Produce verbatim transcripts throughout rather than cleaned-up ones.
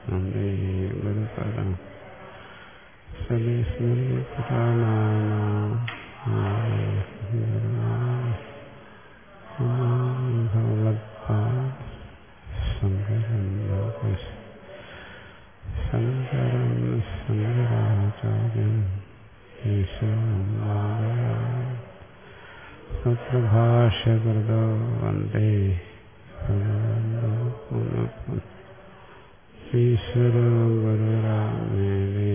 ഭാഷ്യകൃതോ വന്ദേ ഈശ്വരോ ഗുരുരാമേവേ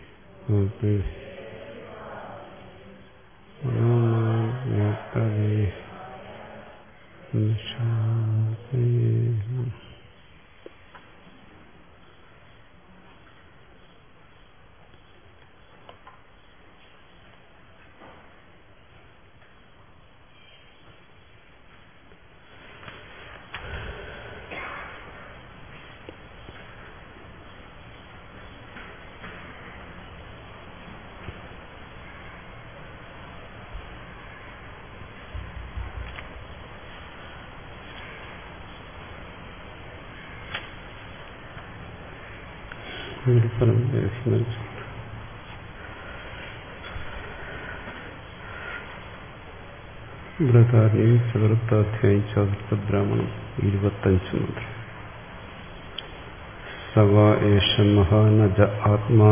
ബൃഹദാരണ്യം ചതുർത്ഥാധ്യായം ചതുർത്ഥ ബ്രാഹ്മണം ഇരുപത്തഞ്ച് മുതൽ. സവാ ഏഷ മഹാനജ ആത്മാ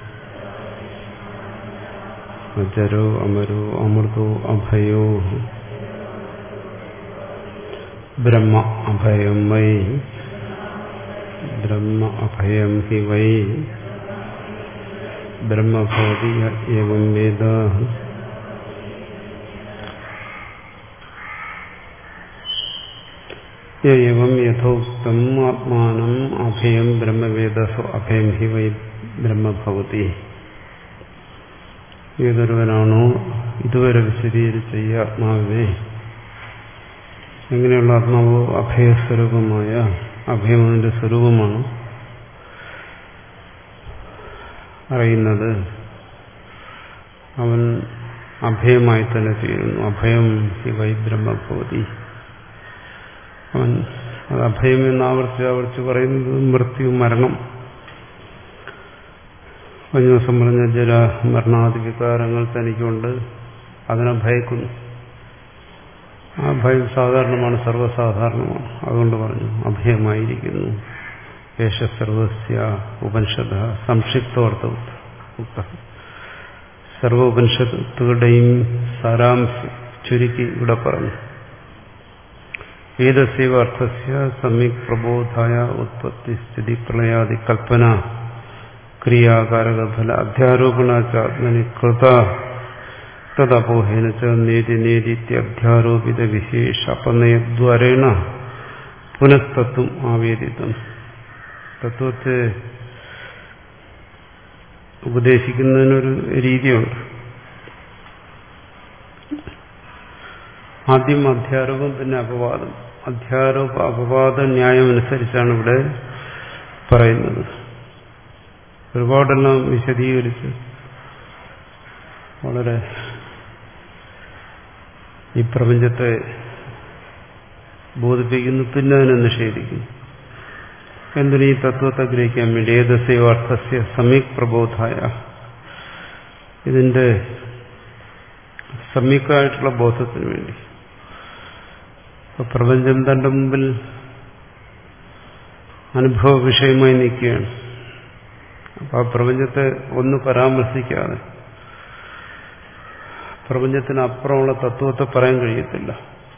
അജരോ അമരോ അമൃതോ അഭയോ ബ്രഹ്മ അഭയം വൈ ബ്രഹ്മ അഭയം ഹി വൈ ബ്രഹ്മഭവതി ഏവം വേദ. ഏവം യഥോക്തം ആത്മാനം അഭയം ബ്രഹ്മവേദസോ അഭയം ഹി വൈ ബ്രഹ്മഭവതി. ഏതൊരുവനാണോ ഇതുവരെ വിശദീകരിച്ച ഈ ആത്മാവിനെ, എങ്ങനെയുള്ള ആത്മാവോ അഭയസ്വരൂപമായ, അഭയം അതിന്റെ സ്വരൂപമാണ്, അറിയുന്നത്, അവൻ അഭയമായി തന്നെ തീരുന്നു. അഭയം ഹി വൈ ബ്രഹ്മഭവതി. അവൻ അത് അഭയം എന്ന് ആവർത്തി ആവർത്തി പറയുന്നത് മൃത്യു, മരണം, കഴിഞ്ഞ ദിവസം പറഞ്ഞ ജല മരണാദി വികാരങ്ങൾ തനിക്കുണ്ട്, അതിനെ ഭയക്കുന്നു. ആ ഭയം സാധാരണമാണ്, സർവ്വസാധാരണമാണ്. അതുകൊണ്ട് പറഞ്ഞു അഭയമായിരിക്കുന്നു. യേശ സർവസ്യ ഉപനിഷദ സംക്ഷിപ്തോർത്ഥ ഉക്ത. സർവ ഉപനിഷത്തുകളുടെയും സാരാംശം ചുരുക്കി ഇവിടെ പറഞ്ഞു. ഏതസ്യവ അർത്ഥസ്യ സമ്യക് പ്രബോധായ ഉത്പത്തി സ്ഥിതി പ്രളയാദി കൽപ്പന ക്രിയാകാരകഫല അധ്യാരോപണ ചാത്മനി കൃത തദപോഹേന ച നേതി നേതിത്യധ്യാരോപിത വിശേഷ അപനയദ്വാരേണ പുനഃതത്വം ആവേദിതം. തത്വത്തെ ഉപദേശിക്കുന്നതിനൊരു രീതിയുണ്ട്. ആദ്യം അധ്യാരോപം, പിന്നെ അപവാദം. അധ്യാരോപ അപവാദ ന്യായം അനുസരിച്ചാണ് ഇവിടെ പറയുന്നത്. ഒരുപാടെല്ലാം വിശദീകരിച്ച് വളരെ ഈ പ്രപഞ്ചത്തെ ബോധിപ്പിക്കുന്നു, പിന്നെ അതിനെ നിഷേധിക്കുന്നു. എന്തിനു? ഈ തത്വത്തെ ഗ്രഹിക്കാൻ വേണ്ടി. ഏതസ്യ അർത്ഥസ്യ സമ്യക് പ്രബോധായ, ഇതിന്റെ സമ്യക്കായിട്ടുള്ള ബോധത്തിന് വേണ്ടി. പ്രപഞ്ചം തന്റെ മുമ്പിൽ അനുഭവ വിഷയമായി നിൽക്കുകയാണ്. അപ്പൊ ആ പ്രപഞ്ചത്തെ ഒന്ന് പരാമർശിക്കാതെ പ്രപഞ്ചത്തിന് അപ്പുറമുള്ള തത്വത്തെ പറയാൻ കഴിയത്തില്ല.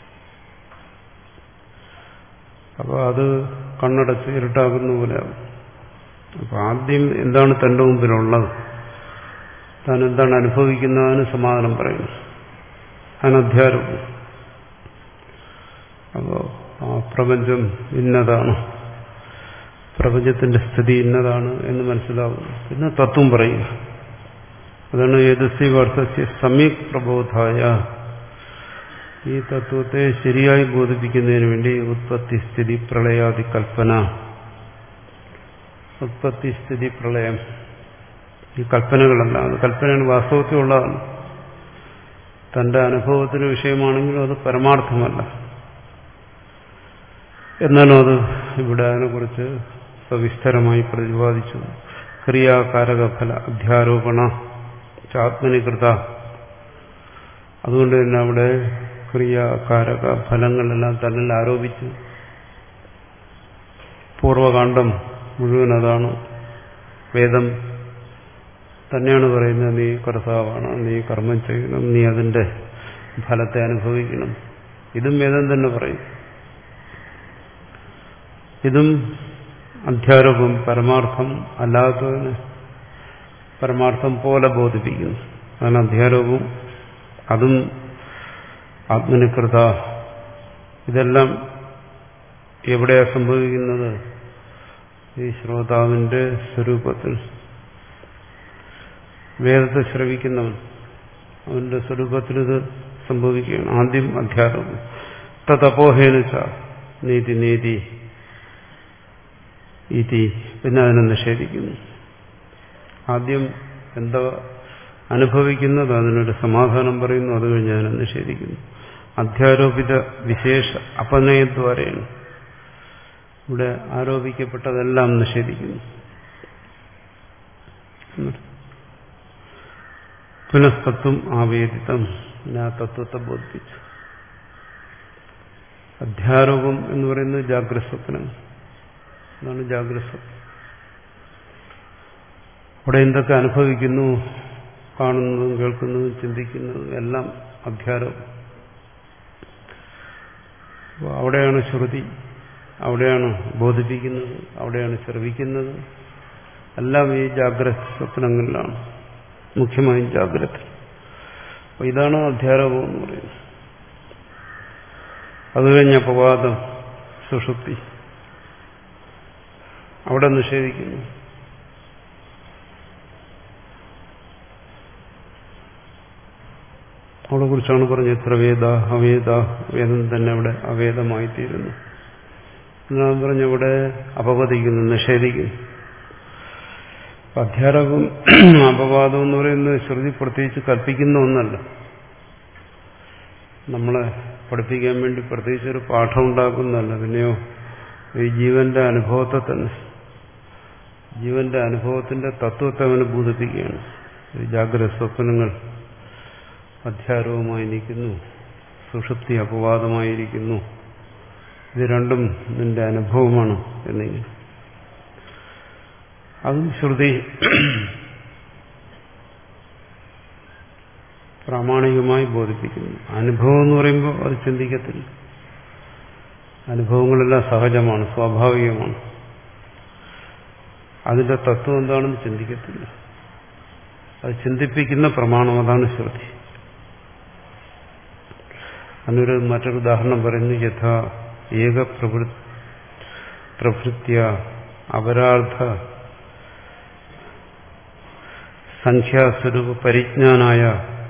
അപ്പൊ അത് കണ്ണടച്ച് ഇരുട്ടാകുന്ന പോലെയാകും. അപ്പൊ ആദ്യം എന്താണ് തന്റെ മുമ്പിലുള്ളത്, താൻ എന്താണ് അനുഭവിക്കുന്നതിന് സമാധാനം പറയുന്നു. അനധ്യാരോപം. അപ്പോ ആ പ്രപഞ്ചം ഇന്നതാണ്, പ്രപഞ്ചത്തിന്റെ സ്ഥിതി ഇന്നതാണ് എന്ന് മനസ്സിലാവുന്നു. പിന്നെ തത്വം പറയുക. അതാണ് ഏതസ്യ അർത്ഥസ്യ സമ്യക് പ്രബോധായ. ഈ തത്വത്തെ ശരിയായി ബോധിപ്പിക്കുന്നതിന് വേണ്ടി ഉത്പത്തി സ്ഥിതി പ്രളയാദി കൽപ്പന. ഉത്പത്തി സ്ഥിതി പ്രളയം ഈ കൽപ്പനകളല്ല, അത് കൽപ്പനയാണ്, വാസ്തവത്തിലുള്ളതാണ്. തന്റെ അനുഭവത്തിന് വിഷയമാണെങ്കിലും അത് പരമാർത്ഥമല്ല. എന്നാലും അത് ഇവിടെ അതിനെക്കുറിച്ച് സവിസ്തരമായി പ്രതിപാദിച്ചു. ക്രിയാകാരക ഫല അധ്യാരോപണ ആത്മനികൃത. അതുകൊണ്ട് തന്നെ അവിടെ ക്രിയാകാരക ഫലങ്ങളെല്ലാം തന്നിൽ ആരോപിച്ചു. പൂർവകാന്ഡം മുഴുവൻ അതാണ്. വേദം തന്നെയാണ് പറയുന്നത്, നീ കർത്താവാണ്, നീ കർമ്മം ചെയ്യണം, നീ അതിന്റെ ഫലത്തെ അനുഭവിക്കണം. ഇതും വേദം തന്നെ പറയും. ഇതും അധ്യാരോപം പരമാർത്ഥം അല്ലാത്തതിന് പരമാർത്ഥം പോലെ ബോധിപ്പിക്കുന്നു. അതാണ് അധ്യാരോപവും. അതും ആത്മനികൃത. ഇതെല്ലാം എവിടെയാ സംഭവിക്കുന്നത്? ഈ ശ്രോതാവിന്റെ സ്വരൂപത്തിൽ. വേദത്തെ ശ്രവിക്കുന്നവൻ അവന്റെ സ്വരൂപത്തിൽ ഇത് സംഭവിക്കുകയാണ്. ആദ്യം അധ്യാരോപം. തതപോഹേനുച്ച നീതി നീതി ഇതി, പിന്നെ അതിനെ നിഷേധിക്കുന്നു. ആദ്യം എന്താ അനുഭവിക്കുന്നത് അതിനൊരു സമാധാനം പറയുന്നു, അത് കഴിഞ്ഞ് അതിനെ നിഷേധിക്കുന്നു. അധ്യാരോപിത വിശേഷ അപനയദ്വാരയാണ് ഇവിടെ ആരോപിക്കപ്പെട്ടതെല്ലാം നിഷേധിക്കുന്നു. പുനഃതത്വം ആവേദിതം, ആ തത്വത്തെ ബോധിപ്പിച്ചു. അധ്യാരോപം എന്ന് പറയുന്നത് ജാഗ്രത സ്വപ്നം. അതാണ് ജാഗ്രത സ്വപ്നം. അവിടെ എന്തൊക്കെ അനുഭവിക്കുന്നു, കാണുന്നതും കേൾക്കുന്നതും ചിന്തിക്കുന്നതും എല്ലാം അധ്യാരോപം. അവിടെയാണ് ശ്രുതി, അവിടെയാണ് ബോധിപ്പിക്കുന്നത്, അവിടെയാണ് ശ്രവിക്കുന്നത്. എല്ലാം ഈ ജാഗ്രത സ്വപ്നങ്ങളിലാണ്, മുഖ്യമായും ജാഗ്രത. അപ്പൊ ഇതാണ് അധ്യാരോപം എന്ന് പറയുന്നത്. അത് കഴിഞ്ഞ അപവാദം സുഷുപ്തി, അവിടെ നിഷേധിക്കുന്നു. അവിടെ കുറിച്ചാണ് പറഞ്ഞത് എത്ര വേദ അവേദ, വേദം തന്നെ അവിടെ അവേദമായിത്തീരുന്നു എന്നാണ് പറഞ്ഞ് അവിടെ അപവദിക്കുന്നു, നിഷേധിക്കുന്നു. അധ്യാരോപം അപവാദം എന്ന് പറയുന്നത് ശ്രുതി പ്രത്യേകിച്ച് കൽപ്പിക്കുന്ന ഒന്നല്ല. നമ്മളെ പഠിപ്പിക്കാൻ വേണ്ടി പ്രത്യേകിച്ചൊരു പാഠം ഉണ്ടാക്കുന്നതല്ല. പിന്നെയോ ഈ ജീവന്റെ അനുഭവത്തെ തന്നെ, ജീവന്റെ അനുഭവത്തിന്റെ തത്വത്തെ അവന് ബോധിപ്പിക്കുകയാണ്. ജാഗ്രത സ്വപ്നങ്ങൾ അധ്യാരോപമായിരിക്കുന്നു, സുഷുപ്തി അപവാദമായിരിക്കുന്നു. ഇത് രണ്ടും നിന്റെ അനുഭവമാണ് എന്നിങ്ങനെ അതും ശ്രുതി പ്രാമാണികമായി ബോധിപ്പിക്കുന്നു. അനുഭവം എന്ന് പറയുമ്പോൾ അത് ചിന്തിക്കത്തില്ല. അനുഭവങ്ങളെല്ലാം സഹജമാണ്, സ്വാഭാവികമാണ്. അതിന്റെ തത്വം എന്താണെന്ന് ചിന്തിക്കത്തില്ല. അത് ചിന്തിപ്പിക്കുന്ന പ്രമാണം, അതാണ് ശ്രുതി. അതിനൊരു മറ്റൊരു ഉദാഹരണം പറയുന്നു. യഥാ ഏക പ്രവൃത്യ അപരാധ സംഖ്യാസ്വരൂപ പരിജ്ഞാനായ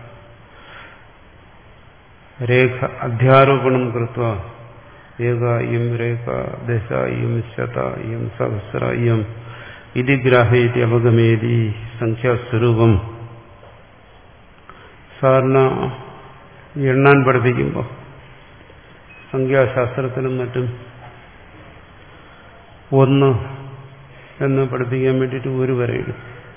രേഖ അധ്യാരോപണം കൃത്വ ഏക ഇയം രേഖ ദശ ഇയം ശത ഇയം സഹസ്ര ഇയം ഇതി ഗ്രാഹേതി അവഗമേതി സംഖ്യാസ്വരൂപം. സാധാരണ എണ്ണാൻ പഠിപ്പിക്കുമ്പോൾ സംഖ്യാശാസ്ത്രത്തിലും മറ്റും ഒന്ന് എന്ന് പഠിപ്പിക്കാൻ വേണ്ടിയിട്ട് ഒരു വരയിടും.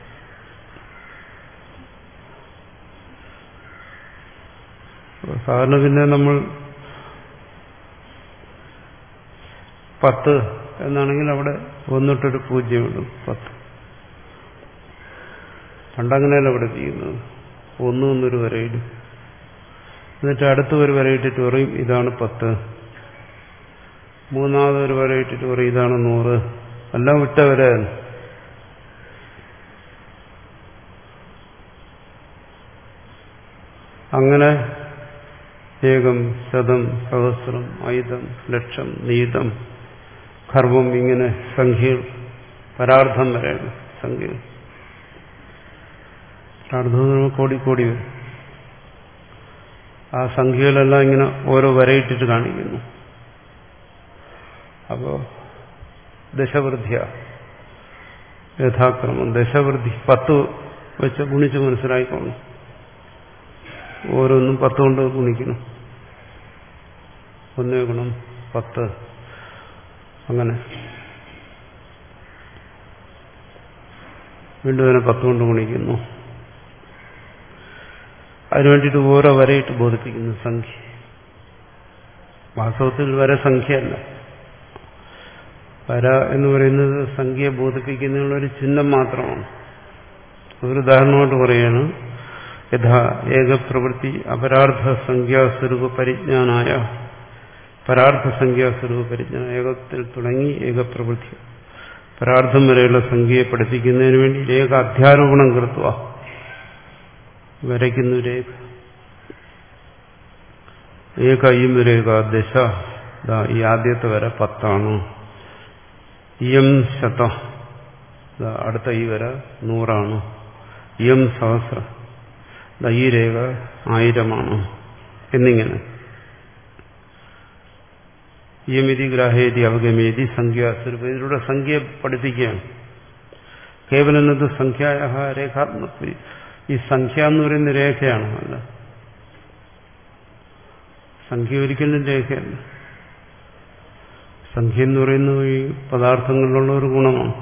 സാധാരണ പിന്നെ നമ്മൾ പത്ത് എന്നാണെങ്കിൽ അവിടെ ഒന്നിട്ടൊരു പൂജ്യമിടും. പത്ത് പണ്ടങ്ങനെയല്ല പഠിപ്പിക്കുന്നത്. ഒന്ന് എന്നൊരു വരയിടും. എന്നിട്ട് അടുത്ത ഒരു വരയിട്ടിട്ട് പറയും ഇതാണ് പത്ത്. മൂന്നാമത് ഒരു വരയിട്ടിട്ട് പറയും ഇതാണ് നൂറ്. എല്ലാം വിട്ട വരെയാണ്. അങ്ങനെ ഏകം ശതം സഹസ്രം ഐതം ലക്ഷം നീതം ഖർവം, ഇങ്ങനെ സംഖ്യകൾ പരാർത്ഥം വരെയാണ് സംഖ്യകൾ. പരാർത്ഥം കോടി കോടി വരും. ആ സംഖ്യകളെല്ലാം ഇങ്ങനെ ഓരോ വരയിട്ടിട്ട് കാണിക്കുന്നു. അപ്പോ ദശവൃദ്ധിയ യഥാക്രമം ദശവൃദ്ധി പത്ത് വെച്ച് ഗുണിച്ച് മനസ്സിലായിക്കോണം. ഓരോന്നും പത്ത് കൊണ്ട് ഗുണിക്കണം. ഒന്നേ ഗുണം പത്ത്. അങ്ങനെ വീണ്ടും അതിനെ പത്ത് കൊണ്ട് ഗുണിക്കുന്നു. അതിനുവേണ്ടിയിട്ട് ഓരോ വരയിട്ട് ബോധിപ്പിക്കുന്നു സംഖ്യ. വാസ്തവത്തിൽ വര സംഖ്യയല്ല. വര എന്ന് പറയുന്നത് സംഖ്യയെ ബോധിപ്പിക്കുന്നതിനുള്ളൊരു ചിഹ്നം മാത്രമാണ്. ഒരു ഉദാഹരണമായിട്ട് പറയുകയാണ്, യഥാ ഏകപ്രവൃത്തി അപരാർത്ഥ സംഖ്യാസ്വരൂപ പരിജ്ഞാനായ. പരാർത്ഥ സംഖ്യാസ്വരൂപ പരിജ്ഞാനം, ഏകത്തിൽ തുടങ്ങി ഏകപ്രവൃത്തി പരാർത്ഥം വരെയുള്ള സംഖ്യയെ പഠിപ്പിക്കുന്നതിന് വേണ്ടി രേഖ അധ്യാരോപണം കൃത്വ വരയ്ക്കുന്നു. രേഖ ഏക ഇം രേഖ ദശ. ഈ ആദ്യത്തെ വര പത്താണ്. ഇയം ശത, അടുത്ത ഈ വര നൂറാണ്. ഇയം സഹസ്ര, ഈ രേഖ ആയിരമാണ്. എന്നിങ്ങനെ യമിതി ഗ്രാഹേതി അവഗമേതി സംഖ്യാസ്വരൂപം. ഇതിലൂടെ സംഖ്യ പഠിപ്പിക്കുകയാണ്. കേവലനത് സംഖ്യായ രേഖാത്മത്വ. ഈ സംഖ്യ എന്ന് പറയുന്ന രേഖയാണ്. അല്ല, സംഖ്യ ഒരിക്കലും രേഖയല്ല. സംഖ്യ എന്ന് പറയുന്നത് ഈ പദാർത്ഥങ്ങളിലുള്ള ഒരു ഗുണമാണ്.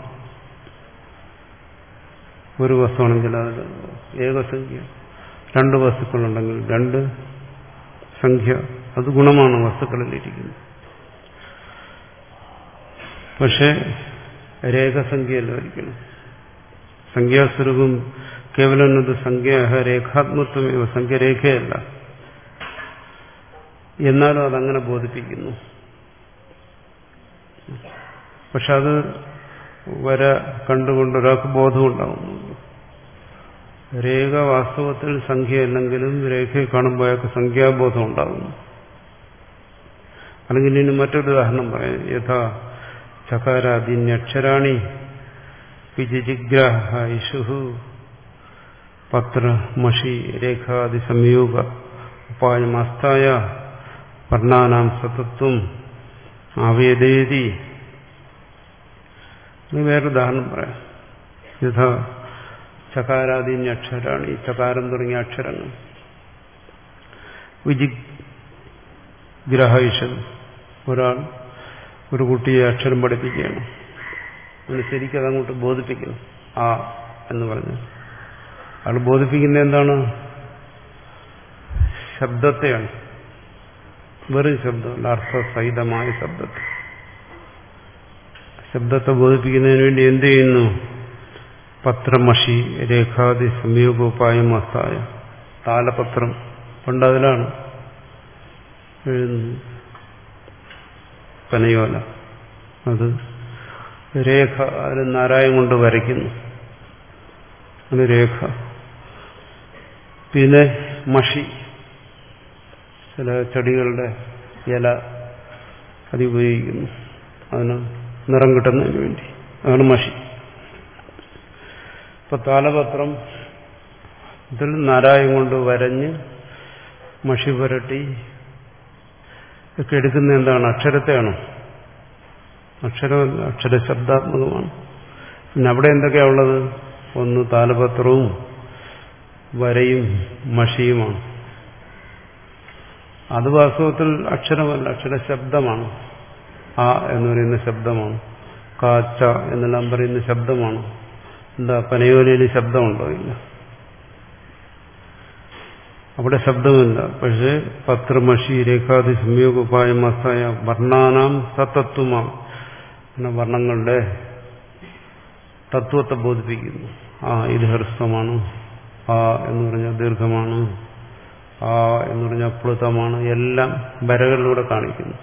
ഒരു വസ്തുവാണെങ്കിൽ അത് ഏകസംഖ്യ, രണ്ട് വസ്തുക്കളുണ്ടെങ്കിൽ രണ്ട് സംഖ്യ, അത് ഗുണമാണ് വസ്തുക്കളിലിരിക്കുന്നത്. പക്ഷെ രേഖസംഖ്യയല്ല ഒരിക്കലും. സംഖ്യാസ്വരൂപം കേവലം അത് സംഖ്യ രേഖാത്മത്വമേവ, സംഖ്യ രേഖയല്ല. എന്നാലും അതങ്ങനെ ബോധിപ്പിക്കുന്നു. പക്ഷെ അത് വര കണ്ടുകൊണ്ട് ഒരാൾക്ക് ബോധമുണ്ടാകുന്നു. രേഖ വാസ്തവത്തിൽ സംഖ്യയല്ലെങ്കിലും രേഖയെ കാണുമ്പോൾ അയാൾക്ക് സംഖ്യാബോധം ഉണ്ടാകുന്നു. അല്ലെങ്കിൽ ഇനി മറ്റൊരു ഉദാഹരണം പറയാം. യഥാ ചകാരാദീന്യക്ഷരാണി വിജിജിഗ്രാഹു പത്ര മഷി രേഖാദി സംയോഗ ഉപായമാസ്തായ വർണ്ണാനാം സതത്വം ആവേദേതി. വേറൊരു ഉദാഹരണം പറയാം. യഥാ ചകാരാദീന്യക്ഷരാണി, ചകാരം തുടങ്ങിയ അക്ഷരങ്ങൾ വിജിഗ്രഹൈഷു. ഒരാൾ ഒരു കുട്ടിയെ അക്ഷരം പഠിപ്പിക്കുകയാണ്. അതിന് ശരിക്കും അതങ്ങോട്ട് ബോധിപ്പിക്കുന്നു. ആ എന്ന് പറഞ്ഞു അയാൾ ബോധിപ്പിക്കുന്നത് എന്താണ്? ശബ്ദത്തെയാണ്. വെറും ശബ്ദമല്ല, അർത്ഥസഹിതമായ ശബ്ദത്തെ. ശബ്ദത്തെ ബോധിപ്പിക്കുന്നതിന് വേണ്ടി എന്ത് ചെയ്യുന്നു? പത്രമഷി രേഖാദി സംയോഗോപായമസ്തായ. താലപത്രം പണ്ടതിലാണ് എഴുതുന്നു. പനയോല, അത് രേഖ, അതിൽ നാരായം കൊണ്ട് വരയ്ക്കുന്നു. അത് രേഖ. പിന്നെ മഷി, ചില ചെടികളുടെ ഇല അത് ഉപയോഗിക്കുന്നു, അതിന് നിറം കിട്ടുന്നതിന് വേണ്ടി. അതാണ് മഷി. ഇപ്പൊ താലപത്രം ഇതിൽ നാരായം കൊണ്ട് വരഞ്ഞ് മഷി പുരട്ടി ഒക്കെ എടുക്കുന്ന എന്താണ്? അക്ഷരത്തെയാണോ? അക്ഷരം അക്ഷരശബ്ദാത്മകമാണ്. പിന്നെ അവിടെ എന്തൊക്കെയാ ഉള്ളത്? ഒന്ന് താലപത്രവും വരയും മഷിയുമാണ്. അത് വാസ്തവത്തിൽ അക്ഷരമല്ല, അക്ഷരശബ്ദമാണ്. ആ എന്ന് പറയുന്ന ശബ്ദമാണ്. കാച്ച എന്നെല്ലാം പറയുന്ന ശബ്ദമാണ്. എന്താ, പനയോലയിൽ ശബ്ദമുണ്ടോ? ഇല്ല, അവിടെ ശബ്ദമില്ല. പക്ഷേ പത്രമഷി രേഖാദി സംയോഗോപായമസ്തായ വർണ്ണാനാം സതത്വമാം, വർണ്ണങ്ങളുടെ തത്വത്തെ ബോധിപ്പിക്കുന്നു. ആ ഇത് ഹ്രസ്വമാണ്, ആ എന്ന് പറഞ്ഞാൽ ദീർഘമാണ്, ആ എന്ന് പറഞ്ഞാൽ പ്ലുതമാണ്, എല്ലാം വരകളിലൂടെ കാണിക്കുന്നു.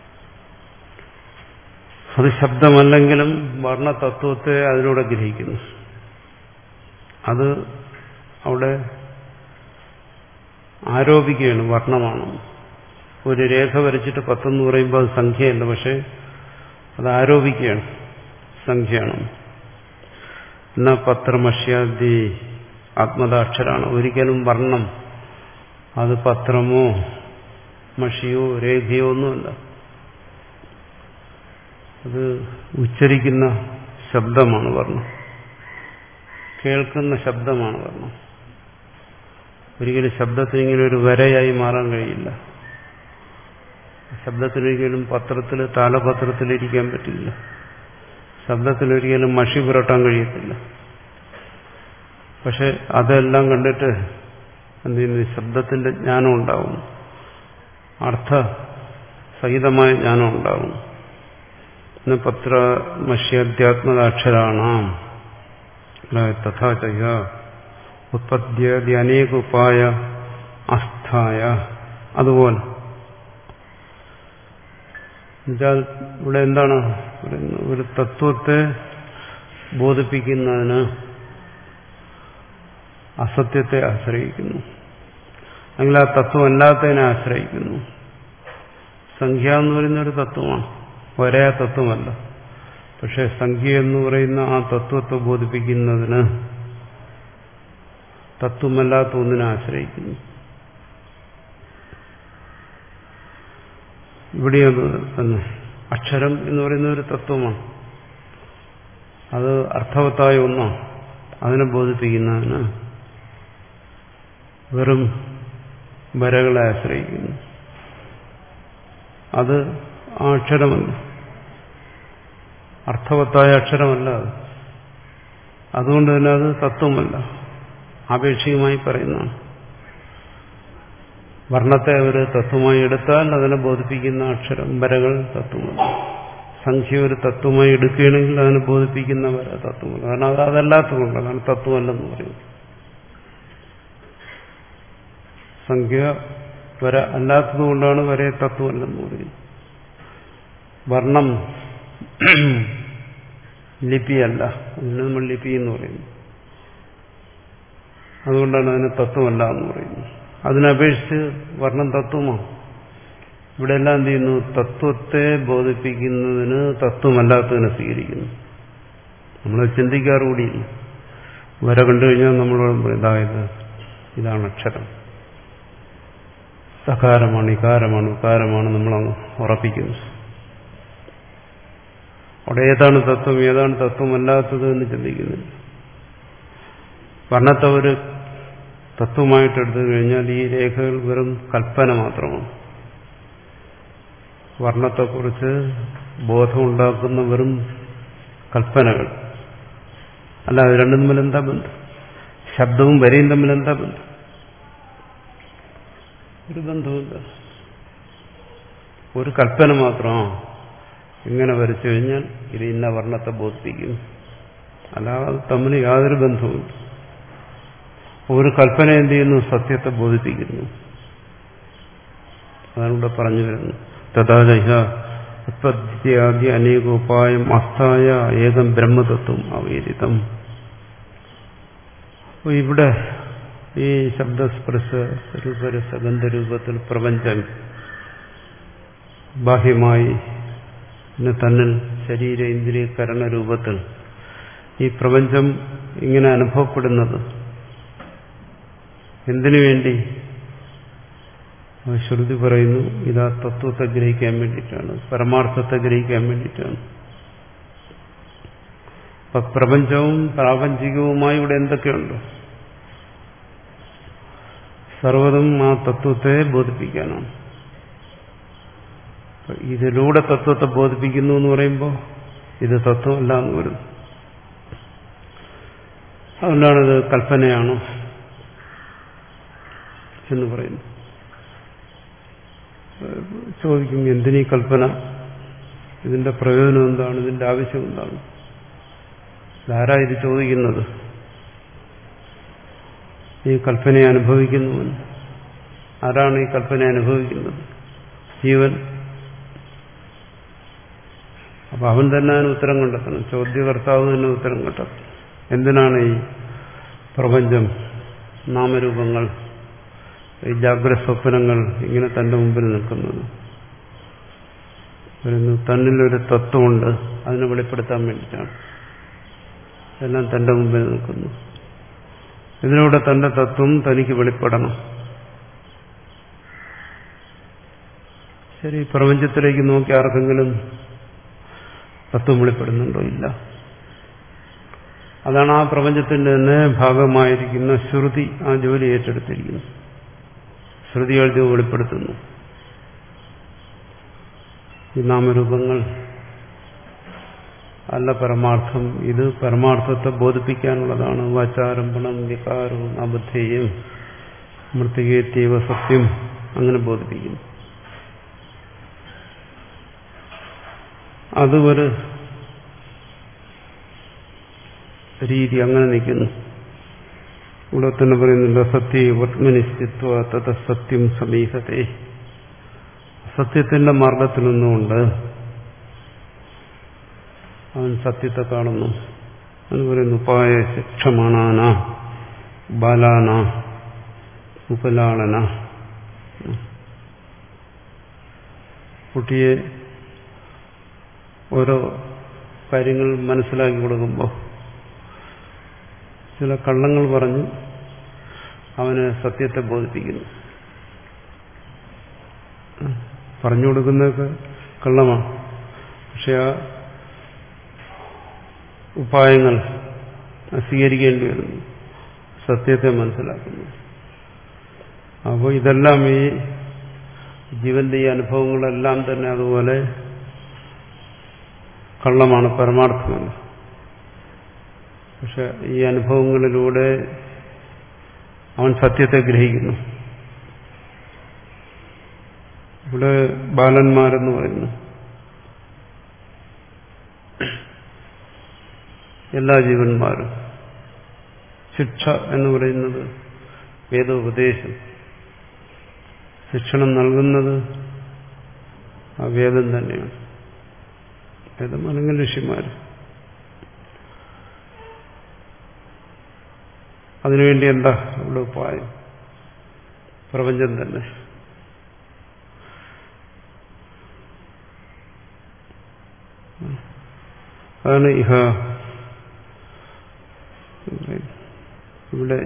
അത് ശബ്ദമല്ലെങ്കിലും വർണ്ണതത്വത്തെ അതിലൂടെ ഗ്രഹിക്കുന്നു. അത് അവിടെ ആരോപിക്കുകയാണ്, വർണ്ണമാണ്. ഒരു രേഖ വരച്ചിട്ട് പത്തെന്ന് പറയുമ്പോൾ അത് സംഖ്യയല്ല, പക്ഷെ അത് ആരോപിക്കുകയാണ്, സംഖ്യയാണ്. എന്നാൽ പത്രമഷ്യാദി ആത്മദാക്ഷരാണ്. ഒരിക്കലും വർണ്ണം അത് പത്രമോ മഷിയോ രേഖയോ ഒന്നുമല്ല. അത് ഉച്ചരിക്കുന്ന ശബ്ദമാണ് വർണ്ണം, കേൾക്കുന്ന ശബ്ദമാണ് വർണ്ണം. ഒരിക്കലും ശബ്ദത്തിന് ഇങ്ങനെ ഒരു വരയായി മാറാൻ കഴിയില്ല. ശബ്ദത്തിനൊരിക്കലും പത്രത്തിൽ താലപത്രത്തിലിരിക്കാൻ പറ്റില്ല. ശബ്ദത്തിലൊരിക്കലും മഷി പുരട്ടാൻ കഴിയത്തില്ല. പക്ഷെ അതെല്ലാം കണ്ടിട്ട് എന്ത് ചെയ്യുന്നു? ശബ്ദത്തിന്റെ ജ്ഞാനം ഉണ്ടാവും, അർത്ഥ സഹിതമായ ജ്ഞാനം ഉണ്ടാവും. പത്ര മഷ്യാധ്യാത്മകാക്ഷരാണാം തഥാ ച ഉത്പദ്യാദി അനേക ഉപായ അസ്ഥായ. അതുപോലെ എന്നുവെച്ചാൽ ഇവിടെ എന്താണ് പറയുന്നത്? ഒരു തത്വത്തെ ബോധിപ്പിക്കുന്നതിന് അസത്യത്തെ ആശ്രയിക്കുന്നു, അല്ലെങ്കിൽ ആ തത്വം അല്ലാത്തതിനെ ആശ്രയിക്കുന്നു. സംഖ്യ എന്ന് പറയുന്ന ഒരു തത്വമാണ്, ഒരേ തത്വമല്ല. പക്ഷെ സംഖ്യ എന്ന് പറയുന്ന ആ തത്വത്തെ ബോധിപ്പിക്കുന്നതിന് തത്വമല്ലാത്ത ഒന്നിനെ ആശ്രയിക്കുന്നു. ഇവിടെ തന്നെ അക്ഷരം എന്ന് പറയുന്ന ഒരു തത്വമാണ്, അത് അർത്ഥവത്തായ ഒന്നാണ്. അതിനെ ബോധിപ്പിക്കുന്നതിന് വെറും വരകളെ ആശ്രയിക്കുന്നു. അത് ആ അക്ഷരമല്ല, അർത്ഥവത്തായ അക്ഷരമല്ല അത്. അതുകൊണ്ട് തന്നെ അത് തത്വമല്ല, ആപേക്ഷികമായി പറയുന്നതാണ്. വർണ്ണത്തെ ഒരു തത്വമായി എടുത്താൽ അതിനെ ബോധിപ്പിക്കുന്ന അക്ഷരം വരകൾ തത്വമല്ല. സംഖ്യ ഒരു തത്വമായി എടുക്കുകയാണെങ്കിൽ അതിനെ ബോധിപ്പിക്കുന്ന വര തത്വമല്ല. കാരണം അത് അതല്ലാത്തതുകൊണ്ട് അതാണ് തത്വമല്ലെന്ന് പറയുന്നത്. സംഖ്യ വര അല്ലാത്തതുകൊണ്ടാണ് വരയെ തത്വമല്ലെന്ന് പറയുന്നത്. വർണ്ണം ലിപിയല്ല, അതിന് നമ്മൾ ലിപി എന്ന് പറയുന്നു. അതുകൊണ്ടാണ് അതിന് തത്വമല്ല എന്ന് പറയുന്നത്. അതിനപേക്ഷിച്ച് വർണ്ണം തത്വമാണ്. ഇവിടെ എല്ലാം എന്ത് ചെയ്യുന്നു? തത്വത്തെ ബോധിപ്പിക്കുന്നതിന് തത്വമല്ലാത്തതിനെ സ്വീകരിക്കുന്നു. നമ്മൾ ചിന്തിക്കാറുകൂടിയില്ല. വര കണ്ടു കഴിഞ്ഞാൽ നമ്മളോട് പറയും ഇതായത് ഇതാണ് അക്ഷരം, സകാരമാണ്, ഇകാരമാണ്, ഉകാരമാണ്, നമ്മളങ്ങ് ഉറപ്പിക്കുന്നു. അവിടെ ഏതാണ് തത്വം, ഏതാണ് തത്വമല്ലാത്തത് എന്ന് ചിന്തിക്കുന്നില്ല. വർണ്ണത്തെ ഒരു തത്വമായിട്ട് എടുത്തു കഴിഞ്ഞാൽ ഈ രേഖകൾ വെറും കൽപ്പന മാത്രമാണ്. വർണ്ണത്തെക്കുറിച്ച് ബോധമുണ്ടാക്കുന്ന വെറും കൽപ്പനകൾ അല്ല. അത് രണ്ടും തമ്മിൽ എന്താ ബന്ധം? ശബ്ദവും വരയും തമ്മിൽ എന്താ ബന്ധം? ഒരു ബന്ധവുമില്ല. ഒരു കൽപ്പന മാത്രമാണ്. ഇങ്ങനെ വരച്ചു കഴിഞ്ഞാൽ ഇത് ഇന്ന വർണ്ണത്തെ ബോധിപ്പിക്കുന്നു, അല്ലാതെ തമ്മിൽ യാതൊരു ബന്ധവുമില്ല. ഒരു കൽപ്പന എന്ത് ചെയ്യുന്നു? സത്യത്തെ ബോധിപ്പിക്കുന്നു. അതാണ് ഇവിടെ പറഞ്ഞു വരുന്നത്. തഥാച ഉത്പദ്യാദി അനേകോപായം അസ്ഥായ ഏകം ബ്രഹ്മതത്വം അവേദിതം. അപ്പോൾ ഇവിടെ ഈ ശബ്ദസ്പർശ രൂപരസ ഗന്ധരൂപത്തിൽ പ്രപഞ്ചം ബാഹ്യമായി തന്നിൽ ശരീര ഇന്ദ്രിയ കരണ രൂപത്തിൽ ഈ പ്രപഞ്ചം ഇങ്ങനെ അനുഭവപ്പെടുന്നത് എന്തിനു വേണ്ടി? ശ്രുതി പറയുന്നു ഇതാ തത്വത്തെ ഗ്രഹിക്കാൻ വേണ്ടിയിട്ടാണ്, പരമാർത്ഥത്തെ ഗ്രഹിക്കാൻ വേണ്ടിയിട്ടാണ്. അപ്പൊ പ്രപഞ്ചവും പ്രാപഞ്ചികവുമായി ഇവിടെ എന്തൊക്കെയുണ്ട്? സർവ്വതും ആ തത്വത്തെ ബോധിപ്പിക്കാനാണ്. ഇതിലൂടെ തത്വത്തെ ബോധിപ്പിക്കുന്നു എന്ന് പറയുമ്പോൾ ഇത് തത്വമല്ല എന്ന് വരും. അതുകൊണ്ടാണിത് കൽപ്പനയാണ് എന്ന് പറയുന്നു. ചോദിക്കും, എന്തിനീ കൽപ്പന? ഇതിന്റെ പ്രയോജനം എന്താണ്? ഇതിന്റെ ആവശ്യം എന്താണ്? ആരാ ഇത് ചോദിക്കുന്നത്? ഈ കൽപ്പനയെ അനുഭവിക്കുന്നവൻ. ആരാണ് ഈ കൽപ്പനയെ അനുഭവിക്കുന്നത്? ജീവൻ. അപ്പൊ അവൻ തന്നെ അതിന് ഉത്തരം കണ്ടെത്തണം. ചോദ്യകർത്താവ് തന്നെ ഉത്തരം കണ്ടെത്തണം. എന്തിനാണ് ഈ പ്രപഞ്ചം, നാമരൂപങ്ങൾ, ഈ ജാഗ്രത സ്വപ്നങ്ങൾ ഇങ്ങനെ തന്റെ മുമ്പിൽ നിൽക്കുന്നത്? തന്നിലൊരു തത്വമുണ്ട്, അതിനെ വെളിപ്പെടുത്താൻ വേണ്ടിയിട്ടാണ് എല്ലാം തന്റെ മുമ്പിൽ നിൽക്കുന്നു. ഇതിലൂടെ തന്റെ തത്വം തനിക്ക് വെളിപ്പെടണം. ശരി, പ്രപഞ്ചത്തിലേക്ക് നോക്കി ആർക്കെങ്കിലും തത്വം വെളിപ്പെടുന്നുണ്ടോ? ഇല്ല. അതാണ് ആ പ്രപഞ്ചത്തിന്റെ തന്നെ ഭാഗമായിരിക്കുന്ന ശ്രുതി ആ ജോലി ഏറ്റെടുത്തിരിക്കുന്നു. ശ്രുതി എഴുതി വെളിപ്പെടുത്തുന്നു. ഈ നാമരൂപങ്ങൾ അല്ല പരമാർത്ഥം. ഇത് പരമാർത്ഥത്തെ ബോധിപ്പിക്കാനുള്ളതാണ്. വാചാരംഭണം വികാരവും അബദ്ധയും മൃത്തികേത്യവ സത്യം അങ്ങനെ ബോധിപ്പിക്കുന്നു. അത് ഒരു രീതി അങ്ങനെ നിൽക്കുന്നു. ഇവിടെ തന്നെ പറയുന്നുണ്ട് സത്യ വർത്തമനിശ്ചിത്വ തഥ സത്യം സമീഹത്തെ. സത്യത്തിന്റെ മാർഗത്തിൽ നിന്നുകൊണ്ട് അവൻ സത്യത്തെ കാണുന്നു എന്ന് പറയുന്നു. ഉപായ ശിക്ഷമാണാന ബാലാന ഉപലാളന. കുട്ടിയെ ഓരോ കാര്യങ്ങൾ മനസ്സിലാക്കി കൊടുക്കുമ്പോൾ ചില കള്ളങ്ങൾ പറഞ്ഞ് അവന് സത്യത്തെ ബോധിപ്പിക്കുന്നു. പറഞ്ഞു കൊടുക്കുന്നതൊക്കെ കള്ളമാണ്. പക്ഷെ ആ ഉപായങ്ങൾ സ്വീകരിക്കേണ്ടി വരുന്നു, സത്യത്തെ മനസ്സിലാക്കുന്നു. അപ്പോൾ ഇതെല്ലാം ഈ ജീവന്റെ ഈ അനുഭവങ്ങളെല്ലാം തന്നെ അതുപോലെ കള്ളമാണ്, പരമാർത്ഥമല്ല. പക്ഷെ ഈ അനുഭവങ്ങളിലൂടെ അവൻ സത്യത്തെ ഗ്രഹിക്കുന്നു. ഇവിടെ ബാലന്മാരെന്ന് പറയുന്നു എല്ലാ ജീവന്മാരും. ശിക്ഷ എന്ന് പറയുന്നത് വേദോപദേശം, ശിക്ഷണം നൽകുന്നത് ആ വേദം തന്നെയാണ്. വേദം അല്ലെങ്കിൽ ഋഷിമാർ. അതിനുവേണ്ടി എന്താ ഇവിടെ ഉപായം? പ്രപഞ്ചം തന്നെ. അതാണ് ഇഹ ഇവിടെ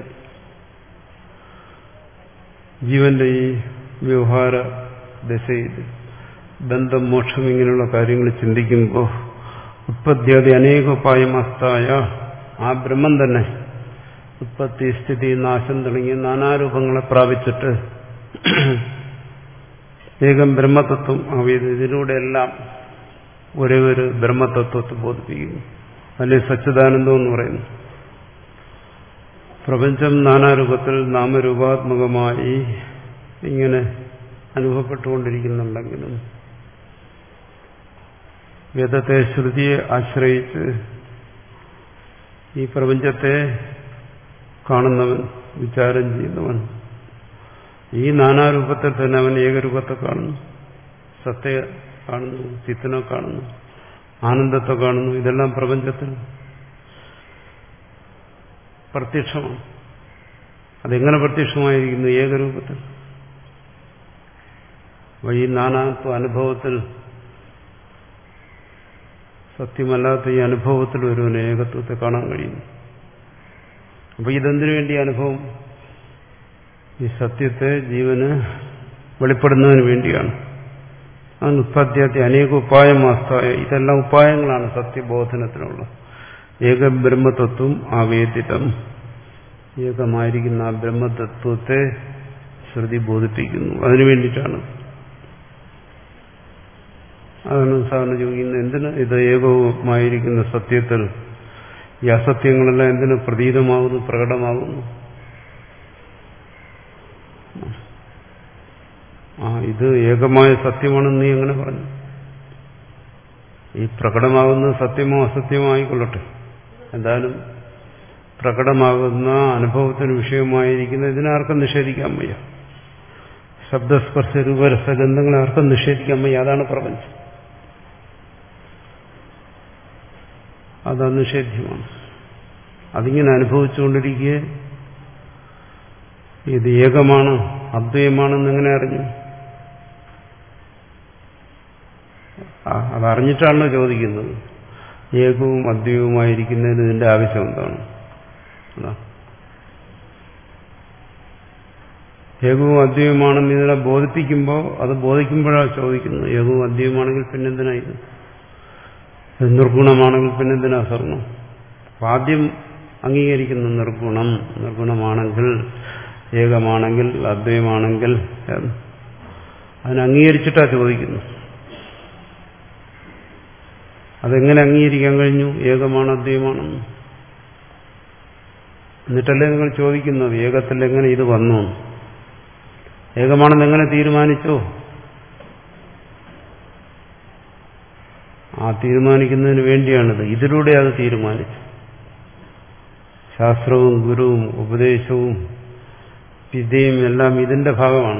ജീവന്റെ ഈ വ്യവഹാര ദശയിൽ ബന്ധം, മോക്ഷം ഇങ്ങനെയുള്ള കാര്യങ്ങൾ ചിന്തിക്കുമ്പോൾ ഉത്പത്തിയാദി അനേകോപായമസ്തായ ആ ബ്രഹ്മം തന്നെ ഉത്പത്തി സ്ഥിതി നാശം തുടങ്ങിയ നാനാരൂപങ്ങളെ പ്രാപിച്ചിട്ട് ഏകം ബ്രഹ്മതത്വം ആവിയത്. ഇതിലൂടെയെല്ലാം ഒരേ ഒരു ബ്രഹ്മതത്വത്തെ ബോധിപ്പിക്കുന്നു. അല്ലെ സച്ചിദാനന്ദം എന്ന് പറയുന്നു. പ്രപഞ്ചം നാനാരൂപത്തിൽ നാമരൂപാത്മകമായി ഇങ്ങനെ അനുഭവപ്പെട്ടുകൊണ്ടിരിക്കുന്നുണ്ടെങ്കിലും വേദത്തെ, ശ്രുതിയെ ആശ്രയിച്ച് ഈ പ്രപഞ്ചത്തെ കാണുന്നവൻ, വിചാരം ചെയ്യുന്നവൻ ഈ നാനാരൂപത്തിൽ തന്നെ അവൻ ഏകരൂപത്തെ കാണുന്നു. സത്തെ കാണുന്നു, ചിത്തിനെ കാണുന്നു, ആനന്ദത്തെ കാണുന്നു. ഇതെല്ലാം പ്രപഞ്ചത്തിൽ പ്രത്യക്ഷമാണ്. അതെങ്ങനെ പ്രത്യക്ഷമായിരിക്കുന്നു? ഏകരൂപത്തിൽ. ഈ നാനാത്വ അനുഭവത്തിൽ, സത്യമല്ലാത്ത ഈ അനുഭവത്തിൽ ഒരുവന് ഏകത്വത്തെ കാണാൻ കഴിയുന്നു. അപ്പൊ ഇതെന്തിനു വേണ്ടി അനുഭവം? ഈ സത്യത്തെ ജീവന് വെളിപ്പെടുന്നതിന് വേണ്ടിയാണ്. അതാണ് ഉത്പത്തിയാത്തി അനേക ഉപായമാസ്തായ. ഇതെല്ലാം ഉപായങ്ങളാണ് സത്യബോധനത്തിനുള്ള. ഏക ബ്രഹ്മതത്വം ആവേദിതം. ഏകമായിരിക്കുന്ന ആ ബ്രഹ്മതത്വത്തെ ശ്രുതി ബോധിപ്പിക്കുന്നു. അതിനു വേണ്ടിയിട്ടാണ്. അതാണ് സാധാരണ ചോദിക്കുന്നത്, എന്തിന് ഇത് ഏകവുമായിരിക്കുന്ന സത്യത്തിൽ ഈ അസത്യങ്ങളെല്ലാം എന്തിന് പ്രതീതമാകുന്നു, പ്രകടമാകുന്നു? ആ ഇത് ഏകമായ സത്യമാണെന്ന് നീ എങ്ങനെ പറഞ്ഞു? ഈ പ്രകടമാകുന്ന സത്യമോ അസത്യമോ ആയിക്കൊള്ളട്ടെ, എന്തായാലും പ്രകടമാകുന്ന അനുഭവത്തിന് വിഷയമായിരിക്കുന്ന ഇതിനാർക്കും നിഷേധിക്കാൻ വയ്യ. ശബ്ദസ്പർശ രൂപരസഗന്ധങ്ങളെ ആർക്കും നിഷേധിക്കാൻ വയ്യ. അതാണ് പ്രപഞ്ചം. അത് അനിഷേധ്യമാണ്. അതിങ്ങനെ അനുഭവിച്ചുകൊണ്ടിരിക്കെ ഇത് ഏകമാണ്, അദ്വൈതമാണെന്ന് എങ്ങനെ അറിഞ്ഞു? അതറിഞ്ഞിട്ടാണല്ലോ ചോദിക്കുന്നത്. ഏകവും അദ്വൈതവുമായിരിക്കുന്നതിന് ഇതിന്റെ ആവശ്യം എന്താണ്? ഏകവും അദ്വൈതമാണെന്ന് ഇതിനെ ബോധിപ്പിക്കുമ്പോൾ, അത് ബോധിക്കുമ്പോഴാണ് ചോദിക്കുന്നത്, ഏകവും അദ്വൈതമാണെങ്കിൽ പിന്നെന്തിനാ ഇത്? നിർഗുണമാണെങ്കിൽ പിന്നെന്തിനാ സ്വർണം? ആദ്യം അംഗീകരിക്കുന്ന നിർഗുണം, നിർഗുണമാണെങ്കിൽ, ഏകമാണെങ്കിൽ, അദ്വൈതമാണെങ്കിൽ അതിനെ അംഗീകരിച്ചിട്ടാ ചോദിക്കുന്നു. അതെങ്ങനെ അംഗീകരിക്കാൻ കഴിഞ്ഞു? ഏകമാണ്, അദ്വൈതമാണെന്ന്. എന്നിട്ടല്ലേ നിങ്ങൾ ചോദിക്കുന്നത് ഏകത്തിൽ എങ്ങനെ ഇത് വന്നു? ഏകമാണെന്ന് എങ്ങനെ തീരുമാനിച്ചോ? ആ തീരുമാനിക്കുന്നതിന് വേണ്ടിയാണിത്. ഇതിലൂടെ അത് തീരുമാനിച്ചു. ശാസ്ത്രവും ഗുരുവും ഉപദേശവും വിദ്യയും എല്ലാം ഇതിന്റെ ഭാഗമാണ്,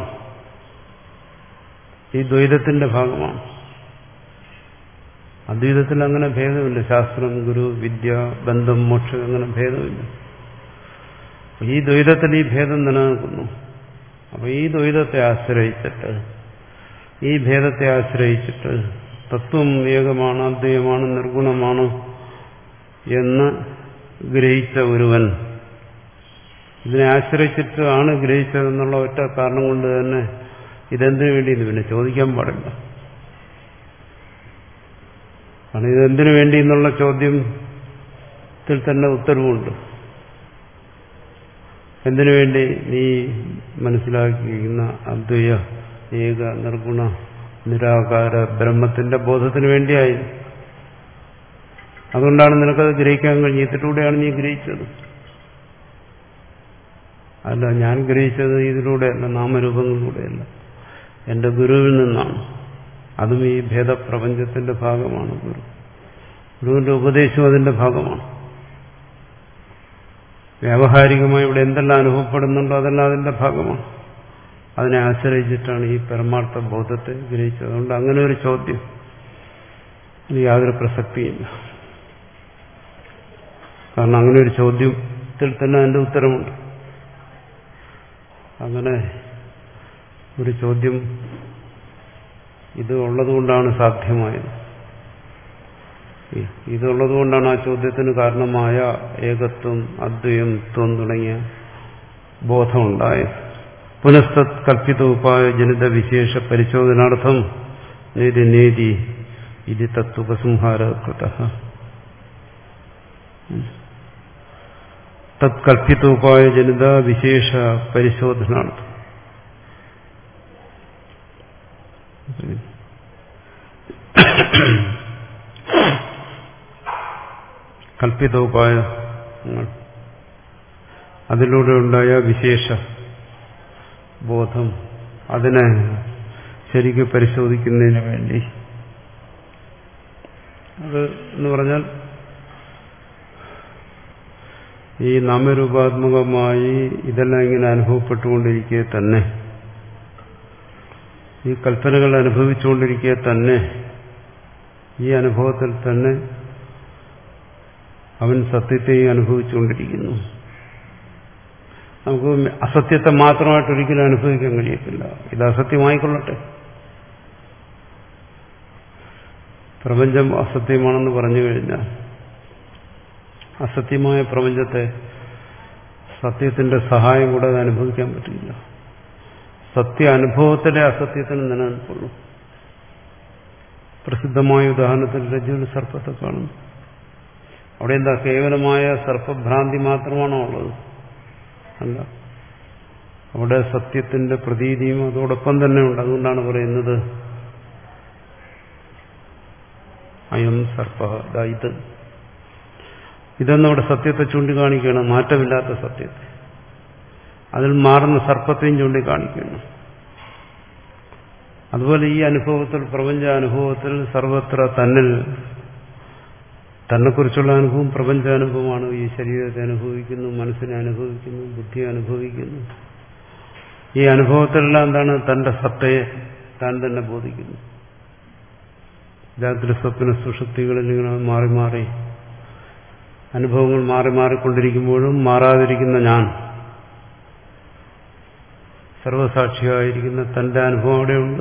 ഈ ദ്വൈതത്തിന്റെ ഭാഗമാണ്. അദ്വൈതത്തിൽ അങ്ങനെ ഭേദമില്ല. ശാസ്ത്രം, ഗുരു, വിദ്യ, ബന്ധം, മോക്ഷം അങ്ങനെ ഭേദമില്ല. ഈ ദ്വൈതത്തിൽ ഈ ഭേദം നിലനിൽക്കുന്നു. അപ്പൊ ഈ ദ്വൈതത്തെ ആശ്രയിച്ചിട്ട്, ഈ ഭേദത്തെ ആശ്രയിച്ചിട്ട് തത്വം ഏകമാണ്, അദ്വൈതമാണ്, നിർഗുണമാണ് എന്ന് ഗ്രഹിച്ച ഒരുവൻ, ഇതിനെ ആശ്രയിച്ചിട്ടാണ് ഗ്രഹിച്ചതെന്നുള്ള ഒറ്റ കാരണം കൊണ്ട് തന്നെ ഇതെന്തിനു വേണ്ടി എന്ന് പിന്നെ ചോദിക്കാൻ പാടില്ല. കാരണം ഇതെന്തിനു വേണ്ടി എന്നുള്ള ചോദ്യത്തിൽ തന്നെ ഉത്തരവുണ്ട്. എന്തിനു വേണ്ടി? നീ മനസ്സിലാക്കിയിരിക്കുന്ന അദ്വൈത ഏക നിർഗുണ നിരാകാര ബ്രഹ്മത്തിന്റെ ബോധത്തിന് വേണ്ടിയായി. അതുകൊണ്ടാണ് നിനക്കത് ഗ്രഹിക്കാൻ കഴിഞ്ഞിട്ടിലൂടെയാണ് നീ ഗ്രഹിച്ചത്. അല്ല, ഞാൻ ഗ്രഹിച്ചത് ഇതിലൂടെയല്ല, നാമരൂപങ്ങളിലൂടെയല്ല, എന്റെ ഗുരുവിൽ നിന്നാണ്. അതും ഈ ഭേദപ്രപഞ്ചത്തിന്റെ ഭാഗമാണ്. ഗുരു ഗുരുവിന്റെ ഉപദേശവും അതിന്റെ ഭാഗമാണ്. വ്യാവഹാരികമായി ഇവിടെ എന്തെല്ലാം അനുഭവപ്പെടുന്നുണ്ടോ അതെല്ലാം അതിന്റെ ഭാഗമാണ്. അതിനെ ആശ്രയിച്ചിട്ടാണ് ഈ പരമാർത്ഥ ബോധത്തെ ഗ്രഹിച്ചത്. അതുകൊണ്ട് അങ്ങനെ ഒരു ചോദ്യം യാതൊരു പ്രസക്തിയില്ല. കാരണം അങ്ങനെ ഒരു ചോദ്യത്തിൽ തന്നെ അതിന്റെ ഉത്തരമുണ്ട്. അങ്ങനെ ഒരു ചോദ്യം ഇത് ഉള്ളതുകൊണ്ടാണ് സാധ്യമായത്. ഇതുള്ളതുകൊണ്ടാണ് ആ ചോദ്യത്തിന് കാരണമായ ഏകത്വം, അദ്വയം, ത്വം തുടങ്ങിയ ബോധമുണ്ടായത്. പുനസ്തത് കൽപ്പിത ഉപായ ജനിത വിശേഷ പരിശോധനാർത്ഥം നേതി നേതി ഇത് തത്വപസംഹാര കൃതഃ. തത്കൽപ്പിത ഉപായ ജനിത വിശേഷ പരിശോധനാർത്ഥം. കൽപ്പിതോപായങ്ങൾ, അതിലൂടെ ഉണ്ടായ വിശേഷ ബോധം, അതിനെ ശരിക്കും പരിശോധിക്കുന്നതിന് വേണ്ടി. അത് എന്ന് പറഞ്ഞാൽ ഈ നാമരൂപാത്മകമായി ഇതെല്ലാം ഇങ്ങനെ അനുഭവപ്പെട്ടുകൊണ്ടിരിക്കെ തന്നെ, ഈ കൽപ്പനകൾ അനുഭവിച്ചുകൊണ്ടിരിക്കെ തന്നെ, ഈ അനുഭവത്തിൽ തന്നെ അവൻ സത്യത്തെയും അനുഭവിച്ചുകൊണ്ടിരിക്കുന്നു. നമുക്ക് അസത്യത്തെ മാത്രമായിട്ട് ഒരിക്കലും അനുഭവിക്കാൻ കഴിയത്തില്ല. ഇത് അസത്യമായിക്കൊള്ളട്ടെ. പ്രപഞ്ചം അസത്യമാണെന്ന് പറഞ്ഞു കഴിഞ്ഞാൽ അസത്യമായ പ്രപഞ്ചത്തെ സത്യത്തിന്റെ സഹായം കൂടാതെ അനുഭവിക്കാൻ പറ്റില്ല. സത്യ അനുഭവത്തിലെ അസത്യത്തിന് നിലനിൽക്കുള്ളൂ. പ്രസിദ്ധമായ ഉദാഹരണത്തിൽ രജ്ജുവിൽ സർപ്പത്തെ കാണുന്നു. അവിടെ എന്താ കേവലമായ സർപ്പഭ്രാന്തി മാത്രമാണോ ഉള്ളത്? അല്ല, അവിടെ സത്യത്തിന്റെ പ്രതീതിയും അതോടൊപ്പം തന്നെ ഉണ്ട്. അതുകൊണ്ടാണ് പറയുന്നത് അയം സർപ്പ, ഇത് ഇതെന്നവിടെ സത്യത്തെ ചൂണ്ടിക്കാണിക്കുകയാണ്, മാറ്റമില്ലാത്ത സത്യത്തെ. അതിൽ മാറുന്ന സർപ്പത്തെയും ചൂണ്ടിക്കാണിക്കുകയാണ്. അതുപോലെ ഈ അനുഭവത്തിൽ, പ്രപഞ്ച അനുഭവത്തിൽ സർവത്ര തന്നിൽ തന്നെക്കുറിച്ചുള്ള അനുഭവം പ്രപഞ്ചാനുഭവമാണ്. ഈ ശരീരത്തെ അനുഭവിക്കുന്നു, മനസ്സിനെ അനുഭവിക്കുന്നു, ബുദ്ധിയെ അനുഭവിക്കുന്നു. ഈ അനുഭവത്തിലെല്ലാം എന്താണ്? തന്റെ സത്തയെ താൻ തന്നെ ബോധിക്കുന്നു. ജാഗ്രത സ്വപ്ന സുഷുപ്തികളിൽ ഇങ്ങനെ മാറി മാറി അനുഭവങ്ങൾ മാറി മാറിക്കൊണ്ടിരിക്കുമ്പോഴും മാറാതിരിക്കുന്ന ഞാൻ, സർവസാക്ഷിയായിരിക്കുന്ന തന്റെ അനുഭവം അവിടെയുണ്ട്.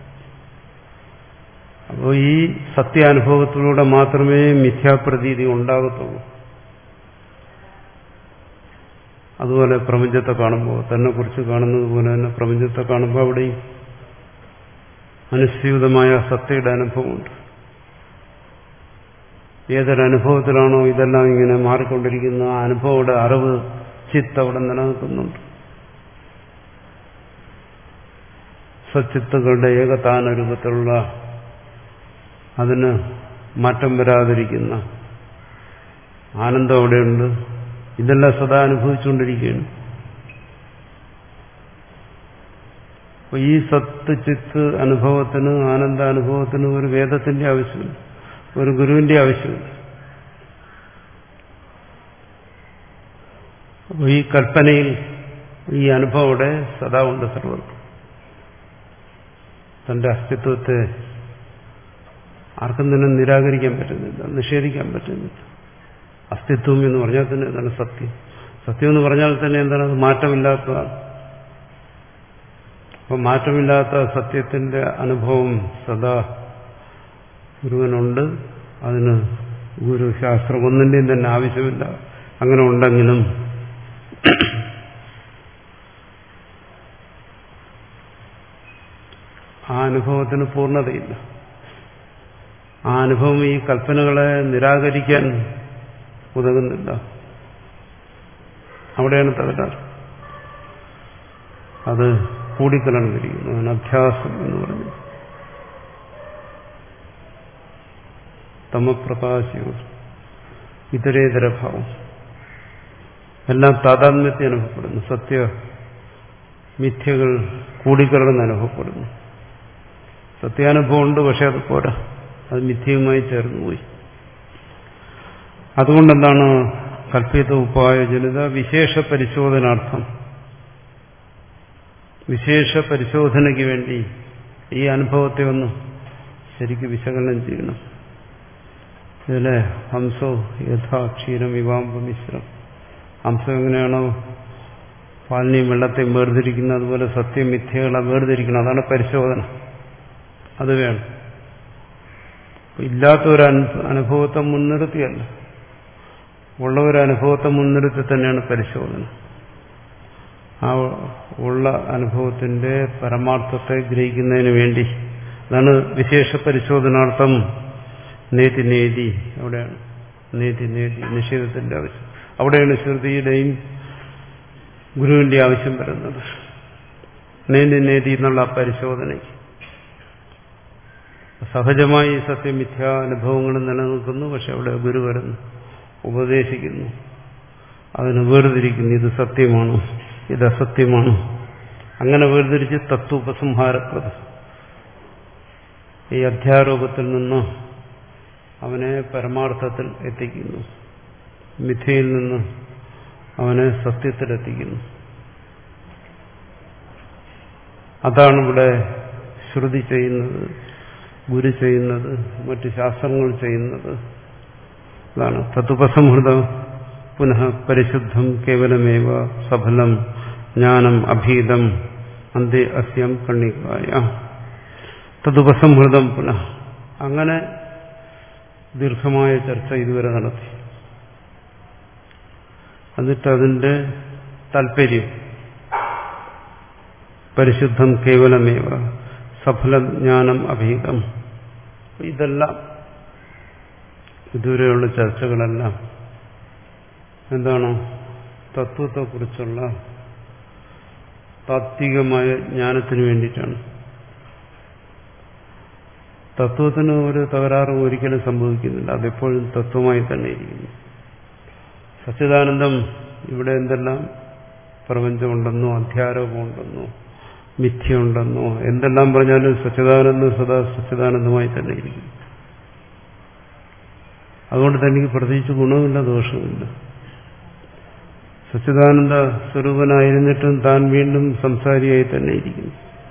അപ്പോൾ ഈ സത്യാനുഭവത്തിലൂടെ മാത്രമേ മിഥ്യാപ്രതീതി ഉണ്ടാകത്തുള്ളൂ. അതുപോലെ പ്രപഞ്ചത്തെ കാണുമ്പോൾ, തന്നെ കുറിച്ച് കാണുന്നത് പോലെ തന്നെ പ്രപഞ്ചത്തെ കാണുമ്പോൾ അവിടെയും അനുസ്യൂതമായ സത്തയുടെ അനുഭവമുണ്ട്. ഏതൊരനുഭവത്തിലാണോ ഇതെല്ലാം ഇങ്ങനെ മാറിക്കൊണ്ടിരിക്കുന്ന ആ അനുഭവയുടെ അറിവ്, ചിത്ത് അവിടെ നിലനിൽക്കുന്നുണ്ട്. സച്ചിത്തുകളുടെ ഏകതാന രൂപത്തിലുള്ള അതിന് മാറ്റം വരാതിരിക്കുന്ന ആനന്ദം അവിടെയുണ്ട്. ഇതെല്ലാം സദാ അനുഭവിച്ചുകൊണ്ടിരിക്കുകയാണ്. അപ്പൊ ഈ സത്ത് ചിത്ത് അനുഭവത്തിന്, ആനന്ദാനുഭവത്തിന് ഒരു വേദത്തിന്റെ ആവശ്യമില്ല, ഒരു ഗുരുവിന്റെ ആവശ്യമില്ല. അപ്പൊ ഈ കൽപ്പനയിൽ ഈ അനുഭവം അവിടെ സദാ ഉണ്ട് സർവ്വർക്കും. തന്റെ അസ്തിത്വത്തെ ആർക്കും തന്നെ നിരാകരിക്കാൻ പറ്റുന്നില്ല, നിഷേധിക്കാൻ പറ്റുന്നില്ല. അസ്തിത്വം എന്ന് പറഞ്ഞാൽ തന്നെ എന്താണ് സത്യം? സത്യം എന്ന് പറഞ്ഞാൽ തന്നെ എന്താണ്? അത് മാറ്റമില്ലാത്തതാണ്. അപ്പം മാറ്റമില്ലാത്ത സത്യത്തിന്റെ അനുഭവം സദാ ഗുരുവനുണ്ട്. അതിന് ഗുരു ശാസ്ത്രം ഒന്നിന്റെയും തന്നെ ആവശ്യമില്ല. അങ്ങനെ ഉണ്ടെങ്കിലും ആ അനുഭവത്തിന് പൂർണ്ണതയില്ല. ആ അനുഭവം ഈ കൽപ്പനകളെ നിരാകരിക്കാൻ ഉതകുന്നില്ല. അവിടെയാണ് തകരാറ്. അത് കൂടിക്കലർന്നിരിക്കുന്നു. അതിന് അധ്യാസം എന്ന് പറഞ്ഞു. തമപ്രകാശയോ ഇതരേതരഭാവം എല്ലാം താതാത്മ്യത്തെ അനുഭവപ്പെടുന്നു. സത്യ മിഥ്യകൾ കൂടിക്കലർന്ന് അനുഭവപ്പെടുന്നു. സത്യാനുഭവം ഉണ്ട്, പക്ഷെ അത് പോരാ, അത് മിഥ്യയുമായി ചേർന്നുപോയി. അതുകൊണ്ടെന്താണ് കൽപ്പിത ഉപായജനിത വിശേഷ പരിശോധനാർത്ഥം, വിശേഷ പരിശോധനയ്ക്ക് വേണ്ടി ഈ അനുഭവത്തെ ഒന്ന് ശരിക്കും വിശകലനം ചെയ്യണം. ഇതിലെ ഹംസോ യഥാ ക്ഷീരം വിവാമ്പ മിശ്രം, ഹംസം എങ്ങനെയാണോ പാലിനെയും വെള്ളത്തെയും വേർതിരിക്കുന്നത്, അതുപോലെ സത്യം മിഥ്യകളെ വേർതിരിക്കണം. അതാണ് പരിശോധന. അത് വേണം. ഇല്ലാത്ത ഒരു അനുഭവത്തെ മുൻനിർത്തിയല്ല, ഉള്ള ഒരു അനുഭവത്തെ മുൻനിർത്തി തന്നെയാണ് പരിശോധന. ആ ഉള്ള അനുഭവത്തിന്റെ പരമാർത്ഥത്തെ ഗ്രഹിക്കുന്നതിന് വേണ്ടി അതാണ് വിശേഷ പരിശോധനാർത്ഥം. നേതി നേതി അവിടെയാണ് നേതി നേതി നിഷേധത്തിന്റെ ആവശ്യം. അവിടെയാണ് ശ്രുതിയുടെയും ഗുരുവിന്റെ ആവശ്യം വരുന്നത്. നേതി നേതി എന്നുള്ള പരിശോധനയ്ക്ക് സഹജമായി സത്യമിഥ്യാ അനുഭവങ്ങൾ നിലനിൽക്കുന്നു. പക്ഷെ അവിടെ ഗുരു വരുന്നു, ഉപദേശിക്കുന്നു, അതിന് വേർതിരിക്കുന്നു. ഇത് സത്യമാണ്, ഇത് അസത്യമാണ്. അങ്ങനെ വേർതിരിച്ച് തത്വോപസംഹാരപ്രദ ഈ അധ്യാരോപത്തിൽ നിന്ന് അവനെ പരമാർത്ഥത്തിൽ എത്തിക്കുന്നു, മിഥ്യയിൽ നിന്ന് അവനെ സത്യത്തിലെത്തിക്കുന്നു. അതാണ് ഇവിടെ ശ്രുതി ചെയ്യുന്നത്, ഗുരു ചെയ്യുന്നത്, മറ്റ് ശാസ്ത്രങ്ങൾ ചെയ്യുന്നത്. അതാണ് തത്വോപസംഹൃതം പുനഃ പരിശുദ്ധം കേവലമേവ സഫലം ജ്ഞാനം അഭീതം അന്തി അസ്യം കണ്ണികായ. തതുപസംഹൃതം പുനഃ. അങ്ങനെ ദീർഘമായ ചർച്ച ഇതുവരെ നടത്തി. എന്നിട്ട് അതിന്റെ താല്പര്യം പരിശുദ്ധം കേവലമേവ സഫലം ജ്ഞാനം അഭീതം. ഇതെല്ലാം ഇതുവരെയുള്ള ചർച്ചകളെല്ലാം എന്താണ്? തത്വത്തെക്കുറിച്ചുള്ള താത്വികമായ ജ്ഞാനത്തിന് വേണ്ടിയിട്ടാണ്. തത്വത്തിന് ഒരു തകരാറും ഒരിക്കലും സംഭവിക്കുന്നില്ല, അതെപ്പോഴും തത്വമായി തന്നെ ഇരിക്കുന്നു. സച്ചിദാനന്ദം ഇവിടെ എന്തെല്ലാം പ്രപഞ്ചമുണ്ടെന്നോ അധ്യാരോപമുണ്ടെന്നോ മിഥ്യയുണ്ടെന്നോ എന്തെല്ലാം പറഞ്ഞാലും സച്ചിദാനന്ദം സദാ സച്ചിദാനന്ദമായി തന്നെ ഇരിക്കുന്നു. അതുകൊണ്ട് തനിക്ക് പ്രത്യേകിച്ച് ഗുണമില്ല, ദോഷമില്ല. സച്ചിദാനന്ദ സ്വരൂപനായിരുന്നിട്ടും താൻ വീണ്ടും സംസാരിയായി തന്നെ ഇരിക്കുന്നു.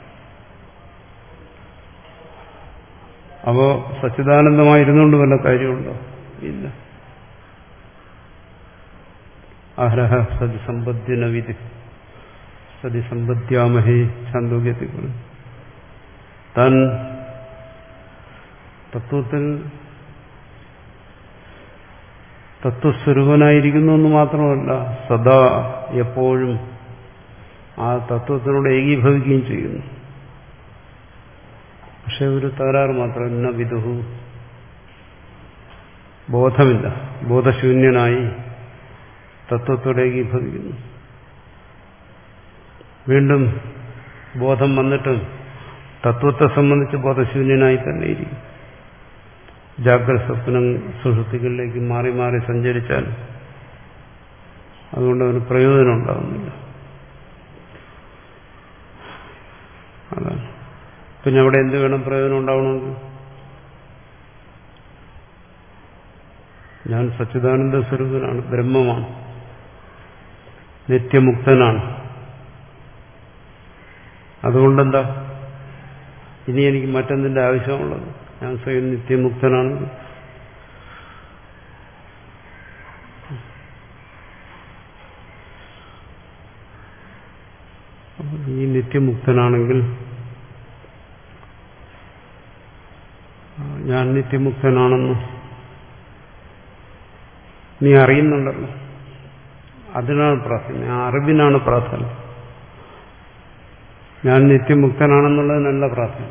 അപ്പോ സച്ചിദാനന്ദമായിരുന്നുകൊണ്ട് വല്ല കാര്യമുണ്ടോ? ഇല്ല. അഹരഹ സതി സമ്പദ്യന വിധി സതി സമ്പദ്യാമഹേ ഛാന്തോക്യത്തിൽ താൻ തത്വത്തിൽ തത്വസ്വരൂപനായിരിക്കുന്നു എന്ന് മാത്രമല്ല, സദാ എപ്പോഴും ആ തത്വത്തിനോട് ഏകീഭവിക്കുകയും ചെയ്യുന്നു. പക്ഷെ ഒരു തകരാറ് മാത്രം, ഇന്ന വിദുഹു, ബോധമില്ല, ബോധശൂന്യനായി തത്വത്തോടെ ഏകീഭവിക്കുന്നു. വീണ്ടും ബോധം വന്നിട്ടും തത്വത്തെ സംബന്ധിച്ച് ബോധശൂന്യനായി തന്നെ ഇരിക്കും. ജാഗ്രത സ്വപ്നം സുഷുപ്തികളിലേക്ക് മാറി മാറി സഞ്ചരിച്ചാൽ അതുകൊണ്ട് അവന് പ്രയോജനം ഉണ്ടാകുന്നില്ല. അതാണ്. പിന്നെ അവിടെ എന്ത് വേണം പ്രയോജനം ഉണ്ടാവണമെങ്കിൽ? ഞാൻ സച്ചിദാനന്ദ സ്വരൂപനാണ്, ബ്രഹ്മമാണ്, നിത്യമുക്തനാണ്. അതുകൊണ്ടെന്താ ഇനി എനിക്ക് മറ്റെന്തിന്റെ ആവശ്യമുള്ളത്? ഞാൻ സ്വയം നിത്യമുക്തനാണ്. ഈ നിത്യമുക്തനാണെങ്കിൽ ഞാൻ നിത്യമുക്തനാണെന്ന് നീ അറിയുന്നുണ്ടല്ലോ, അതിനാണ് പ്രാധാന്യം, ആ അറിവിനാണ് പ്രാധാന്യം. ഞാൻ നിത്യമുക്തനാണെന്നുള്ളതിനല്ല പ്രാധാന്യം.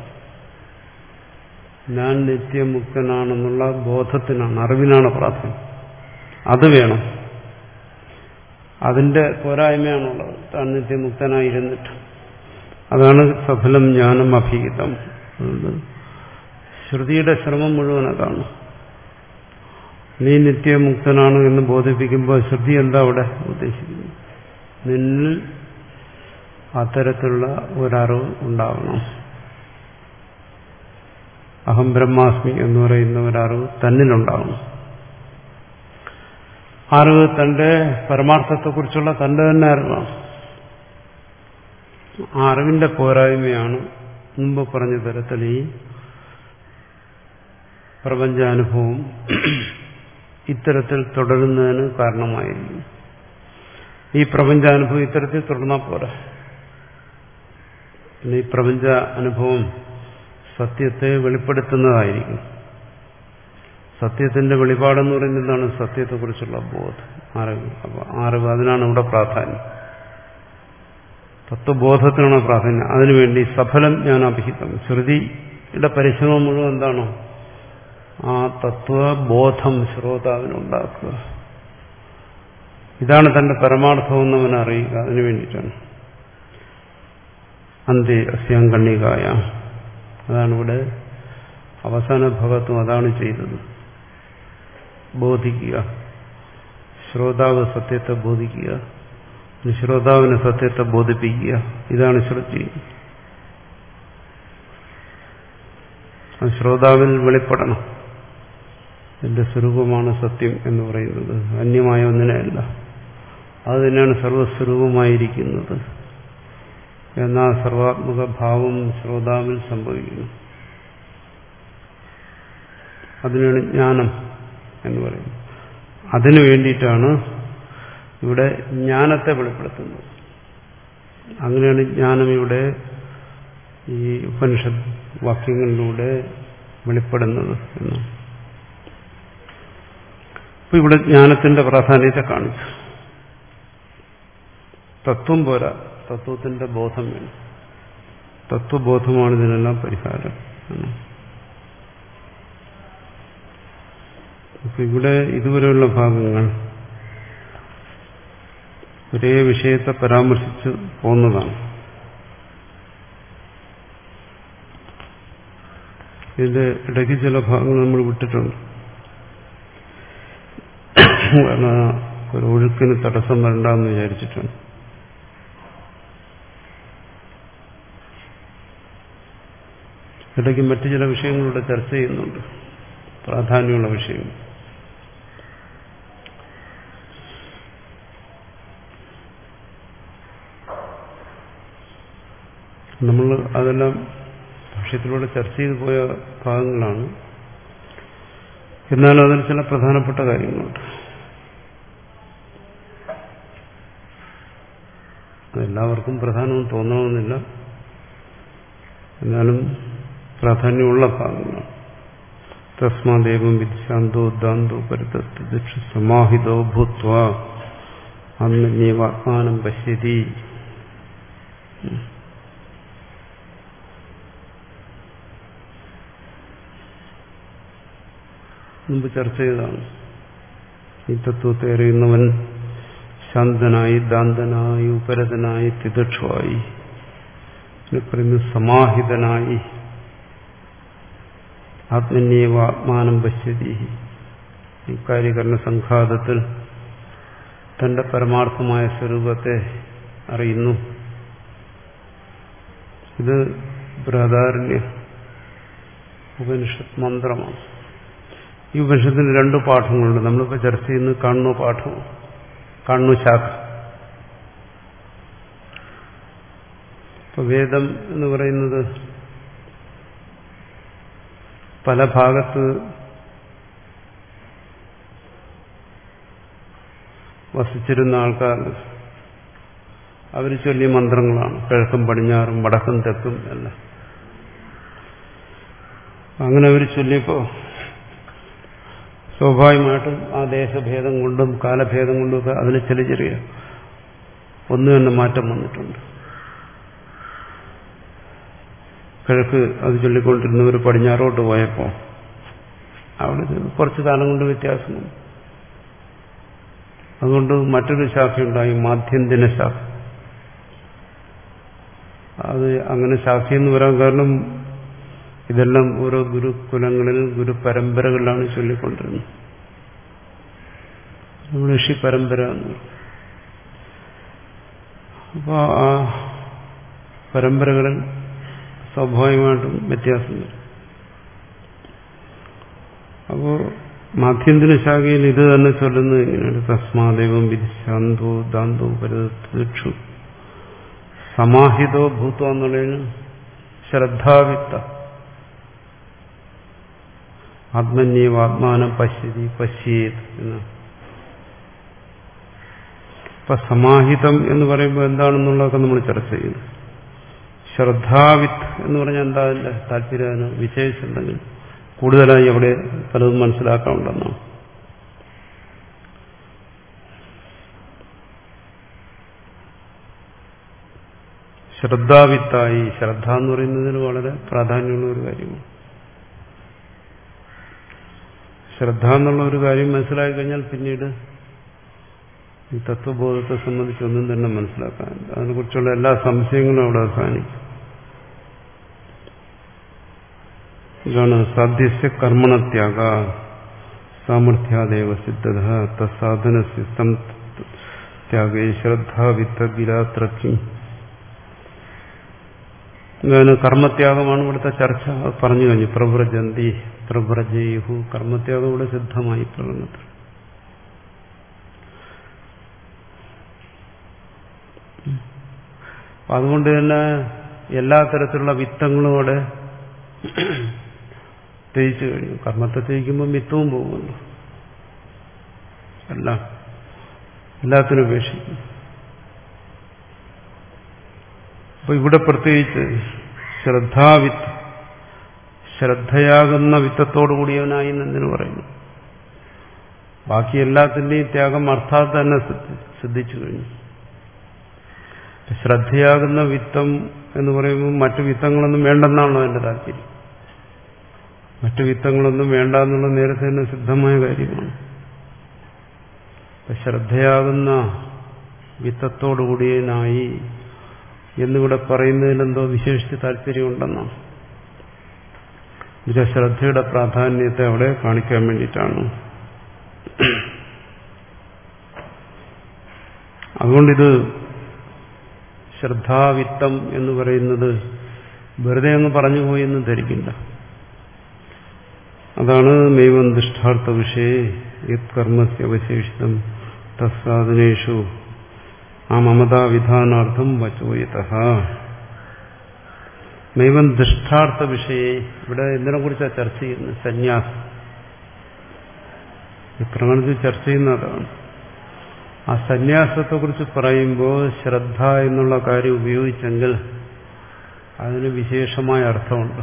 ഞാൻ നിത്യമുക്തനാണെന്നുള്ള ബോധത്തിനാണ്, അറിവിനാണ് പ്രാധാന്യം. അത് വേണം. അതിന്റെ പോരായ്മയാണുള്ളത് താൻ നിത്യമുക്തനായിരുന്നിട്ട്. അതാണ് സഫലം ജ്ഞാനം അഭീതം. ശ്രുതിയുടെ ശ്രമം മുഴുവൻ അതാണ്. നീ നിത്യമുക്തനാണ് എന്ന് ബോധിപ്പിക്കുമ്പോൾ ശ്രുതി എന്താ അവിടെ ഉദ്ദേശിക്കുന്നത്? നിന്നിൽ അത്തരത്തിലുള്ള ഒരറിവ് ഉണ്ടാവണം. അഹം ബ്രഹ്മാസ്മി എന്ന് പറയുന്ന ഒരറിവ് തന്നിലുണ്ടാവണം. അറിവ് തന്റെ പരമാർത്ഥത്തെക്കുറിച്ചുള്ള തന്റെ തന്നെ അറിവാണ്. ആ അറിവിന്റെ പോരായ്മയാണ് മുമ്പ് പറഞ്ഞ തരത്തിൽ ഈ പ്രപഞ്ചാനുഭവം ഇത്തരത്തിൽ തുടരുന്നതിന് കാരണമായിരുന്നു. ഈ പ്രപഞ്ചാനുഭവം ഇത്തരത്തിൽ തുടർന്നാൽ പോരാ. പിന്നെ ഈ പ്രപഞ്ച അനുഭവം സത്യത്തെ വെളിപ്പെടുത്തുന്നതായിരിക്കും. സത്യത്തിന്റെ വെളിപാടെന്ന് പറയുന്നത് എന്താണ്? സത്യത്തെക്കുറിച്ചുള്ള ബോധം, അറിവ്. അപ്പൊ അറിവ്, അതിനാണ് ഇവിടെ പ്രാധാന്യം. തത്വബോധത്തിനാണ് പ്രാധാന്യം. അതിനുവേണ്ടി സഫലം ജ്ഞാനാഭിഹിതം. ശ്രുതിയുടെ പരിശ്രമം മുഴുവൻ എന്താണോ ആ തത്വബോധം ശ്രോതാവിനുണ്ടാക്കുക. ഇതാണ് തന്റെ പരമാർത്ഥമെന്ന് അവൻ അറിയുക. അതിനു വേണ്ടിയിട്ടാണ് അന്തി അസ്യാം കണ്ണികായ. അതാണ് ഇവിടെ അവസാന ഭാഗത്തും അതാണ് ചെയ്തത്. ബോധിക്കുക, ശ്രോതാവ് സത്യത്തെ ബോധിക്കുക, ശ്രോതാവിന് സത്യത്തെ ബോധിപ്പിക്കുക. ഇതാണ് ശ്രുതി. ശ്രോതാവിൽ വെളിപ്പെടണം. എന്റെ സ്വരൂപമാണ് സത്യം എന്ന് പറയുന്നത്, അന്യമായ ഒന്നിനെയല്ല. അത് തന്നെയാണ് സർവസ്വരൂപമായിരിക്കുന്നത് എന്ന സർവാത്മക ഭാവം ശ്രോതാവിൽ സംഭവിക്കുന്നു. അതിനാണ് ജ്ഞാനം എന്ന് പറയുന്നത്. അതിനു വേണ്ടിയിട്ടാണ് ഇവിടെ ജ്ഞാനത്തെ വെളിപ്പെടുത്തുന്നത്. അങ്ങനെയാണ് ജ്ഞാനം ഇവിടെ ഈ ഉപനിഷത്ത് വാക്യങ്ങളിലൂടെ വെളിപ്പെടുന്നത് എന്ന്. അപ്പൊ ഇവിടെ ജ്ഞാനത്തിന്റെ പ്രാധാന്യത്തെ കാണിച്ചു. തത്വം പോരാ, തത്വത്തിന്റെ ബോധം വേണം. തത്വബോധമാണ് ഇതിനെല്ലാം പരിഹാരം. അപ്പൊ ഇവിടെ ഇതുവരെയുള്ള ഭാഗങ്ങൾ ഒരേ വിഷയത്തെ പരാമർശിച്ച് പോകുന്നതാണ്. ഇതിന്റെ ഇടയ്ക്ക് ചില ഭാഗങ്ങൾ നമ്മൾ വിട്ടിട്ടുണ്ട്. കാരണം ഒരു ഒഴുക്കിന് തടസ്സം വരണ്ടെന്ന് വിചാരിച്ചിട്ടുണ്ട്. ഇടയ്ക്ക് മറ്റു ചില വിഷയങ്ങളുടെ ചർച്ച ചെയ്യുന്നുണ്ട്, പ്രാധാന്യമുള്ള വിഷയങ്ങൾ. നമ്മൾ അതെല്ലാം ഭാഷ്യത്തിലൂടെ ചർച്ച ചെയ്തു പോയ ഭാഗങ്ങളാണ്. എന്നാലും അതിൽ ചില പ്രധാനപ്പെട്ട കാര്യങ്ങളുണ്ട്. അതെല്ലാവർക്കും പ്രധാനവും തോന്നണമെന്നില്ല, എന്നാലും പ്രാധാന്യമുള്ള ഭാഗങ്ങളാണ്. തസ്മാദേവം വിദ്ശാന്തോ ദാന്തോ പരിതസ്ഥ സമാഹിതോ ഭൂത്വ അന്യവാത്മാനം പശ്യതി. മുമ്പ് ചർച്ച ചെയ്തതാണ്. ഈ തത്വത്തെ അറിയുന്നവൻ ശാന്തനായി, ദാന്തനായി, ഉപരതനായി, തിദക്ഷുവായി, പറയുന്നത് സമാഹിതനായി. ആത്മന്യേവ ആത്മാനം പശ്യതി. ഈ കാര്യകരണ സംഘാതത്തിൽ തന്റെ പരമാർത്ഥമായ സ്വരൂപത്തെ അറിയുന്നു. ഇത് ബൃഹദാരണ്യ ഉപനിഷത്ത് മന്ത്രമാണ്. ഈ ഉപനിഷത്തിന് രണ്ടു പാഠങ്ങളുണ്ട്. നമ്മളിപ്പോൾ ചർച്ച ചെയ്യുന്നത് കണ്ണു പാഠവും കണ്ണു ശാഖ. ഇപ്പൊ വേദം എന്ന് പറയുന്നത് പല ഭാഗത്ത് വസിച്ചിരുന്ന ആൾക്കാർ അവർ ചൊല്ലിയ മന്ത്രങ്ങളാണ്. കിഴക്കും പടിഞ്ഞാറും വടക്കും തെക്കും എല്ലാം. അങ്ങനെ അവർ ചൊല്ലിയപ്പോൾ സ്വാഭാവികമായിട്ടും ആ ദേശഭേദം കൊണ്ടും കാലഭേദം കൊണ്ടും ഒക്കെ അതിൽ ചെറിയ ചെറിയ ഒന്നു തന്നെ മാറ്റം വന്നിട്ടുണ്ട്. കിഴക്ക് അത് ചൊല്ലിക്കൊണ്ടിരുന്നവർ പടിഞ്ഞാറോട്ട് പോയപ്പോൾ അവിടെ കുറച്ചു കാലം കൊണ്ട് വ്യത്യാസമുണ്ട്. അതുകൊണ്ട് മറ്റൊരു ശാഖയുണ്ടായി, മാധ്യന്തിന ശാഖ. അത് അങ്ങനെ ശാഖയെന്ന് വരാൻ കാരണം ഇതെല്ലാം ഓരോ ഗുരുകുലങ്ങളിൽ ഗുരുപരമ്പരകളിലാണ് ചൊല്ലിക്കൊണ്ടിരുന്നത്. ഋഷി പരമ്പര എന്ന് പറയും. അപ്പോൾ ആ പരമ്പരകളിൽ സ്വാഭാവികമായിട്ടും വ്യത്യാസം വരും. അപ്പോൾ മാധ്യന്തിന ശാഖയിൽ ഇത് തന്നെ ചൊല്ലുന്നത് ഇങ്ങനെയാണ്: തസ്മാദേവം വിധിശാന്തോ ദാന്തോ പരിതക്ഷു സമാഹിതോ ഭൂതോ എന്നുള്ളതിന് ശ്രദ്ധാവിത്ത ആത്മന്യേവ ആത്മാനം പശ്യതി പശ്യേത് എന്ന്. ഇപ്പൊ സമാഹിതം എന്ന് പറയുമ്പോൾ എന്താണെന്നുള്ളതൊക്കെ നമ്മൾ ചർച്ച ചെയ്യുന്നു. ശ്രദ്ധാവിത്ത് എന്ന് പറഞ്ഞാൽ എന്താ അതിന്റെ താല്പര്യം? വിശേഷിച്ചുണ്ടെങ്കിൽ കൂടുതലായി അവിടെ പലതും മനസ്സിലാക്കാനുണ്ടെന്നാണ്. ശ്രദ്ധാവിത്തായി, ശ്രദ്ധ എന്ന് പറയുന്നതിന് വളരെ പ്രാധാന്യമുള്ള ഒരു കാര്യമാണ്. ശ്രദ്ധ എന്നുള്ള ഒരു കാര്യം മനസ്സിലാക്കി കഴിഞ്ഞാൽ പിന്നീട് ഈ തത്വബോധത്തെ സംബന്ധിച്ചൊന്നും തന്നെ മനസ്സിലാക്കാൻ, അതിനെക്കുറിച്ചുള്ള എല്ലാ സംശയങ്ങളും അവിടെ അവസാനിക്കും. ഇതാണ് സാധ്യസ്യ കർമ്മണത്യാഗ സാമർഥ്യാദേവ സിദ്ധത തസാധനസ്യം ത്യാഗേ ശ്രദ്ധാവിത്ത ഗിരാത്രക്കി. ഇങ്ങനെ കർമ്മത്യാഗമാണ് ഇവിടുത്തെ ചർച്ച. പറഞ്ഞു കഴിഞ്ഞു. പ്രവ്രജന്തി പ്രവ്രജേഹു. കർമ്മത്യാഗം ഇവിടെ സിദ്ധമായി പ്രകടനത്തിൽ. അതുകൊണ്ട് തന്നെ എല്ലാ തരത്തിലുള്ള വിത്തങ്ങളും അവിടെ ത്യജിച്ചു കഴിഞ്ഞു. കർമ്മത്തെ ത്യജിക്കുമ്പോൾ വിത്തവും പോകുമല്ലോ. എല്ലാം എല്ലാത്തിനും ഉപേക്ഷിക്കും. അപ്പൊ ഇവിടെ പ്രത്യേകിച്ച് ശ്രദ്ധാവിത്ത്, ശ്രദ്ധയാകുന്ന വിത്തത്തോടുകൂടിയവനായി എന്നെന്ന് പറയുന്നു. ബാക്കി എല്ലാത്തിന്റെയും ത്യാഗം അർത്ഥാത് തന്നെ സിദ്ധിച്ചു കഴിഞ്ഞു. ശ്രദ്ധയാകുന്ന വിത്തം എന്ന് പറയുമ്പോൾ മറ്റു വിത്തങ്ങളൊന്നും വേണ്ടെന്നാണല്ലോ എന്റെ താല്പര്യം. മറ്റു വിത്തങ്ങളൊന്നും വേണ്ട എന്നുള്ള നേരത്തെ തന്നെ സിദ്ധമായ കാര്യമാണ്. ശ്രദ്ധയാകുന്ന വിത്തത്തോടുകൂടിയനായി എന്നിവിടെ പറയുന്നതിലെന്തോ വിശേഷിച്ച് താല്പര്യമുണ്ടെന്നാണ്. ഇത് ശ്രദ്ധയുടെ പ്രാധാന്യത്തെ അവിടെ കാണിക്കാൻ വേണ്ടിയിട്ടാണ്. അതുകൊണ്ടിത് ശ്രദ്ധാവിത്തം എന്ന് പറയുന്നത് വെറുതെ അങ്ങ് പറഞ്ഞുപോയി എന്ന് ധരിക്കില്ല. അതാണ് നൈവം ദൃഷ്ടാർത്ഥ വിഷയേ യത് കർമ്മസ്യ അവശേഷിതം തസ്സാധനേഷു ആ മമതാവിധാനാർത്ഥം വചോയതഃ. നൈവം ദൃഷ്ടാർത്ഥ വിഷയേ. ഇവിടെ എന്തിനെ കുറിച്ചാണ് ചർച്ച ചെയ്യുന്നത്? സന്യാസം. പ്രകടനത്തിൽ ചർച്ച ചെയ്യുന്ന അതാണ്. ആ സന്യാസത്തെക്കുറിച്ച് പറയുമ്പോൾ ശ്രദ്ധ എന്നുള്ള കാര്യം ഉപയോഗിച്ചെങ്കിൽ അതിന് വിശേഷമായ അർത്ഥമുണ്ട്.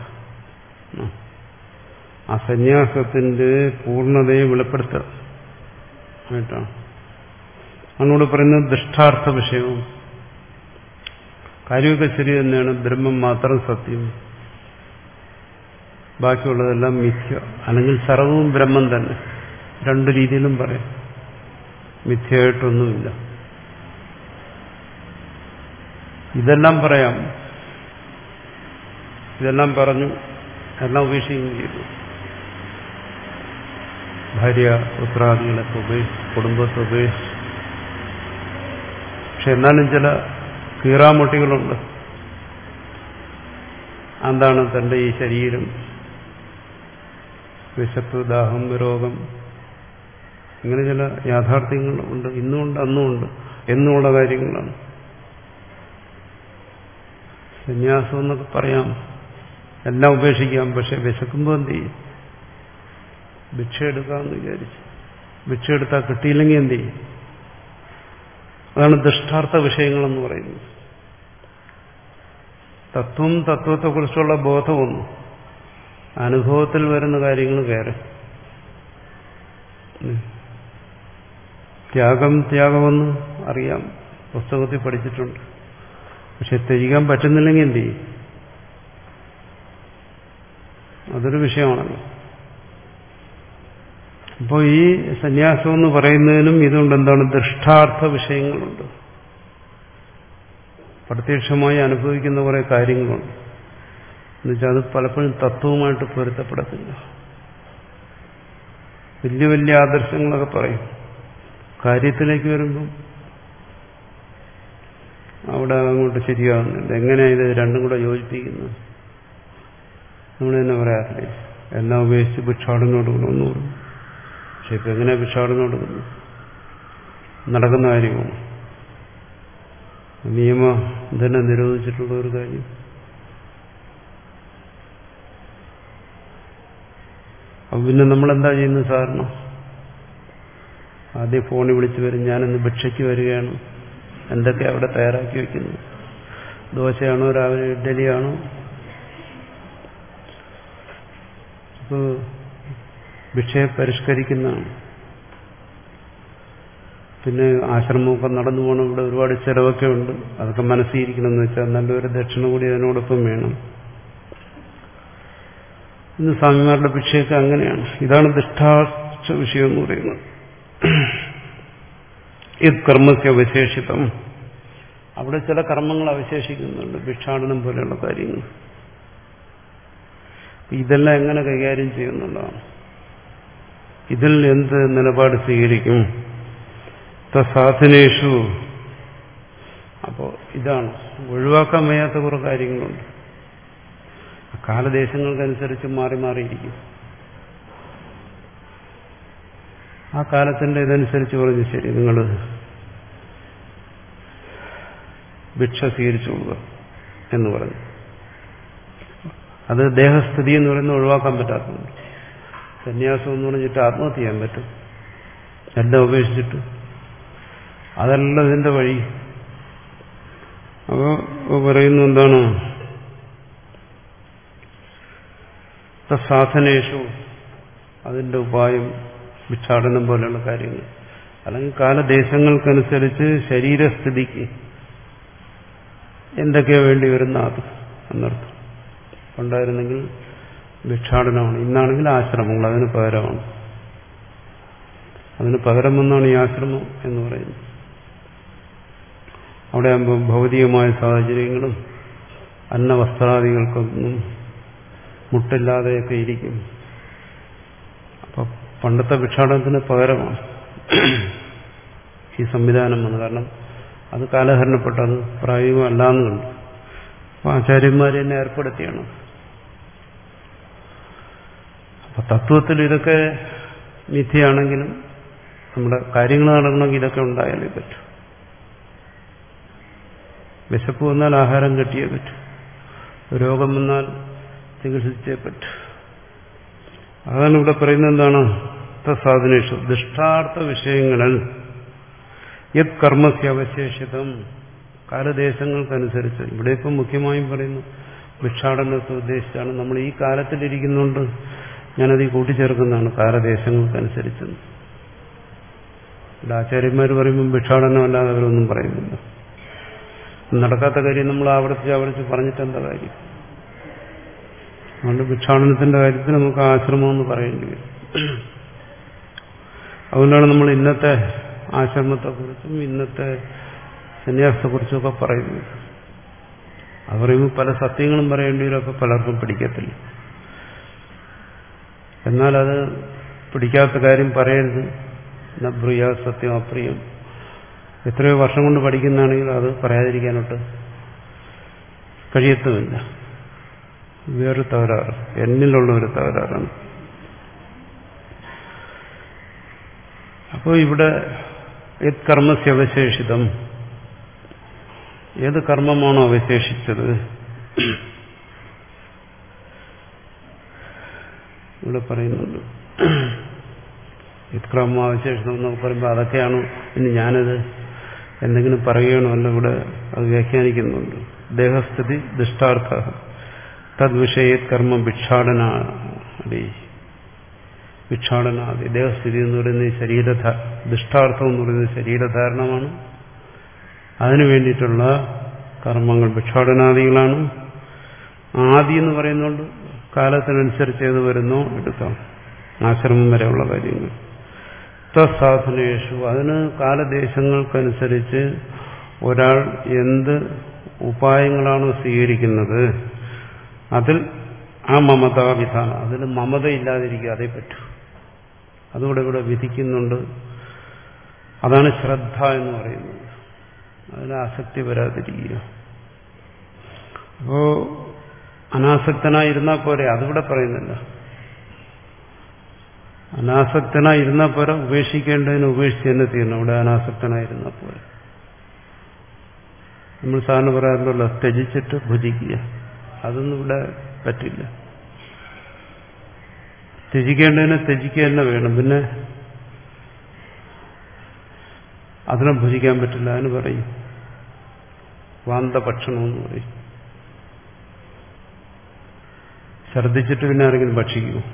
ആ സന്യാസത്തിന്റെ പൂർണ്ണതയെ വെളിപ്പെടുത്താനായിട്ടാണ് അതിനോട് പറയുന്നത് ദൃഷ്ടാർത്ഥ വിഷയവും. കാര്യമൊക്കെ ശരി തന്നെയാണ്. ബ്രഹ്മം മാത്രം സത്യം, ബാക്കിയുള്ളതെല്ലാം മിഥ്യ, അല്ലെങ്കിൽ സർവവും ബ്രഹ്മം തന്നെ. രണ്ട് രീതിയിലും പറയാം. മിഥ്യയായിട്ടൊന്നുമില്ല. ഇതെല്ലാം പറയാം. ഇതെല്ലാം പറഞ്ഞു എല്ലാം ഉപേക്ഷിക്കുകയും ചെയ്തു. ഭാര്യ പുത്രാദികളൊക്കെ ഉപേക്ഷിച്ച് കുടുംബത്തെ ഉപേക്ഷിച്ച്. പക്ഷെ എന്നാലും ചില കീറാമുട്ടികളുണ്ട്. എന്താണ് തന്റെ ഈ ശരീരം, വിശപ്പ്, ദാഹം, രോഗം, ഇങ്ങനെ ചില യാഥാർത്ഥ്യങ്ങളുണ്ട്. ഇന്നുമുണ്ട്, അന്നുമുണ്ട്, എന്നുമുള്ള കാര്യങ്ങളാണ്. സന്യാസം എന്നൊക്കെ പറയാം, എല്ലാം ഉപേക്ഷിക്കാം. പക്ഷെ വിശക്കുമ്പോൾ എന്ത് ചെയ്യും? ഭിക്ഷ എടുക്കാമെന്ന് വിചാരിച്ചു. ഭിക്ഷ എടുത്താൽ കിട്ടിയില്ലെങ്കിൽ എന്ത് ചെയ്യും? അതാണ് ദൃഷ്ടാർത്ഥ വിഷയങ്ങളെന്ന് പറയുന്നത്. തത്വം, തത്വത്തെക്കുറിച്ചുള്ള ബോധമൊന്നും, അനുഭവത്തിൽ വരുന്ന കാര്യങ്ങൾ വേറെ. ത്യാഗം ത്യാഗമെന്ന് അറിയാം, പുസ്തകത്തിൽ പഠിച്ചിട്ടുണ്ട്. പക്ഷെ ത്യജിക്കാൻ പറ്റുന്നില്ലെങ്കിൽ എന്ത് ചെയ്യും? അതൊരു വിഷയമാണല്ലോ. അപ്പോൾ ഈ സന്യാസം എന്ന് പറയുന്നതിനും ഇതുകൊണ്ട് എന്താണ്? ദൃഷ്ടാർത്ഥ വിഷയങ്ങളുണ്ട്. പ്രത്യക്ഷമായി അനുഭവിക്കുന്ന കുറെ കാര്യങ്ങളുണ്ട്. എന്നുവെച്ചാൽ അത് പലപ്പോഴും തത്വവുമായിട്ട് പൊരുത്തപ്പെടത്തില്ല. വലിയ വലിയ ആദർശങ്ങളൊക്കെ പറയും, കാര്യത്തിലേക്ക് വരുമ്പം അവിടെ അങ്ങോട്ട് ശരിയാകുന്നുണ്ട്. എങ്ങനെയാണ് ഇത് രണ്ടും കൂടെ യോജിപ്പിക്കുന്നത്? നമ്മൾ തന്നെ പറയാറില്ലേ, എല്ലാം ഉപേക്ഷിച്ച് ഭിക്ഷാടനോട് കൊണ്ടു. പക്ഷെ ഇപ്പം എങ്ങനെയാ ഭിക്ഷാടനോട് കൊണ്ടു നടക്കുന്ന കാര്യമാണ്? നിയമം തന്നെ നിരോധിച്ചിട്ടുള്ള ഒരു കാര്യം. അപ്പം പിന്നെ നമ്മളെന്താ ചെയ്യുന്നത്? സാധാരണ ആദ്യം ഫോണിൽ വിളിച്ചു വരും, ഞാനിന്ന് ഭിക്ഷയ്ക്ക് വരികയാണ്, എന്തൊക്കെ അവിടെ തയ്യാറാക്കി വയ്ക്കുന്നു, ദോശയാണോ രാവിലെ ഇഡ്ഡലിയാണോ? അപ്പോൾ ഭിക്ഷയെ പരിഷ്കരിക്കുന്നതാണ്. പിന്നെ ആശ്രമമൊക്കെ നടന്നു പോകണം, ഇവിടെ ഒരുപാട് ചിലവൊക്കെ ഉണ്ട്, അതൊക്കെ മനസ്സിരിക്കണമെന്ന് വെച്ചാൽ നല്ലൊരു ദക്ഷിണ കൂടി അതിനോടൊപ്പം വേണം. ഇന്ന് സ്വാമിമാരുടെ ഭിക്ഷയൊക്കെ അങ്ങനെയാണ്. ഇതാണ് ദൃഷ്ടാർത്ഥ വിഷയം എന്ന് പറയുന്നത്. ഇത് കർമ്മസ്യ അവശേഷിതം. അവിടെ ചില കർമ്മങ്ങൾ അവശേഷിക്കുന്നുണ്ട്, ഭിക്ഷാടനം പോലെയുള്ള കാര്യങ്ങൾ. ഇതെല്ലാം എങ്ങനെ കൈകാര്യം ചെയ്യുന്നുള്ളതാണ്. ഇതിൽ എന്ത് നിലപാട് സ്വീകരിക്കും? സാധനേഷു. അപ്പോൾ ഇതാണ് ഒഴിവാക്കാൻ വയ്യാത്ത കുറെ കാര്യങ്ങളുണ്ട്. കാലദേശങ്ങൾക്കനുസരിച്ച് മാറി മാറിയിരിക്കും. ആ കാലത്തിന്റെ ഇതനുസരിച്ച് പറഞ്ഞു, ശരി നിങ്ങൾ ഭിക്ഷ സ്വീകരിച്ചുകൊള്ളുക എന്ന് പറഞ്ഞു. അത് ദേഹസ്ഥിതി എന്ന് പറയുന്നത് ഒഴിവാക്കാൻ പറ്റാത്തതുണ്ട്. സന്യാസം എന്ന് പറഞ്ഞിട്ട് ആത്മഹത്യ ചെയ്യാൻ പറ്റും, എല്ലാം ഉപേക്ഷിച്ചിട്ട്. അതല്ല ഇതിന്റെ വഴി. അപ്പോൾ പറയുന്നു എന്താണ്? സാധനേഷു, അതിന്റെ ഉപായം ഭിക്ഷാടനം പോലെയുള്ള കാര്യങ്ങൾ. അല്ലെങ്കിൽ കാലദേശങ്ങൾക്കനുസരിച്ച് ശരീരസ്ഥിതിക്ക് എന്തൊക്കെയോ വേണ്ടി വരുന്ന അത് എന്നർത്ഥം. ഉണ്ടായിരുന്നെങ്കിൽ ഭിക്ഷാടനമാണ്, ഇന്നാണെങ്കിൽ ആശ്രമങ്ങൾ അതിന് പകരമാണ്. അതിന് പകരം വന്നാണ് ഈ ആശ്രമം എന്ന് പറയുന്നത്. അവിടെ ആകുമ്പോൾ ഭൗതികമായ സാഹചര്യങ്ങളും അന്നവസ്ത്രാദികൾക്കൊന്നും മുട്ടില്ലാതെയൊക്കെ ഇരിക്കും. അപ്പം പണ്ടത്തെ ഭിക്ഷാടനത്തിന് പകരമാണ് ഈ സംവിധാനം വന്നു. കാരണം അത് കാലഹരണപ്പെട്ടത് പ്രായോഗികമല്ലാന്ന് കണ്ടു. അപ്പം ആചാര്യന്മാർ തന്നെ ഏർപ്പെടുത്തിയാണ്. അപ്പം തത്വത്തിൽ ഇതൊക്കെ മിഥ്യയാണെങ്കിലും നമ്മുടെ കാര്യങ്ങൾ നടക്കണമെങ്കിൽ ഇതൊക്കെ ഉണ്ടായാലേ പറ്റൂ. വിശപ്പ് വന്നാൽ ആഹാരം കിട്ടിയേ പറ്റൂ, രോഗം വന്നാൽ ചികിത്സിച്ചേ പറ്റൂ. അതാണ് ഇവിടെ പറയുന്നത്. എന്താണ്? സാധനേഷു ദൃഷ്ടാർത്ഥ വിഷയങ്ങളിൽ യത് കർമ്മസ്യ അവശേഷിതം, കാലദേശങ്ങൾക്കനുസരിച്ച്. ഇവിടെ ഇപ്പം മുഖ്യമായും പറയുന്നു ഭിക്ഷാടനത്തെ ഉദ്ദേശിച്ചാണ്. നമ്മൾ ഈ കാലത്തിലിരിക്കുന്നുണ്ട്, ഞാനത് കൂട്ടിച്ചേർക്കുന്നതാണ് കാലദേശങ്ങൾക്കനുസരിച്ച്. ഇവിടെ ആചാര്യന്മാർ പറയുമ്പം ഭിക്ഷാടനമല്ലാതെ അവരൊന്നും പറയുന്നില്ല. നടക്കാത്ത കാര്യം നമ്മൾ ആവർത്തിച്ച് ആവർത്തിച്ച് പറഞ്ഞിട്ട് എന്താ കാര്യം? അതുകൊണ്ട് ഭിക്ഷാടനത്തിന്റെ കാര്യത്തിൽ നമുക്ക് ആശ്രമമെന്ന് പറയേണ്ടി വരും. അതുകൊണ്ടാണ് നമ്മൾ ഇന്നത്തെ ആശ്രമത്തെക്കുറിച്ചും ഇന്നത്തെ സന്യാസത്തെക്കുറിച്ചുമൊക്കെ പറയുന്നത്. അത് പറയുമ്പോൾ പല സത്യങ്ങളും പറയേണ്ടി വരും, അപ്പോൾ പലർക്കും പിടിക്കത്തില്ല. എന്നാൽ അത് പിടിക്കാത്ത കാര്യം പറയരുത്. നബ്രിയ സത്യം അപ്രിയം. എത്രയോ വർഷം കൊണ്ട് പഠിക്കുന്നതാണെങ്കിൽ അത് പറയാതിരിക്കാനോട്ട് കഴിയത്തുമില്ല. വേറൊരു തകരാറ്, എന്നിലുള്ള ഒരു തകരാറാണ്. അപ്പോൾ ഇവിടെ ഏത് കർമ്മസ്യ അവശേഷിതം, ഏത് കർമ്മമാണോ അവശേഷിച്ചത്, ഇവിടെ പറയുന്നുണ്ട്. ഏത് കർമാവശേഷിതം എന്നൊക്കെ പറയുമ്പോൾ അതൊക്കെയാണ്. ഇനി ഞാനത് എന്തെങ്കിലും പറയുകയാണോ അല്ല, ഇവിടെ അത് വ്യാഖ്യാനിക്കുന്നുണ്ട്. ദേഹസ്ഥിതി ദുഷ്ടാർത്ഥ തദ്വിഷയ കർമ്മ ഭിക്ഷാടനാദി. ഭിക്ഷാടനാദി ദേഹസ്ഥിതി എന്ന് പറയുന്നത് ശരീര ദുഷ്ടാർത്ഥം എന്ന് പറയുന്നത് ശരീരധാരണമാണ്. അതിനു വേണ്ടിയിട്ടുള്ള കർമ്മങ്ങൾ ഭിക്ഷാടനാദികളാണ്. ആദി എന്ന് പറയുന്നുണ്ട് കാലത്തിനനുസരിച്ച് ഏത് വരുന്നോ എടുക്കാം, ആശ്രമം വരെയുള്ള കാര്യങ്ങൾ. തത്സാധനേഷു, അതിന് കാലദേശങ്ങൾക്കനുസരിച്ച് ഒരാൾ എന്ത് ഉപായങ്ങളാണോ സ്വീകരിക്കുന്നത് അതിൽ ആ മമതാവിധാനം, അതിൽ മമതയില്ലാതിരിക്കുക, അതേ പറ്റൂ. അതുകൂടെ ഇവിടെ വിധിക്കുന്നുണ്ട്. അതാണ് ശ്രദ്ധ എന്ന് പറയുന്നത്. അതിന് ആസക്തി വരാതിരിക്കുക. അപ്പോ അനാസക്തനായിരുന്നാൽ പോരെ, അതിവിടെ പറയുന്നില്ല. അനാസക്തനായിരുന്നാൽ പോരെ, ഉപേക്ഷിക്കേണ്ടതിന് ഉപേക്ഷിച്ച് തന്നെ തീരണം. ഇവിടെ അനാസക്തനായിരുന്നാൽ പോരെ. നമ്മൾ സാധാരണ പറയാറുണ്ടല്ലോ ത്യജിച്ചിട്ട് ഭുജിക്കുക, അതൊന്നും ഇവിടെ പറ്റില്ല. ത്യജിക്കേണ്ടതിനെ ത്യജിക്കുക തന്നെ വേണം. പിന്നെ അതിനെ ഭുജിക്കാൻ പറ്റില്ല. അതിന് പറയും വാന്തഭക്ഷണമെന്ന് പറയും. ഛർദ്ദിച്ചിട്ട് പിന്നെ ആരെങ്കിലും ഭക്ഷിക്കുമോ?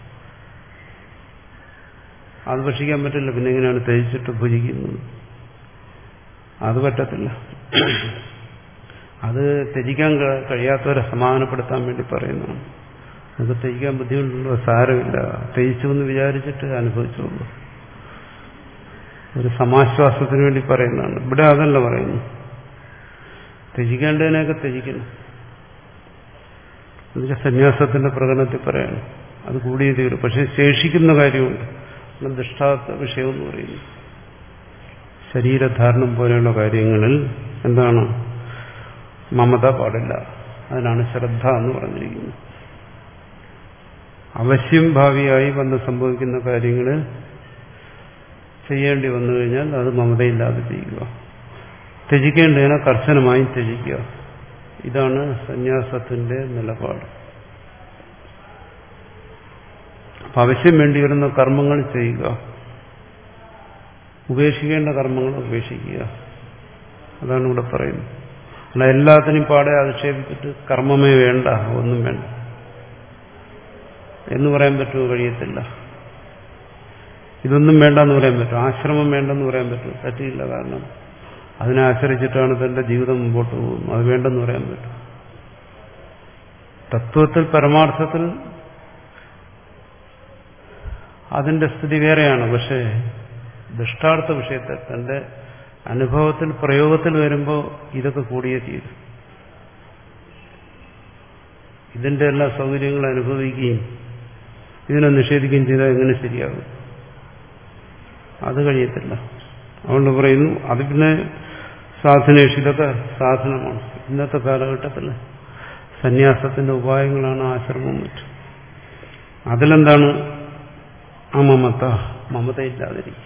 അത് ഭക്ഷിക്കാൻ പറ്റില്ല. പിന്നെ എങ്ങനെയാണ് ത്യജിച്ചിട്ട് ഭുജിക്കുന്നത്? അത് പറ്റത്തില്ല. അത് ത്യജിക്കാൻ കഴിയാത്തവരെ സമാധാനപ്പെടുത്താൻ വേണ്ടി പറയുന്നതാണ്. നമുക്ക് ത്യജിക്കാൻ ബുദ്ധിമുട്ടുള്ളൂ, സാരമില്ല, ത്യജിച്ചു എന്ന് വിചാരിച്ചിട്ട് അനുഭവിച്ചോളൂ. ഒരു സമാശ്വാസത്തിന് വേണ്ടി പറയുന്നതാണ്. ഇവിടെ അതല്ല പറയുന്നു. ത്യജിക്കേണ്ടതിനെയൊക്കെ ത്യജിക്കണം. എന്നുവെച്ചാൽ സന്യാസത്തിന്റെ പ്രകടനത്തിൽ പറയണം അത് കൂടിയേ തീരും. പക്ഷെ ശേഷിക്കുന്ന കാര്യമുണ്ട്. ദൃഷ്ടാർത്ഥ വിഷയമെന്ന് പറയുന്നു. ശരീരധാരണം പോലെയുള്ള കാര്യങ്ങളിൽ എന്താണ് മമത പാടില്ല. അതിനാണ് ശ്രദ്ധ എന്ന് പറഞ്ഞിരിക്കുന്നത്. അവശ്യം ഭാവിയായി വന്ന് സംഭവിക്കുന്ന കാര്യങ്ങളിൽ ചെയ്യേണ്ടി വന്നു കഴിഞ്ഞാൽ അത് മമതയില്ലാതെ ചെയ്യുക. ത്യജിക്കേണ്ടതിനെ കർശനമായി ത്യജിക്കുക. ഇതാണ് സന്യാസത്തിന്റെ നിലപാട്. അപ്പൊ ആവശ്യം വേണ്ടി വരുന്ന കർമ്മങ്ങൾ ചെയ്യുക, ഉപേക്ഷിക്കേണ്ട കർമ്മങ്ങൾ ഉപേക്ഷിക്കുക. അതാണ് ഇവിടെ പറയുന്നത്. അല്ല എല്ലാത്തിനും പാടെ അധിക്ഷേപിച്ചിട്ട് കർമ്മമേ വേണ്ട, ഒന്നും വേണ്ട എന്ന് പറയാൻ പറ്റുമോ? കഴിയത്തില്ല. ഇതൊന്നും വേണ്ടെന്ന് പറയാൻ പറ്റും, ആശ്രമം വേണ്ടെന്ന് പറയാൻ പറ്റും? പറ്റില്ല. കാരണം അതിനെ ആശ്രയിച്ചിട്ടാണ് തന്റെ ജീവിതം മുമ്പോട്ട് പോകുന്നത്. അത് വേണ്ടെന്ന് പറയാൻ പറ്റും. തത്വത്തിൽ പരമാർത്ഥത്തിൽ അതിന്റെ സ്ഥിതി വേറെയാണ്. പക്ഷേ ദൃഷ്ടാർത്ഥ വിഷയത്തിൽ തന്റെ അനുഭവത്തിൽ പ്രയോഗത്തിൽ വരുമ്പോൾ ഇതൊക്കെ കൂടിയേ തീരും. ഇതിന്റെ എല്ലാ സൗകര്യങ്ങളും അനുഭവിക്കുകയും ഇതിനെ നിഷേധിക്കുകയും ചെയ്താൽ എങ്ങനെ ശരിയാകും? അത് കഴിയത്തില്ല. അതുകൊണ്ട് പറയുന്നു അത് പിന്നെ സാധനേഷ്, ഇതൊക്കെ സാധനമാണ്. ഇന്നത്തെ കാലഘട്ടത്തിൽ സന്യാസത്തിന്റെ ഉപായങ്ങളാണ് ആശ്രമം മറ്റും. അതിലെന്താണ് ആ മമത, മമതയില്ലാതിരിക്കുക.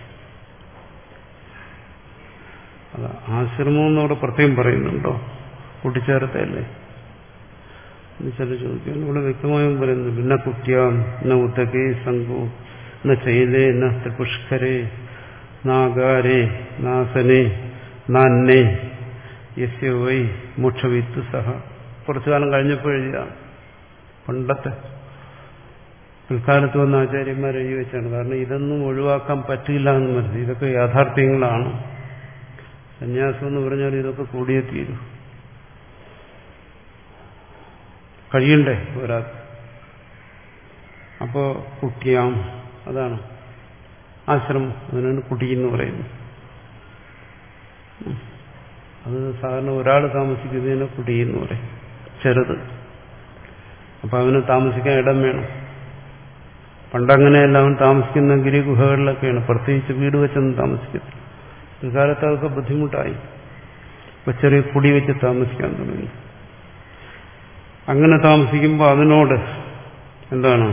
അത് ആശ്രമം എന്നവിടെ പ്രത്യേകം പറയുന്നുണ്ടോ? കൂട്ടിച്ചേർത്തല്ലേ എന്ന് ചില ചോദിക്കുന്നു. ഇവിടെ വ്യക്തമായും പറയുന്നു. പിന്നെ കുട്ടിയാം ന ഉത്തകേ സംഘോ ന ചൈലേ ന ത്രിപുഷ്കരേ നാഗാരേ നാസനേ നാന്നേ യസ്യ വൈ മോക്ഷവിത്ത് സഹ. കുറച്ചു കാലം കഴിഞ്ഞപ്പോൾ എഴുതിയതാണ്. പണ്ടത്തെ പിൽക്കാലത്ത് വന്ന ആചാര്യന്മാർ എഴുതി വെച്ചാണ്. കാരണം ഇതൊന്നും ഒഴിവാക്കാൻ പറ്റില്ല എന്ന് മനസ്സിലായി. ഇതൊക്കെ യാഥാർത്ഥ്യങ്ങളാണ്. സന്യാസം എന്ന് പറഞ്ഞാൽ ഇതൊക്കെ കൂടിയേ തീരൂ. കഴിയണ്ടേ ഒരാൾക്ക്? അപ്പോ കുട്ടിയാം, അതാണ് ആശ്രമം. അതിനാണ് കുട്ടി എന്ന് പറയുന്നത്. അത് സാധാരണ ഒരാൾ താമസിക്കുന്നതിനെ കുട്ടി എന്ന് പറയും, ചെറുത്. അപ്പൊ അവന് താമസിക്കാൻ ഇടം വേണം. പണ്ടങ്ങനെ എല്ലാവരും താമസിക്കുന്ന ഗിരിഗുഹകളിലൊക്കെയാണ്, പ്രത്യേകിച്ച് വീട് വെച്ചൊന്നും താമസിക്കത്തില്ല. ഒരു കാലത്ത് അതൊക്കെ ബുദ്ധിമുട്ടായി. ഇപ്പൊ ചെറിയ കുടി വെച്ച് താമസിക്കാൻ തുടങ്ങി. അങ്ങനെ താമസിക്കുമ്പോൾ അതിനോട് എന്താണ്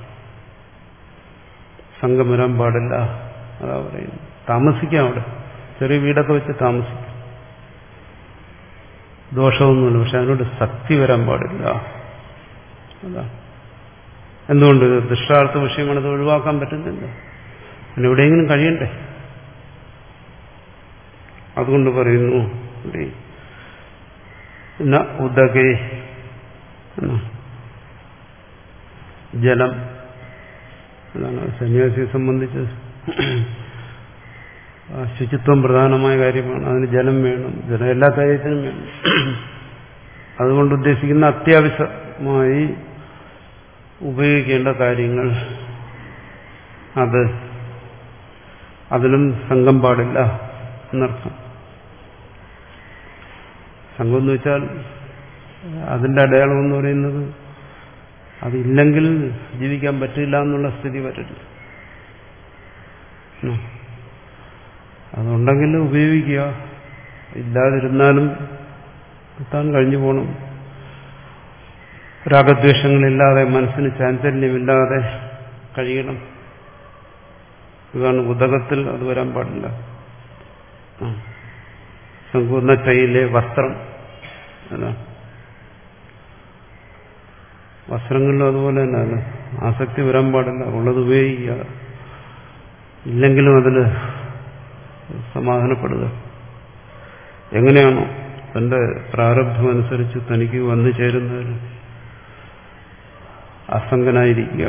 സംഘം വരാൻ പാടില്ല. അതാ പറയുന്നത്. താമസിക്കാം, അവിടെ ചെറിയ വീടൊക്കെ വെച്ച് താമസിക്കാം, ദോഷമൊന്നുമില്ല. പക്ഷെ അതിനോട് ശക്തി വരാൻ പാടില്ല. അതാ എന്തുകൊണ്ട്? ദൃഷ്ടാർത്ഥ വിഷയമാണത്, ഒഴിവാക്കാൻ പറ്റുന്നില്ല. പിന്നെ എവിടെയെങ്കിലും കഴിയണ്ടേ? അതുകൊണ്ട് പറയുന്നു ഉദകേ ജലം. അതാണ് സന്യാസിയെ സംബന്ധിച്ച് ശുചിത്വം പ്രധാനമായ കാര്യമാണ്. അതിന് ജലം വേണം. ജലം എല്ലാ കാര്യത്തിനും വേണം. അതുകൊണ്ട് ഉദ്ദേശിക്കുന്ന അത്യാവശ്യമായി ഉപയോഗിക്കേണ്ട കാര്യങ്ങൾ, അത് അതിലും സംഘം പാടില്ല എന്നർത്ഥം. സംഘം എന്ന് വെച്ചാൽ അതിന്റെ അടയാളം എന്ന് പറയുന്നത് അതില്ലെങ്കിൽ ജീവിക്കാൻ പറ്റില്ല എന്നുള്ള സ്ഥിതി വരില്ല. അതുണ്ടെങ്കിൽ ഉപയോഗിക്കുക, ഇല്ലാതിരുന്നാലും താൻ കഴിഞ്ഞു പോകണം. രാഗദ്വേഷങ്ങളില്ലാതെ, മനസ്സിന് ചാഞ്ചല്യമില്ലാതെ കഴിയണം. ഇതാണ് ഉദകത്തിൽ അത് വരാൻ പാടില്ല. സമ്പൂർണ്ണ ചൈലെ വസ്ത്രം, അതാണ് വസ്ത്രങ്ങളിലും അതുപോലെ തന്നെയാണ്. ആസക്തി വരാൻ പാടില്ല. ഉള്ളത് ഉപയോഗിക്കുക, ഇല്ലെങ്കിലും അതിൽ സമാധാനപ്പെടുക. എങ്ങനെയാണോ തന്റെ പ്രാരബ്ധമനുസരിച്ച് തനിക്ക് വന്നു ചേരുന്നതിൽ അസംഗനായിരിക്കുക.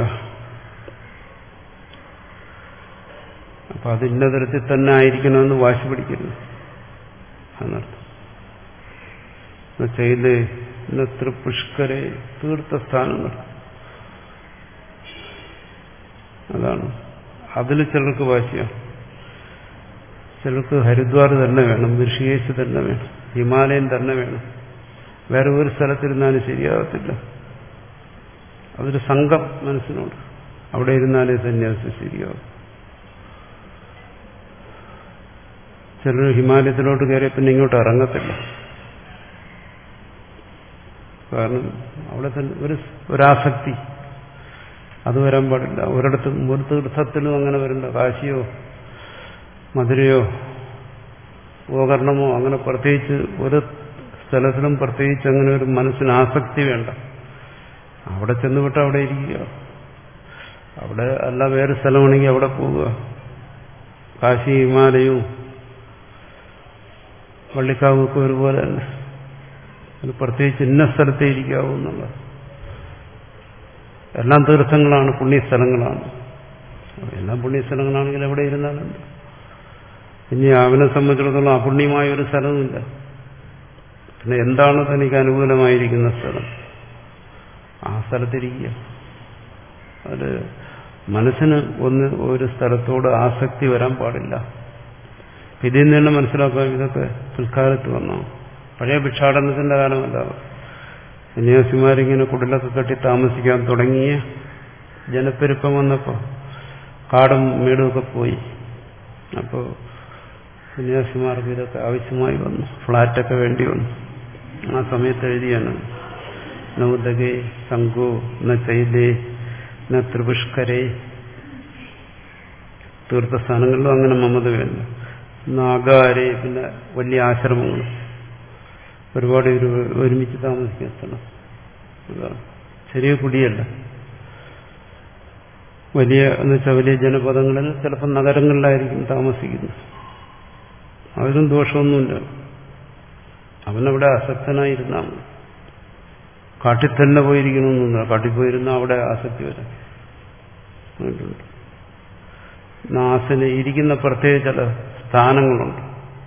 അപ്പൊ അത് ഇന്ന തരത്തിൽ തന്നെ ആയിരിക്കണമെന്ന് വാശി പിടിക്കരുത് എന്നർത്ഥം. ചെയ്ത് ഇന്നത്ര പുഷ്കരെ തീർത്ഥസ്ഥാനങ്ങൾ, അതാണ്. അതിൽ ചിലർക്ക് വാശിയാണ്. ചിലർക്ക് ഹരിദ്വാർ തന്നെ വേണം, ഋഷികേശ് തന്നെ വേണം, ഹിമാലയം തന്നെ വേണം. വേറെ ഒരു സ്ഥലത്തിരുന്നാലും ശരിയാകത്തില്ല. അതൊരു സംഘം മനസ്സിനോട്. അവിടെ ഇരുന്നാലേ സന്യാസം ശരിയാകും. ചിലർ ഹിമാലയത്തിലോട്ട് കയറിയ പിന്നെ ഇങ്ങോട്ട് ഇറങ്ങത്തില്ല. കാരണം അവിടെ തന്നെ ഒരു ഒരാസക്തി, അത് വരാൻ പാടില്ല. ഒരിടത്തും ഒരു തീർത്ഥത്തിലും അങ്ങനെ വരണ്ട. കാശിയോ മധുരയോ ഗോകർണമോ അങ്ങനെ പ്രത്യേകിച്ച് ഒരു സ്ഥലത്തിലും പ്രത്യേകിച്ച് അങ്ങനെ ഒരു മനസ്സിന് ആസക്തി വേണ്ട. അവിടെ ചെന്നുവിട്ട് അവിടെ ഇരിക്കുക. അവിടെ അല്ല വേറെ സ്ഥലമാണെങ്കിൽ അവിടെ പോവുക. കാശി ഹിമാലയവും വള്ളിക്കാവുമൊക്കെ ഒരുപോലെ തന്നെ. അത് പ്രത്യേകിച്ച് ഇന്ന സ്ഥലത്തേ ഇരിക്കാവൂ എന്നുള്ളത്. എല്ലാം തീർത്ഥങ്ങളാണ്, പുണ്യസ്ഥലങ്ങളാണ്. എല്ലാം പുണ്യസ്ഥലങ്ങളാണെങ്കിൽ എവിടെ ഇരുന്നാലും. ഇനി അവനെ സംബന്ധിച്ചിടത്തോളം അപുണ്യമായ ഒരു സ്ഥലവുമില്ല. പിന്നെ എന്താണ് തനിക്ക് അനുകൂലമായിരിക്കുന്ന സ്ഥലം, ആ സ്ഥലത്തിരിക്കുക. അത് മനസ്സിന് ഒന്ന് ഒരു സ്ഥലത്തോട് ആസക്തി വരാൻ പാടില്ല. ഇതിൽ നിന്ന് തന്നെ മനസ്സിലാക്കാം ഇതൊക്കെ പിൽക്കാലത്ത് വന്നോ. പഴയ ഭിക്ഷാടനത്തിന്റെ കാലമല്ല. സന്യാസിമാരിങ്ങനെ കുടിലൊക്കെ കെട്ടി താമസിക്കാൻ തുടങ്ങിയ ജനപ്പെരുപ്പം വന്നപ്പോൾ കാടും മേടുമൊക്കെ പോയി. അപ്പോൾ സന്യാസിമാർക്ക് ഇതൊക്കെ ആവശ്യമായി വന്നു. ഫ്ലാറ്റൊക്കെ വേണ്ടി വന്നു. ആ സമയത്ത് എഴുതിയാണ് നൗദകേ സംഘോ ന ചൈലേ ന ത്രിപുഷ്കരേ. തീർത്ഥസ്ഥാനങ്ങളിലും അങ്ങനെ മമത വേണ്ട. നാഗാരെ, പിന്നെ വലിയ ആശ്രമങ്ങൾ, ഒരുപാട് ഒരുമിച്ച് താമസിക്കാൻ സ്ഥലം. ചെറിയ കുടിയല്ല. വലിയ എന്ന് വെച്ചാൽ വലിയ ജനപദങ്ങളിൽ, ചിലപ്പോൾ നഗരങ്ങളിലായിരിക്കും താമസിക്കുന്നത്. അതിലും ദോഷമൊന്നുമില്ല. അവനവിടെ അസക്തനായിരുന്നാൽ മതി. കാട്ടിൽ തന്നെ പോയിരിക്കണമെന്നൊന്നുമില്ല. കാട്ടിൽ പോയിരുന്നാൽ അവിടെ ആസക്തി വരാം. നാസിന് ഇരിക്കുന്ന പ്രത്യേക ചില സ്ഥാനങ്ങളുണ്ട്.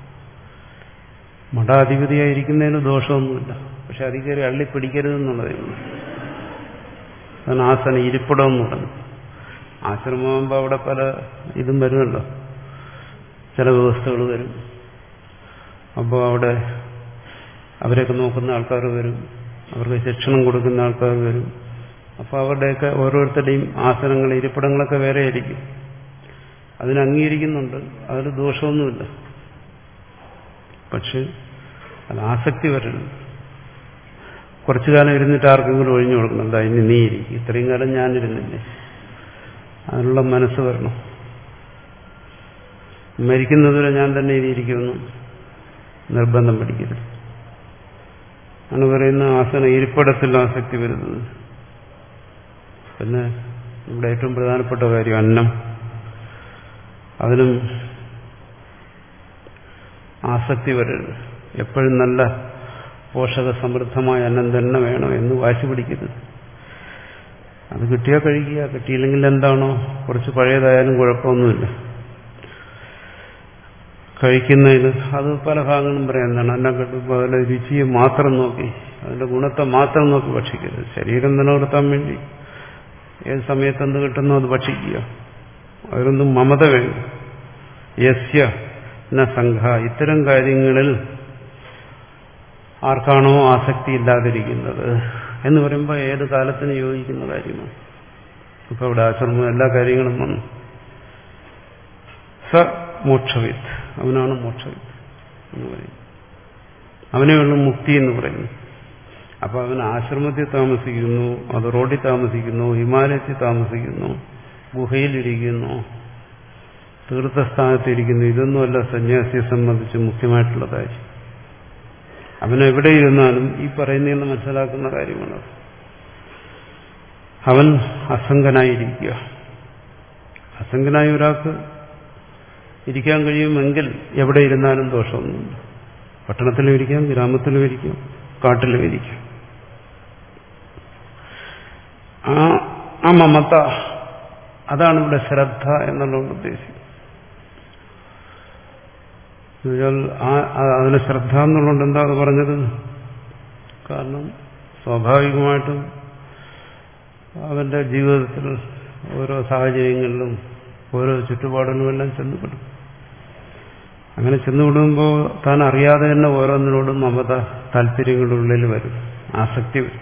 മഠാധിപതിയായിരിക്കുന്നതിന് ദോഷമൊന്നുമില്ല. പക്ഷെ അതിൽ കയറി അള്ളി പിടിക്കരുതെന്നുള്ളതേ ഉള്ളൂ. അതാണ് ആസന ഇരിപ്പിടം എന്ന് പറയുന്നത്. ആശ്രമമാകുമ്പോൾ അവിടെ പല ഇതും വരുമല്ലോ, ചില വ്യവസ്ഥകൾ വരും. അപ്പോൾ അവിടെ അവരെയൊക്കെ നോക്കുന്ന ആൾക്കാർ വരും, അവർക്ക് ശിക്ഷണം കൊടുക്കുന്ന ആൾക്കാർ വരും, അപ്പോൾ അവരുടെയൊക്കെ ഓരോരുത്തരുടെയും ആസനങ്ങൾ ഇരിപ്പിടങ്ങളൊക്കെ വേറെ ആയിരിക്കും. അതിന് അംഗീകരിക്കുന്നുണ്ട്, അതിൽ ദോഷമൊന്നുമില്ല. പക്ഷെ അത് ആസക്തി വരണം. കുറച്ചു കാലം ഇരുന്നിട്ട് ആർക്കെങ്കിലും ഒഴിഞ്ഞു കൊടുക്കണം. എന്താ ഇനി നീ ഇരിക്കും, ഇത്രയും കാലം ഞാനിരുന്നില്ലേ, അതിനുള്ള മനസ്സ് വരണം. മരിക്കുന്നതുവരെ ഞാൻ തന്നെ ഇരിക്കുമെന്ന് നിർബന്ധം പിടിക്കരുത്. ആണ് പറയുന്ന ആസന ഇരിപ്പിടത്തിൽ ആസക്തി വരുന്നത്. പിന്നെ ഇവിടെ ഏറ്റവും പ്രധാനപ്പെട്ട കാര്യം അന്നം. അതിനും ആസക്തി വരരുത്. എപ്പോഴും നല്ല പോഷക സമൃദ്ധമായ അന്നം തന്നെ വേണം എന്ന് വാശി പിടിക്കരുത്. അത് കിട്ടിയാൽ കഴിക്കുക, കിട്ടിയില്ലെങ്കിൽ എന്താണോ കുറച്ച് പഴയതായാലും കുഴപ്പമൊന്നുമില്ല. കഴിക്കുന്നതിന് അത് പല ഭാഗങ്ങളും പറയാം. എന്താണ് അന്നം കിട്ടുമ്പോൾ അതിലെ രുചിയെ മാത്രം നോക്കി, അതിന്റെ ഗുണത്തെ മാത്രം നോക്കി ഭക്ഷിക്കരുത്. ശരീരം നിലനിർത്താൻ വേണ്ടി ഏത് സമയത്ത് എന്ത് കിട്ടുന്നോ അത് ഭക്ഷിക്കുക. അതിലൊന്നും മമത വേണം. യസ്യ ന സംഘ. ഇത്തരം കാര്യങ്ങളിൽ ആർക്കാണോ ആസക്തി ഇല്ലാതിരിക്കുന്നത് എന്ന് പറയുമ്പോൾ ഏത് കാലത്തിന് യോജിക്കുന്ന കാര്യമാണ്. ഇപ്പൊ ഇവിടെ ആശ്രമം എല്ലാ കാര്യങ്ങളും വന്നു. സ മോക്ഷവിത്ത്, അവനാണ് മോക്ഷവിത്ത് എന്ന് പറയും. അവനെ ഉള്ളു മുക്തി എന്ന് പറയുന്നു. അപ്പൊ അവൻ ആശ്രമത്തിൽ താമസിക്കുന്നു, അത് റോഡിൽ താമസിക്കുന്നു, ഹിമാലയത്തിൽ താമസിക്കുന്നു, ഗുഹയിലിരിക്കുന്നു, തീർത്ഥസ്ഥാനത്തിരിക്കുന്നു, ഇതൊന്നുമല്ല സന്യാസിയെ സംബന്ധിച്ച് മുഖ്യമായിട്ടുള്ള കാര്യം. അവനെവിടെ ഇരുന്നാലും ഈ പറയുന്നതെന്ന് മനസ്സിലാക്കുന്ന കാര്യമാണ്. അവൻ അസംഗനായിരിക്കുക. അസംഗനായ ഒരാൾക്ക് ഇരിക്കാൻ കഴിയുമെങ്കിൽ എവിടെ ഇരുന്നാലും ദോഷമൊന്നുമില്ല. പട്ടണത്തിലും ഇരിക്കാം, ഗ്രാമത്തിലും ഇരിക്കാം, കാട്ടിലും ഇരിക്കാം. ആ ആ മമത, അതാണ് ഇവിടെ ശ്രദ്ധ എന്നുള്ളത് ഉദ്ദേശിക്കുന്നത്. അതിന് ശ്രദ്ധ എന്നുള്ളത് എന്താ അത് പറഞ്ഞത്? കാരണം സ്വാഭാവികമായിട്ടും അവന്റെ ജീവിതത്തിൽ ഓരോ സാഹചര്യങ്ങളിലും ഓരോ ചുറ്റുപാടുകളുമെല്ലാം ചെന്നുപെടും. അങ്ങനെ ചെന്നുവിടുമ്പോൾ താൻ അറിയാതെ തന്നെ ഓരോന്നിനോടും മമത താല്പര്യങ്ങളുടെ ഉള്ളിൽ വരും, ആസക്തി വരും.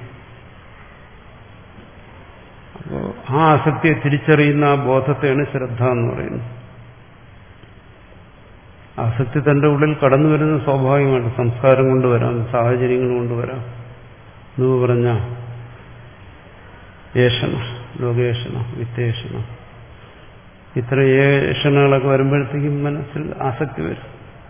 അപ്പോൾ ആ ആസക്തിയെ തിരിച്ചറിയുന്ന ആ ബോധത്തെയാണ് ശ്രദ്ധ എന്ന് പറയുന്നത്. ആസക്തി തന്റെ ഉള്ളിൽ കടന്നു വരുന്ന സ്വാഭാവികമാണ്. സംസ്കാരം കൊണ്ടുവരാം, സാഹചര്യങ്ങൾ കൊണ്ടുവരാം. എന്ന് പറഞ്ഞ ഏഷണ, ലോകേഷണ, വിത്തേഷണ, ഇത്ര ഏഷണകളൊക്കെ വരുമ്പോഴത്തേക്കും മനസ്സിൽ ആസക്തി വരും.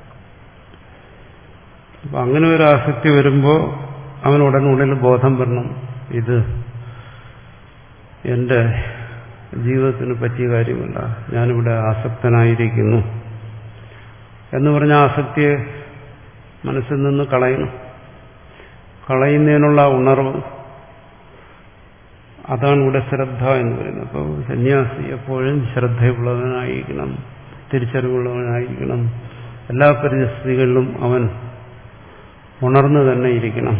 അപ്പൊ അങ്ങനെ ഒരു ആസക്തി വരുമ്പോൾ അവനുടനുള്ളിൽ ബോധം വരണം, ഇത് എന്റെ ജീവിതത്തിന് പറ്റിയ കാര്യമല്ല, ഞാനിവിടെ ആസക്തനായിരിക്കുന്നു എന്ന് പറഞ്ഞ ആസക്തിയെ മനസ്സിൽ നിന്ന് കളയണം. കളയുന്നതിനുള്ള ഉണർവ്, അതാണ് ഇവിടെ ശ്രദ്ധ എന്ന് പറയുന്നത്. അപ്പോൾ സന്യാസി എപ്പോഴും ശ്രദ്ധയുള്ളവനായിരിക്കണം, തിരിച്ചറിവുള്ളവനായിരിക്കണം. എല്ലാ പരിസ്ഥിതികളിലും അവൻ ഉണർന്നു തന്നെ ഇരിക്കണം.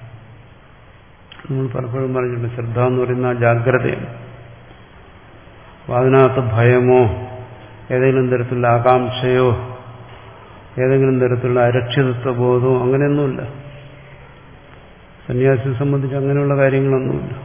നമ്മൾ പലപ്പോഴും പറഞ്ഞിട്ടുണ്ട്, ശ്രദ്ധ എന്ന് പറയുന്ന ജാഗ്രതയാണ്. അപ്പോൾ അതിനകത്ത് ഭയമോ ഏതെങ്കിലും തരത്തിലുള്ള ആകാംക്ഷയോ ഏതെങ്കിലും തരത്തിലുള്ള അരക്ഷിതത്വ ബോധമോ അങ്ങനെയൊന്നുമില്ല. സന്യാസിയെ സംബന്ധിച്ച് അങ്ങനെയുള്ള കാര്യങ്ങളൊന്നുമില്ല.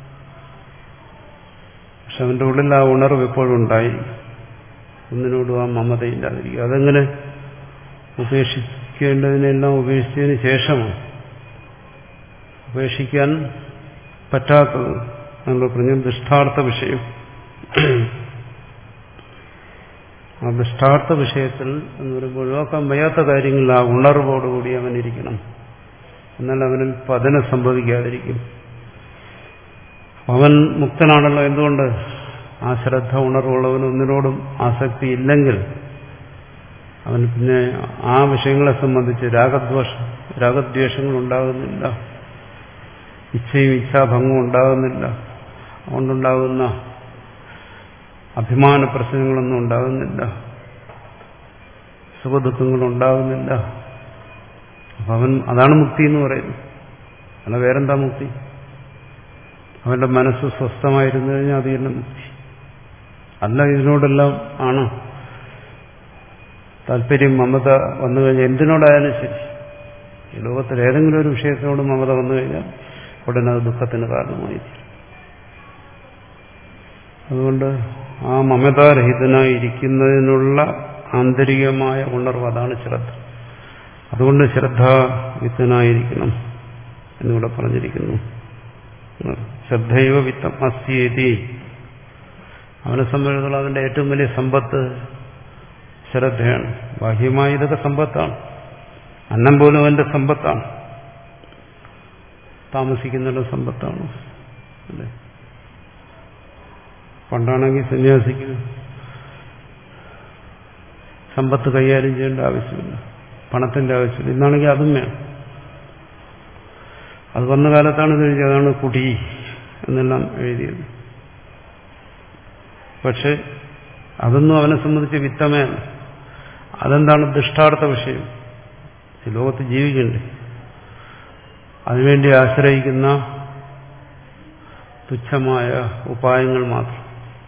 പക്ഷെ അവന്റെ ഉള്ളിൽ ആ ഉണർവ് എപ്പോഴും ഉണ്ടായിരിക്കും. ഒന്നിനോടും ആ മമതയില്ലാതിരിക്കും. അതെങ്ങനെ ഉപേക്ഷിക്കേണ്ടതിനെല്ലാം ഉപേക്ഷിച്ചതിന് ശേഷമാണ് ഉപേക്ഷിക്കാൻ പറ്റാത്തത് നമ്മൾ പറഞ്ഞ ദൃഷ്ടാർത്ഥ വിഷയം. ആ ദൃഷ്ടാർത്ഥ വിഷയത്തിൽ എന്ന് പറയുമ്പോൾ ഒഴിവാക്കാൻ വയ്യാത്ത കാര്യങ്ങളിൽ ആ ഉണർവോടുകൂടി അവൻ ഇരിക്കണം. എന്നാൽ അവനിൽ പതനം സംഭവിക്കാതിരിക്കും. അവൻ മുക്തനാണല്ലോ. എന്തുകൊണ്ട്? ആ ശ്രദ്ധ ഉണർവുള്ളവന് ഒന്നിനോടും ആസക്തി ഇല്ലെങ്കിൽ അവൻ പിന്നെ ആ വിഷയങ്ങളെ സംബന്ധിച്ച് രാഗദ്വേഷ രാഗദ്വേഷങ്ങൾ ഉണ്ടാകുന്നില്ല, ഇച്ഛയും ഇച്ഛാഭംഗവും ഉണ്ടാകുന്നില്ല. അതുകൊണ്ടുണ്ടാകുന്ന അഭിമാന പ്രശ്നങ്ങളൊന്നും ഉണ്ടാകുന്നില്ല, സുഖദുഃഖങ്ങളുണ്ടാകുന്നില്ല. അപ്പം അവൻ അതാണ് മുക്തി എന്ന് പറയുന്നത്. അല്ല വേറെന്താ മുക്തി? അവന്റെ മനസ്സ് സ്വസ്ഥമായിരുന്നു കഴിഞ്ഞാൽ അത് തന്നെ മുക്തി. അല്ല ഇതിനോടെല്ലാം ആണ് താല്പര്യം, മമത വന്നു കഴിഞ്ഞാൽ എന്തിനോടായാലും ശരി, ഈ ലോകത്തിൽ ഏതെങ്കിലും ഒരു വിഷയത്തിനോട് മമത വന്നു കഴിഞ്ഞാൽ ഉടനെ അത് ദുഃഖത്തിന് കാരണമായി. അതുകൊണ്ട് ആ മമതാരഹിതനായിരിക്കുന്നതിനുള്ള ആന്തരികമായ ഉണർവ്, അതാണ് ശ്രദ്ധ. അതുകൊണ്ട് ശ്രദ്ധാവിത്തനായിരിക്കണം എന്നിവിടെ പറഞ്ഞിരിക്കുന്നു. ശ്രദ്ധയോ വിത്തം അസ്യേതി. അവനെ സംബന്ധിച്ചിടത്തോളം അതിന്റെ ഏറ്റവും വലിയ സമ്പത്ത് ശ്രദ്ധയാണ്. ബാഹ്യമായി ഇതൊക്കെ സമ്പത്താണ്. അന്നം പോലും അവന്റെ സമ്പത്താണ്. താമസിക്കുന്ന സമ്പത്താണ്. അല്ലേ? പണ്ടാണെങ്കിൽ സന്യാസിക്ക് സമ്പത്ത് കൈകാര്യം ചെയ്യേണ്ട ആവശ്യമില്ല, പണത്തിന്റെ ആവശ്യമില്ല. ഇന്നാണെങ്കിൽ അതും വേണം. അത് വന്ന കാലത്താണ് ഇത് എഴുതിയത്. അതാണ് കുടി എന്നെല്ലാം എഴുതിയത്. പക്ഷെ അതൊന്നും അവനെ സംബന്ധിച്ച് വിത്തമേ അല്ല. അതെന്താണ്? ദുഷ്ടാർത്ഥ വിഷയം. ഈ ലോകത്ത് ജീവിക്കണ്ടേ, അതിനുവേണ്ടി ആശ്രയിക്കുന്ന തുച്ഛമായ ഉപായങ്ങൾ മാത്രം.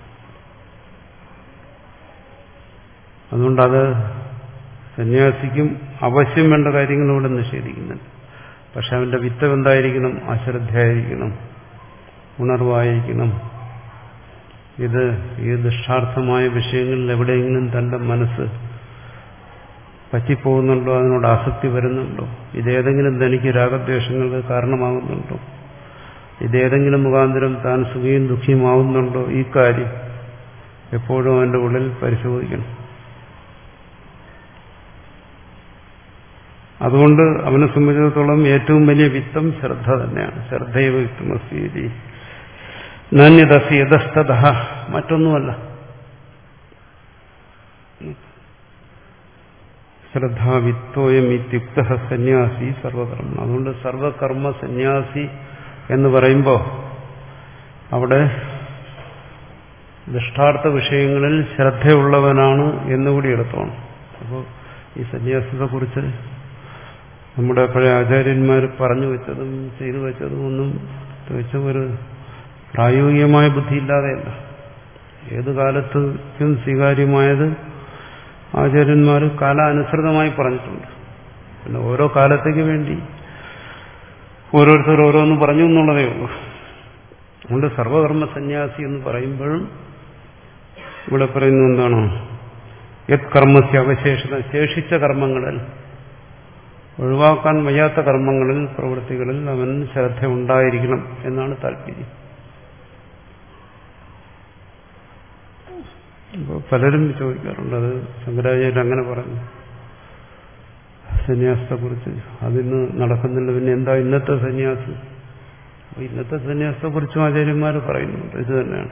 അതുകൊണ്ടത് സന്യാസിക്കും അവശ്യം വേണ്ട കാര്യങ്ങളിലൂടെ നിഷേധിക്കുന്നുണ്ട്. പക്ഷെ അവന്റെ വിത്തം എന്തായിരിക്കണം? അശ്രദ്ധയായിരിക്കണം, ഉണർവായിരിക്കണം. ഇത് ഈ ദുഷ്ടാർത്ഥമായ വിഷയങ്ങളിൽ എവിടെയെങ്കിലും തന്റെ മനസ്സ് പറ്റിപ്പോകുന്നുണ്ടോ, അതിനോട് ആസക്തി വരുന്നുണ്ടോ, ഇതേതെങ്കിലും തനിക്ക് രാഗദ്വേഷങ്ങൾക്ക് കാരണമാകുന്നുണ്ടോ, ഇതേതെങ്കിലും മുഖാന്തരം താൻ സുഖിയും ദുഃഖിയുമാവുന്നുണ്ടോ, ഈ കാര്യം എപ്പോഴും അവന്റെ ഉള്ളിൽ പരിശോധിക്കണം. അതുകൊണ്ട് അവനെ സംബന്ധിച്ചിടത്തോളം ഏറ്റവും വലിയ വിത്തം ശ്രദ്ധ തന്നെയാണ്. ശ്രദ്ധയോ വിത്തമസ്തി നാന്യതസി യഥസ്ഥത, മറ്റൊന്നുമല്ല. ശ്രദ്ധാവിത്തോയം ഇത്യുക്ത സന്യാസി സർവകർമ്മ. അതുകൊണ്ട് സർവകർമ്മ സന്യാസി എന്ന് പറയുമ്പോൾ അവിടെ ദുഷ്ടാർത്ഥ വിഷയങ്ങളിൽ ശ്രദ്ധയുള്ളവനാണ് എന്നുകൂടി എടുത്തോണം. അപ്പോൾ ഈ സന്യാസത്തെക്കുറിച്ച് നമ്മുടെ പഴയ ആചാര്യന്മാർ പറഞ്ഞു വെച്ചതും ചെയ്തു വെച്ചതും ഒന്നും തികച്ചും ഒരു പ്രായോഗികമായ ബുദ്ധിയില്ലാതെയല്ല. ഏത് കാലത്തും സ്വീകാര്യമായത് ആചാര്യന്മാർ കാലാനുസൃതമായി പറഞ്ഞിട്ടുണ്ട്. പിന്നെ ഓരോ കാലത്തേക്ക് വേണ്ടി ഓരോരുത്തർ ഓരോന്ന് പറഞ്ഞു എന്നുള്ളതേ ഉള്ളൂ. അതുകൊണ്ട് സർവകർമ്മ സന്യാസി എന്ന് പറയുമ്പോഴും ഇവിടെ പറയുന്നത് എന്താണോ? യത് കർമ്മസ്യ അവശേഷത, ശേഷിച്ച കർമ്മങ്ങളിൽ, ഒഴിവാക്കാൻ വയ്യാത്ത കർമ്മങ്ങളിൽ, പ്രവൃത്തികളിൽ അവൻ ശ്രദ്ധ ഉണ്ടായിരിക്കണം എന്നാണ് താല്പര്യം. ഇപ്പോൾ പലരും ചോദിക്കാറുണ്ട്, അത് ശങ്കരാചാര്യർ അങ്ങനെ പറഞ്ഞു സന്യാസത്തെക്കുറിച്ച്, അതിന്ന് നടക്കുന്നില്ല, പിന്നെ എന്താ ഇന്നത്തെ സന്യാസം? ഇന്നത്തെ സന്യാസത്തെക്കുറിച്ചും ആചാര്യന്മാർ പറയുന്നുണ്ട്. ഇത് തന്നെയാണ്.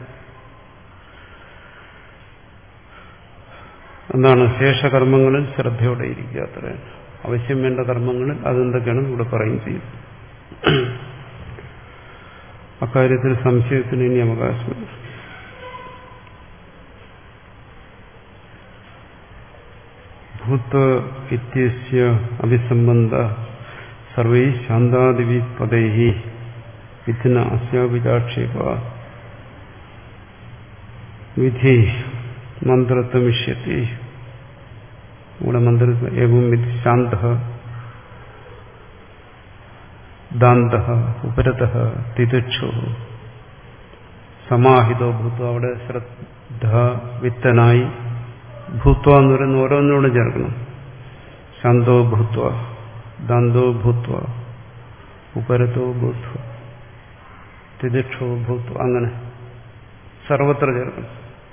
എന്താണ്? ശേഷകർമ്മങ്ങളിൽ ശ്രദ്ധയോടെ ഇരിക്കുക, അത്രയാണ്. ആവശ്യം വേണ്ട കർമ്മങ്ങളിൽ അതെന്തൊക്കെയാണ് ഇവിടെ പറയും ചെയ്യും. അക്കാര്യത്തിൽ സംശയത്തിന് ഇനി അവകാശമില്ല. ഭൂത്വ ഇത്യസ്യ അഭിസംബന്ധ സർവൈ ശാന്താദിവി പദൈഹി വിധിന അസ്യാവിചാക്ഷേപ വിധി മന്ത്രത്വമിഷ്യത്തെ. ഇവിടെ മന്ത്ര ഏവം വിധി ശാന്ത ദാന്ത ഉപരത തിതിക്ഷു സമാഹിതോ ഭൂത്വ. അവിടെ ശ്രദ്ധാവിത്തനായി ഭൂത്വ എന്ന് പറയുന്ന ഓരോന്നിനോട് ചേർക്കണം. ശാന്തോ ഭൂത്വ, ദാന്തോ ഭൂത്വ, ഉപരതോ ഭൂത്വ, തിതിക്ഷോ ഭൂത്വ, അങ്ങനെ സർവത്ര ചേർക്കണം.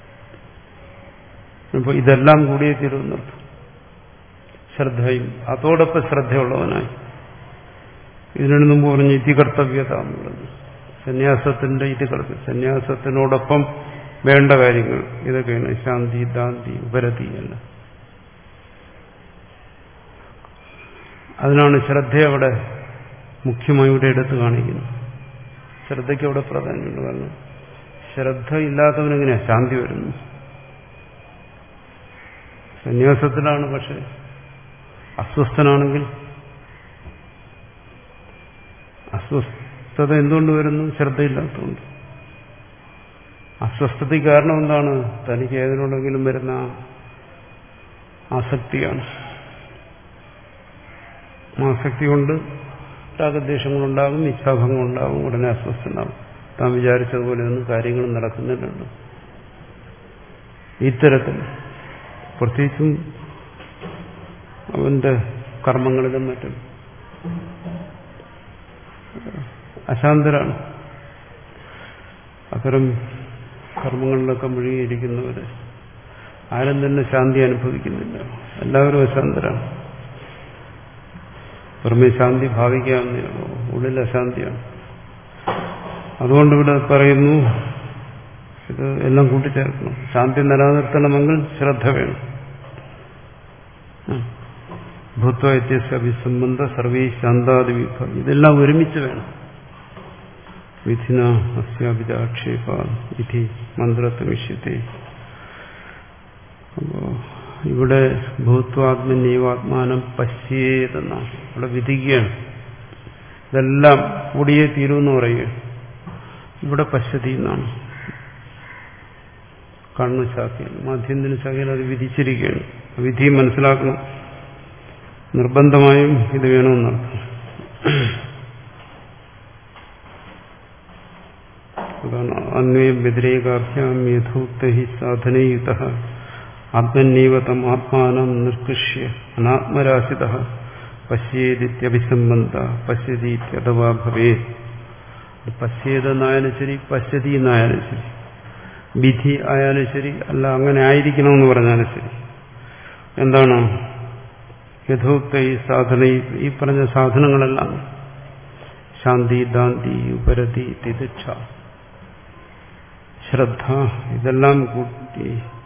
അപ്പോൾ ഇതെല്ലാം കൂടിയേ തീരുന്നർത്ഥം. ശ്രദ്ധയും അതോടൊപ്പം ശ്രദ്ധയുള്ളവനായി. ഇതിനു മുമ്പ് പറഞ്ഞ ഇതികർത്തവ്യത എന്നുള്ളത് സന്യാസത്തിന്റെ ഇതികർത്തവ്യം, സന്യാസത്തിനോടൊപ്പം വേണ്ട കാര്യങ്ങൾ ഇതൊക്കെയാണ്. ശാന്തി, ദാന്തി, ഉപരതി എല്ലാം. അതിനാണ് ശ്രദ്ധ അവിടെ മുഖ്യമായി ഇവിടെ എടുത്തു കാണിക്കുന്നത്. ശ്രദ്ധയ്ക്ക് അവിടെ പ്രാധാന്യമുണ്ട്. കാരണം ശ്രദ്ധ ഇല്ലാത്തവനെങ്ങനെയാ ശാന്തി വരുന്നു? സന്യാസത്തിലാണ്. പക്ഷെ അസ്വസ്ഥനാണെങ്കിൽ അസ്വസ്ഥത എന്തുകൊണ്ട് വരുന്നു? ശ്രദ്ധയില്ലാത്തതുകൊണ്ട്. അസ്വസ്ഥതയ്ക്ക് കാരണം എന്താണ്? തനിക്ക് ഏതിനോടെങ്കിലും വരുന്ന ആസക്തിയാണ്. ആസക്തി കൊണ്ട് രാഗദ്വേഷങ്ങളുണ്ടാകും, ഇച്ഛാഭംഗം ഉണ്ടാകും, ഉടനെ അസ്വസ്ഥനാകും. താൻ വിചാരിച്ചതുപോലെ ഒന്നും കാര്യങ്ങൾ നടക്കുന്നില്ലല്ലോ. ഇത്തരത്തിൽ പ്രത്യേകിച്ചും അവന്റെ കർമ്മങ്ങളിലും മറ്റും അശാന്തരാണ്. അത്തരം കർമ്മങ്ങളിലൊക്കെ മുഴുകിയിരിക്കുന്നവര് ആരും തന്നെ ശാന്തി അനുഭവിക്കുന്നില്ല. എല്ലാവരും അശാന്തരാണ്. പുറമേ ശാന്തി ഭാവിക്കാവുന്നേ ഉള്ളൂ, ഉള്ളിൽ അശാന്തിയാണ്. അതുകൊണ്ട് ഇവിടെ പറയുന്നു, ഇത് എല്ലാം കൂട്ടിച്ചേർക്കണം. ശാന്തി നിലനിർത്തണമെങ്കിൽ ശ്രദ്ധ വേണം. ഭൂത്വ വ്യത്യസ്ത അഭിസംബന്ധ സർവീ ശാന്താദി വിഭാഗം, ഇതെല്ലാം ഒരുമിച്ച് വേണം. വിധിന അസ്യാഭിജാക്ഷേപ വിധി മന്ത്രത്വമിഷ്യത്തെ. അപ്പോ ഇവിടെ ഭൂത്വാത്മനീവാത്മാനം പശ്യേതെന്നാണ് ഇവിടെ വിധിക്കുകയാണ്. ഇതെല്ലാം കൂടിയേ തീരുമെന്ന് പറയുകയാണ്. ഇവിടെ പശ്യതി എന്നാണ് കണ്ണു ശാഖയിൽ, മാധ്യന്തിന് ശാഖയിൽ അത് വിധിച്ചിരിക്കുകയാണ്. വിധി മനസ്സിലാക്കണം. നിർബന്ധമായും ഇത് വേണമെന്നർത്ഥം. അതാണ് അന്വയം വ്യതിരേകാഭ്യാം യഥോക്ത ഹി സാധനയുത ആത്മന്യവ തം ആത്മാനം നിഷ്കൃഷ്യ അനാത്മരാശിത പശ്യേദിത്യഭിസംബന്ധ പശ്യതീത്യഥവാ ഭവേത്. പശ്യേതെന്നായാലും ശരി, പശ്യതി എന്നായാലും ശരി, വിധി ആയാലും ശരി, അല്ല അങ്ങനെ ആയിരിക്കണമെന്ന് പറഞ്ഞാലും ശരി. എന്താണ് യഥോക്ത ഈ സാധന, ഈ പറഞ്ഞ സാധനങ്ങളെല്ലാം ശാന്തി, ദാന്തി, ഉപരതി, തിദിക്ഷ, ശ്രദ്ധ, ഇതെല്ലാം കൂട്ടി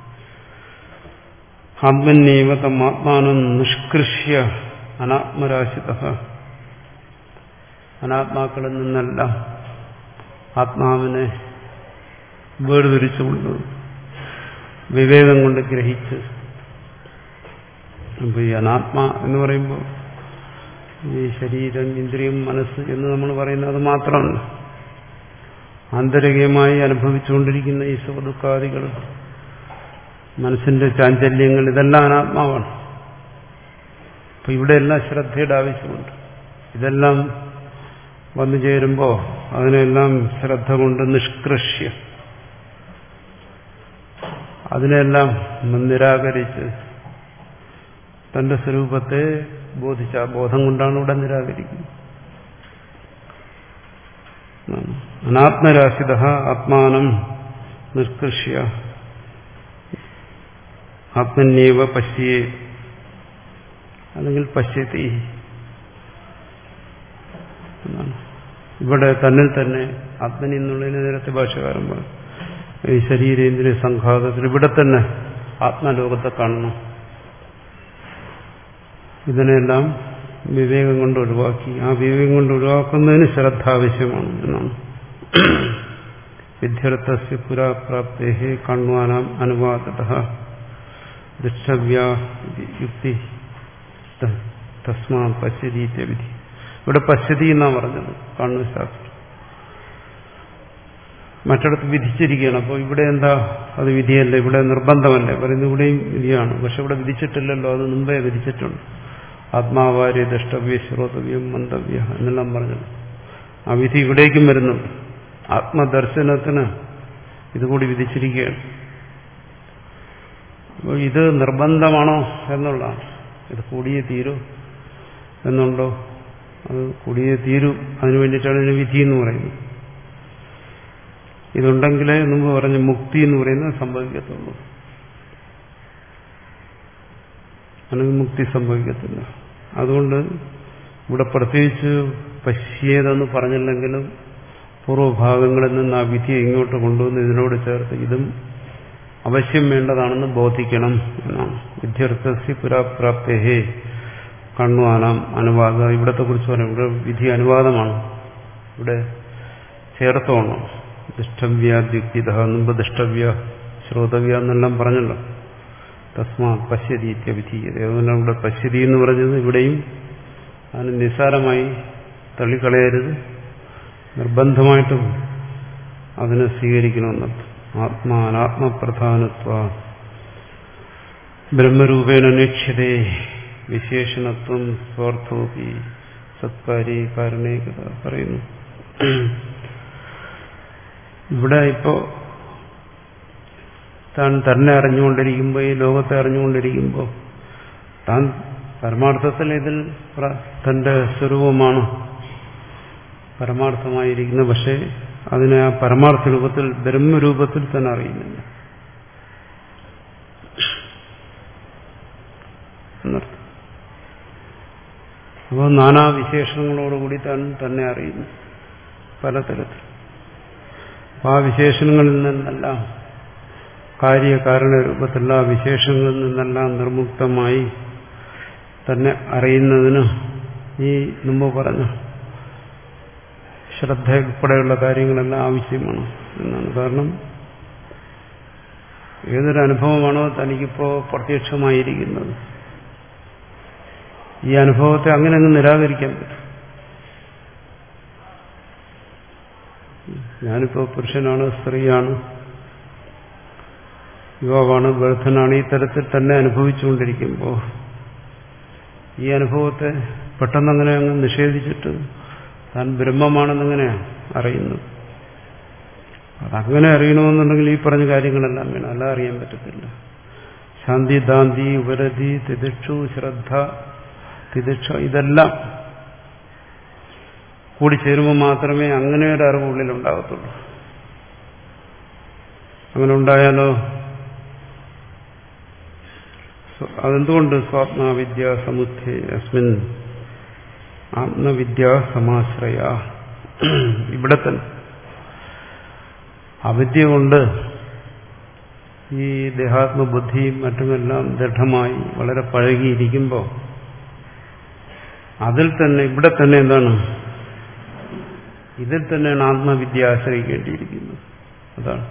ആത്മന്യവ തം ആത്മാനം നിഷ്കൃഷ്യ അനാത്മരാശിത, അനാത്മാക്കളിൽ നിന്നെല്ലാം ആത്മാവിനെ വേർതിരിച്ചുകൊണ്ട് വിവേകം കൊണ്ട് ഗ്രഹിച്ച്. അപ്പൊ ഈ അനാത്മ എന്ന് പറയുമ്പോൾ ഈ ശരീരം, ഇന്ദ്രിയം, മനസ്സ് എന്ന് നമ്മൾ പറയുന്നത് അത് മാത്രമല്ല. ആന്തരികമായി അനുഭവിച്ചുകൊണ്ടിരിക്കുന്ന ഈ സുഖദുഃഖാദികൾ, മനസ്സിന്റെ ചാഞ്ചല്യങ്ങൾ, ഇതെല്ലാം അനാത്മാവാണ്. അപ്പൊ ഇവിടെ എല്ലാം ശ്രദ്ധയുടെ ആവശ്യമുണ്ട്. ഇതെല്ലാം വന്നു ചേരുമ്പോൾ അതിനെല്ലാം ശ്രദ്ധ കൊണ്ട് നിഷ്കൃഷ്യ, അതിനെല്ലാം നിരാകരിച്ച് തന്റെ സ്വരൂപത്തെ ബോധിച്ച ആ ബോധം കൊണ്ടാണ് ഇവിടെ നിരാകരിക്കുന്നത്. അനാത്മരാശിത ആത്മാനം നിഷ്കൃഷ്യ ആത്മന്യവ പശ്യേ, അല്ലെങ്കിൽ പശ്യതി എന്നാണ്. ഇവിടെ തന്നിൽ തന്നെ ആത്മനി എന്നുള്ളതിന് നേരത്തെ ഭാഷകാരൻ പറഞ്ഞു. ഈ ശരീരേന്ദ്രിയ സംഘാതത്തിൽ ഇവിടെ തന്നെ ആത്മലോകത്തെ കാണണം. ഇതിനെല്ലാം വിവേകം കൊണ്ട് ഒഴിവാക്കി, ആ വിവേകം കൊണ്ട് ഒഴിവാക്കുന്നതിന് ശ്രദ്ധ ആവശ്യമാണ് എന്നാണ്. വിദ്യർത്ഥസ്യ പുരാപ്രാപ്തേ കണ്വാനാം അനുവാദതഃ ദൃഷ്ടവ്യ യുക്തി തസ്മാ പശ്യതീത്യ വിധി. ഇവിടെ പശ്യതി എന്നാണ് പറഞ്ഞത്, കണ്ണു ശാസ്ത്രം. മറ്റിടത്ത് വിധിച്ചിരിക്കുകയാണ്. അപ്പോൾ ഇവിടെ എന്താ, അത് വിധിയല്ല, ഇവിടെ നിർബന്ധമല്ലേ പറയുന്നത്. ഇവിടെയും വിധിയാണ്, പക്ഷെ ഇവിടെ വിധിച്ചിട്ടില്ലല്ലോ, അത് മുമ്പേ വിധിച്ചിട്ടുണ്ട്. ആത്മാവാര്യ ദ്രഷ്ടവ്യ ശ്രോതവ്യം മന്തവ്യ എന്നെല്ലാം പറഞ്ഞത്. ആ വിധി ഇവിടേക്കും വരുന്നുണ്ട്. ആത്മദർശനത്തിന് ഇതുകൂടി വിധിച്ചിരിക്കുകയാണ്. അപ്പോൾ ഇത് നിർബന്ധമാണോ എന്നുള്ളതാണ്. ഇത് കൂടിയേ തീരൂ എന്നുണ്ടോ, അത് കൂടിയേ തീരൂ. അതിനു വേണ്ടിയിട്ടാണ് ഇതിന് വിധി എന്ന് പറയുന്നത്. ഇതുണ്ടെങ്കിലേ മുമ്പ് പറഞ്ഞ മുക്തി എന്ന് പറയുന്നത് സംഭവിക്കത്തുള്ളൂ, അല്ലെങ്കിൽ മുക്തി സംഭവിക്കത്തില്ല. അതുകൊണ്ട് ഇവിടെ പ്രത്യേകിച്ച് പശ്യേതെന്ന് പറഞ്ഞില്ലെങ്കിലും പൂർവ്വഭാഗങ്ങളിൽ നിന്ന് ആ വിധിയെ ഇങ്ങോട്ട് കൊണ്ടുവന്ന് ഇതിനോട് ചേർത്ത് ഇതും അവശ്യം വേണ്ടതാണെന്ന് ബോധിക്കണം എന്നാണ്. വിദ്യർത്ഥസ്യ പുരാപ്രാപ്തേ കണ്വാനാം അനുവാദ. ഇവിടത്തെ കുറിച്ച് പറയാം, ഇവിടെ വിധി അനുവാദമാണ്, ഇവിടെ ചേർത്തോണം. ദൃഷ്ടവ്യാദ്യുക്തിത, മുമ്പ് ദൃഷ്ടവ്യ ശ്രോതവ്യ എന്നെല്ലാം പറഞ്ഞല്ലോ. തസ്മാ പശ്യതീത്യ വിധീയത. അതുകൊണ്ടാണ് ഇവിടെ പശ്യതി എന്ന് പറഞ്ഞത്. ഇവിടെയും അതിന് നിസ്സാരമായി തള്ളിക്കളയരുത്, നിർബന്ധമായിട്ടും അതിനെ സ്വീകരിക്കണമെന്നർത്ഥം. ആത്മാനാത്മപ്രധാനത്വ ബ്രഹ്മരൂപേണ നിക്ഷ്യതേ വിശേഷണത്വം സ്വാർത്ഥോപി സത്കാരി കാരണേകത പറയുന്നു. ഇവിടെ ഇപ്പോ താൻ തന്നെ അറിഞ്ഞുകൊണ്ടിരിക്കുമ്പോൾ ഈ ലോകത്തെ അറിഞ്ഞുകൊണ്ടിരിക്കുമ്പോൾ താൻ പരമാർത്ഥത്തിൽ ഇതിൽ തന്റെ സ്വരൂപമാണ് പരമാർത്ഥമായിരിക്കുന്നത്. പക്ഷേ അതിനെ ആ പരമാർത്ഥ രൂപത്തിൽ ബ്രഹ്മരൂപത്തിൽ തന്നെ അറിയുന്നില്ല എന്നർത്ഥം. അപ്പോൾ നാനാവിശേഷങ്ങളോടുകൂടി താൻ തന്നെ അറിയുന്നു പലതരത്തിൽ. അപ്പോൾ ആ വിശേഷണങ്ങളിൽ നിന്നെല്ലാം കാര്യകാരണ രൂപത്തിലുള്ള ആ വിശേഷങ്ങളിൽ നിന്നെല്ലാം നിർമുക്തമായി തന്നെ അറിയുന്നതിന് ഈ മുമ്പ് പറഞ്ഞു ശ്രദ്ധ ഉൾപ്പെടെയുള്ള കാര്യങ്ങളെല്ലാം ആവശ്യമാണ് എന്നാണ്. കാരണം ഏതൊരു അനുഭവമാണോ തനിക്കിപ്പോൾ പ്രത്യക്ഷമായിരിക്കുന്നത്, ഈ അനുഭവത്തെ അങ്ങനെ അങ്ങ് നിരാകരിക്കാൻ പറ്റും. ഞാനിപ്പോൾ പുരുഷനാണ്, സ്ത്രീയാണ്, യുവാവാണ്, വൃദ്ധനാണ്, ഈ തരത്തിൽ തന്നെ അനുഭവിച്ചുകൊണ്ടിരിക്കുമ്പോൾ ഈ അനുഭവത്തെ പെട്ടെന്നങ്ങനെ അങ്ങ് നിഷേധിച്ചിട്ട് താൻ ബ്രഹ്മമാണെന്നെങ്ങനെയാണ് അറിയുന്നത്? അതങ്ങനെ അറിയണമെന്നുണ്ടെങ്കിൽ ഈ പറഞ്ഞ കാര്യങ്ങളെല്ലാം വേണം, അല്ല അറിയാൻ പറ്റത്തില്ല. ശാന്തി, ദാന്തി, ഉപരതി, തിദിക്ഷു, ശ്രദ്ധ, തിദിക്ഷ, ഇതെല്ലാം കൂടി ചേരുമ്പോൾ മാത്രമേ അങ്ങനെ ഒരു അറിവ് ഉള്ളിലുണ്ടാകത്തുള്ളൂ. അങ്ങനെ ഉണ്ടായാലോ അതെന്തുകൊണ്ട് സ്വാത്മാവിദ്യ സമുദ്ധേ അസ്മിൻ ആത്മവിദ്യ സമാശ്രയ. ഇവിടെ തന്നെ അവിദ്യ കൊണ്ട് ഈ ദേഹാത്മബുദ്ധിയും മറ്റുമെല്ലാം ദൃഢമായി വളരെ പഴകിയിരിക്കുമ്പോൾ അതിൽ തന്നെ ഇവിടെ തന്നെ എന്താണ്, ഇതിൽ തന്നെയാണ് ആത്മവിദ്യ ആശ്രയിക്കേണ്ടിയിരിക്കുന്നത്. അതാണ്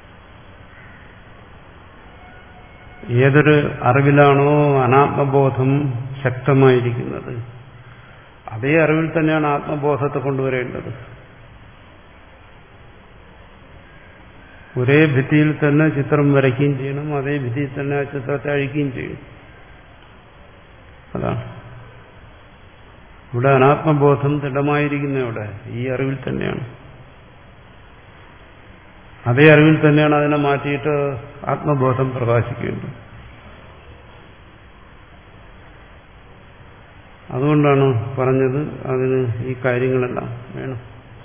ഏതൊരു അറിവിലാണോ അനാത്മബോധം ശക്തമായിരിക്കുന്നത് അതേ അറിവിൽ തന്നെയാണ് ആത്മബോധത്തെ കൊണ്ടുവരേണ്ടത്. ഒരേ ഭിത്തിയിൽ തന്നെ ചിത്രം വരയ്ക്കുകയും ചെയ്യണം, അതേ ഭിത്തിയിൽ തന്നെ ആ ചിത്രത്തെ അഴിക്കുകയും ചെയ്യണം. അതാണ് ഇവിടെ അനാത്മബോധം ദൃഢമായിരിക്കുന്ന ഇവിടെ ഈ അറിവിൽ തന്നെയാണ്. അതേ അറിവിൽ തന്നെയാണ് അതിനെ മാറ്റിയിട്ട് ആത്മബോധം പ്രകാശിക്കേണ്ടത്. അതുകൊണ്ടാണ് പറഞ്ഞത് അതിന് ഈ കാര്യങ്ങളെല്ലാം വേണം.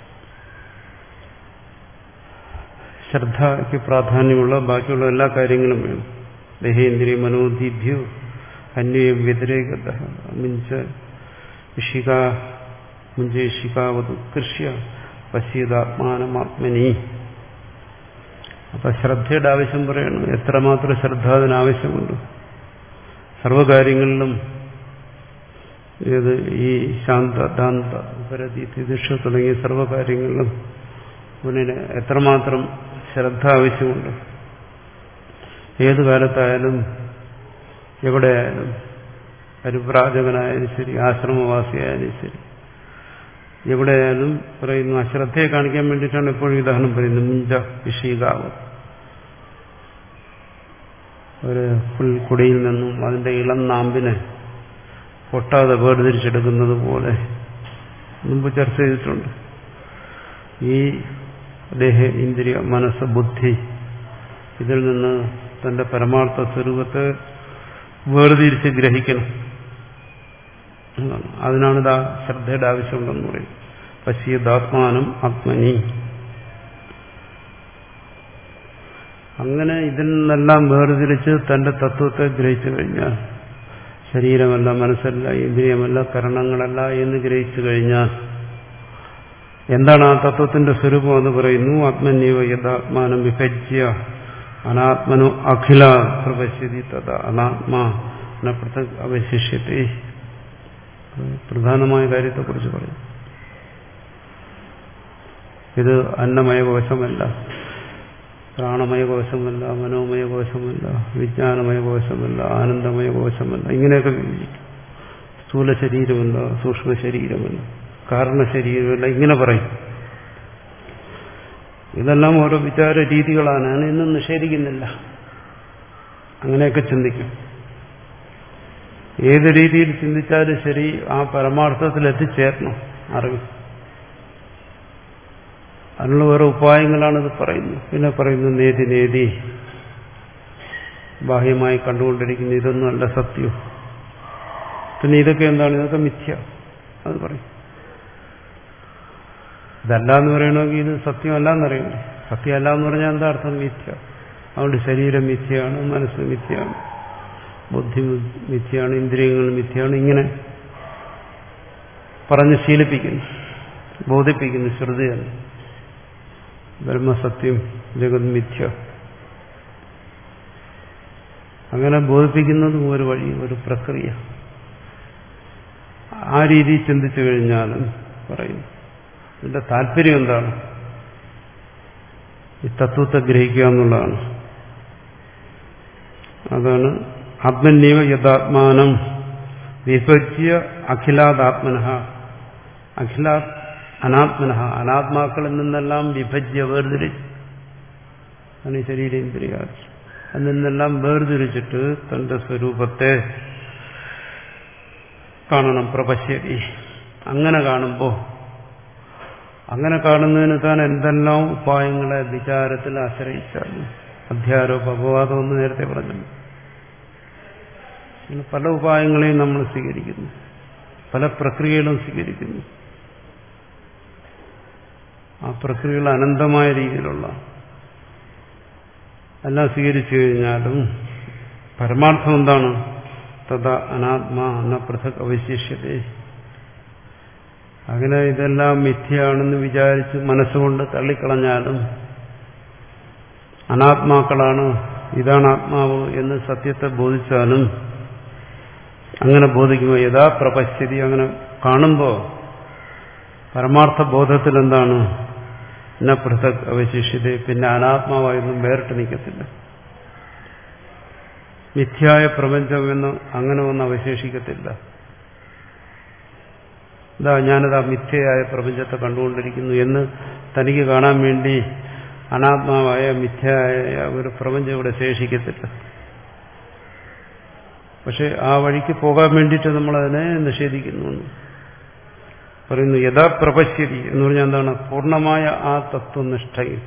ശ്രദ്ധയ്ക്ക് പ്രാധാന്യമുള്ള ബാക്കിയുള്ള എല്ലാ കാര്യങ്ങളും വേണം. ദേഹേന്ദ്രിയ മനോദീഭ്യോ അന്വയ വ്യതിരേകത മിഞ്ച ഇഷിക മുഞ്ചേഷികാവതുത്കൃഷ്യ പശ്യതാത്മാനമാത്മനി. അപ്പൊ ശ്രദ്ധയുടെ ആവശ്യം പറയണം. എത്രമാത്രം ശ്രദ്ധ അതിനാവശ്യമുണ്ട്. സർവകാര്യങ്ങളിലും ഏത് ഈ ശാന്ത ദാന്ത ഉപരതി തിദിക്ഷ തുടങ്ങിയ സർവകാര്യങ്ങളിലും മുന്നിന് എത്രമാത്രം ശ്രദ്ധ ആവശ്യമുണ്ട്. ഏതു കാലത്തായാലും എവിടെയായാലും പരിവ്രാജകനായാലും ശരി, ആശ്രമവാസിയായാലും ശരി, എവിടെയായാലും പറയുന്നു അശ്രദ്ധയെ കാണിക്കാൻ വേണ്ടിയിട്ടാണ് എപ്പോഴും ഉദാഹരണം പറയുന്നത്. മുഞ്ച വിഷീകാവ്, ഒരു പുൽക്കുടിയിൽ നിന്നും അതിന്റെ ഇളം നാമ്പിനെ പൊട്ടാതെ വേർതിരിച്ചെടുക്കുന്നത് പോലെ മുമ്പ് ചർച്ച ചെയ്തിട്ടുണ്ട്. ഈ ദേഹ ഇന്ദ്രിയ മനസ്സ് ബുദ്ധി ഇതിൽ നിന്ന് തന്റെ പരമാർത്ഥ സ്വരൂപത്തെ വേർതിരിച്ച് ഗ്രഹിക്കണം. അതിനാണ് ഇതാ ശ്രദ്ധയുടെ ആവശ്യമുണ്ടെന്ന് പറയും. പശ്യതാത്മാനം ആത്മനി. അങ്ങനെ ഇതിൽ നിന്നെല്ലാം വേർതിരിച്ച് തന്റെ തത്വത്തെ ഗ്രഹിച്ചു കഴിഞ്ഞാൽ, ശരീരമല്ല, മനസ്സല്ല, ഇന്ദ്രിയമല്ല, കരണങ്ങളല്ല എന്ന് ഗ്രഹിച്ചു കഴിഞ്ഞാൽ എന്താണ് ആ തത്വത്തിന്റെ സ്വരൂപം എന്ന് പറയുന്നു. ആത്മന്യവ യഥാത്മാനം വിഭജ്യ അനാത്മനോ അഖില പ്രപശ്യതി തഥാ അനാത്മാ ന പൃഥക് അവശിഷ്യത്തെ. പ്രധാനമായ കാര്യത്തെക്കുറിച്ച് പറയും. ഇത് അന്നമയ കോശമല്ല, പ്രാണമയ കോശമല്ല, മനോമയ കോശമല്ല, വിജ്ഞാനമയ കോശമല്ല, ആനന്ദമയ കോശമല്ല, ഇങ്ങനെയൊക്കെ സ്ഥൂല ശരീരമല്ല, സൂക്ഷ്മ ശരീരമല്ല, കാരണ ശരീരമല്ല, ഇങ്ങനെ പറയും. ഇതെല്ലാം ഓരോ വിചാര രീതികളാണ്. ഞാൻ ഇന്നും നിഷേധിക്കുന്നില്ല. അങ്ങനെയൊക്കെ ചിന്തിക്കും. ഏത് രീതിയിൽ ചിന്തിച്ചാലും ശരി, ആ പരമാർത്ഥത്തിൽ എത്തിച്ചേരണം അറിവ്. അതിനുള്ള വേറെ ഉപായങ്ങളാണിത് പറയുന്നത്. പിന്നെ പറയുന്നു നേതി നേതി ബാഹ്യമായി കണ്ടുകൊണ്ടിരിക്കുന്ന ഇതൊന്നും അല്ല സത്യം. പിന്നെ ഇതൊക്കെ എന്താണ്? ഇതൊക്കെ മിഥ്യ. അത് പറയും. ഇതല്ല എന്ന് പറയണമെങ്കിൽ ഇത് സത്യമല്ല എന്നറിയണ്ടേ? സത്യമല്ല എന്ന് പറഞ്ഞാൽ എന്താ അർത്ഥം? മിഥ്യ. അതുകൊണ്ട് ശരീരം മിഥ്യയാണ്, മനസ്സ് മിഥ്യയാണ്, ബുദ്ധി മിഥ്യയാണ്, ഇന്ദ്രിയങ്ങൾ മിഥ്യയാണ്. ഇങ്ങനെ പറഞ്ഞ് ശീലിപ്പിക്കുന്നു, ബോധിപ്പിക്കുന്നു ശ്രുതി തന്നെ. ബ്രഹ്മസത്യം, ജഗത് മിഥ്യ. അങ്ങനെ ബോധിപ്പിക്കുന്നതും ഒരു വഴി, ഒരു പ്രക്രിയ. ആ രീതിയിൽ ചിന്തിച്ചു കഴിഞ്ഞാലും പറയും ഇതിന്റെ താല്പര്യം എന്താണ്? ഈ തത്വത്തെ ഗ്രഹിക്കുക എന്നുള്ളതാണ്. അതാണ് ആത്മന്യവ യഥാത്മാനം വിഭജ്യ അഖിലാദാത്മനഃ, അഖിലാത് അനാത്മനഃ, അനാത്മാക്കളിൽ നിന്നെല്ലാം വിഭജ്യ വേർതിരിച്ച്, അതിന് ശരീരേന്ദ്രിയാദി അതിൽ നിന്നെല്ലാം വേർതിരിച്ചിട്ട് തന്റെ സ്വരൂപത്തെ കാണണം. പ്രപശ്യതി. അങ്ങനെ കാണുമ്പോൾ, അങ്ങനെ കാണുന്നതിന് താൻ എന്തെല്ലാം ഉപായങ്ങളെ വിചാരത്തിൽ ആശ്രയിച്ചാലും, അധ്യാരോപ അപവാദം എന്ന് നേരത്തെ പറഞ്ഞു, പല ഉപായങ്ങളെയും നമ്മൾ സ്വീകരിക്കുന്നു, പല പ്രക്രിയകളും സ്വീകരിക്കുന്നു. ആ പ്രക്രിയകൾ അനന്തമായ രീതിയിലുള്ള എല്ലാം സ്വീകരിച്ചു കഴിഞ്ഞാലും പരമാർത്ഥം എന്താണ്? തഥാ അനാത്മാ ന പൃഥക് അവശേഷ്യതേ. അങ്ങനെ ഇതെല്ലാം മിഥ്യയാണെന്ന് വിചാരിച്ച് മനസ്സുകൊണ്ട് തള്ളിക്കളഞ്ഞാലും, അനാത്മാക്കളാണ്, ഇതാണ് ആത്മാവ് എന്ന് സത്യത്തെ ബോധിച്ചാലും, അങ്ങനെ ബോധിക്കുമ്പോൾ യഥാ പ്രപശ്യതി, അങ്ങനെ കാണുമ്പോൾ പരമാർത്ഥ ബോധത്തിൽ എന്താണ്? ന പൃഥക് അവശേഷ്യത. പിന്നെ അനാത്മാവായൊന്നും വേറിട്ട് നിൽക്കത്തില്ല. മിഥ്യായ പ്രപഞ്ചം എന്ന് അങ്ങനെ ഒന്നും അവശേഷിക്കത്തില്ല. ഇതാ ഞാനിതാ മിഥ്യയായ പ്രപഞ്ചത്തെ കണ്ടുകൊണ്ടിരിക്കുന്നു എന്ന് തനിക്ക് കാണാൻ വേണ്ടി അനാത്മാവായ മിഥ്യയായ ഒരു പ്രപഞ്ചം ഇവിടെ ശേഷിക്കത്തില്ല. പക്ഷെ ആ വഴിക്ക് പോകാൻ വേണ്ടിയിട്ട് നമ്മളതിനെ നിഷേധിക്കുന്നു. പറയുന്നു യഥാ പ്രപശ്യതി എന്ന് പറഞ്ഞാൽ എന്താണ്? പൂർണ്ണമായ ആ തത്വനിഷ്ഠയിൽ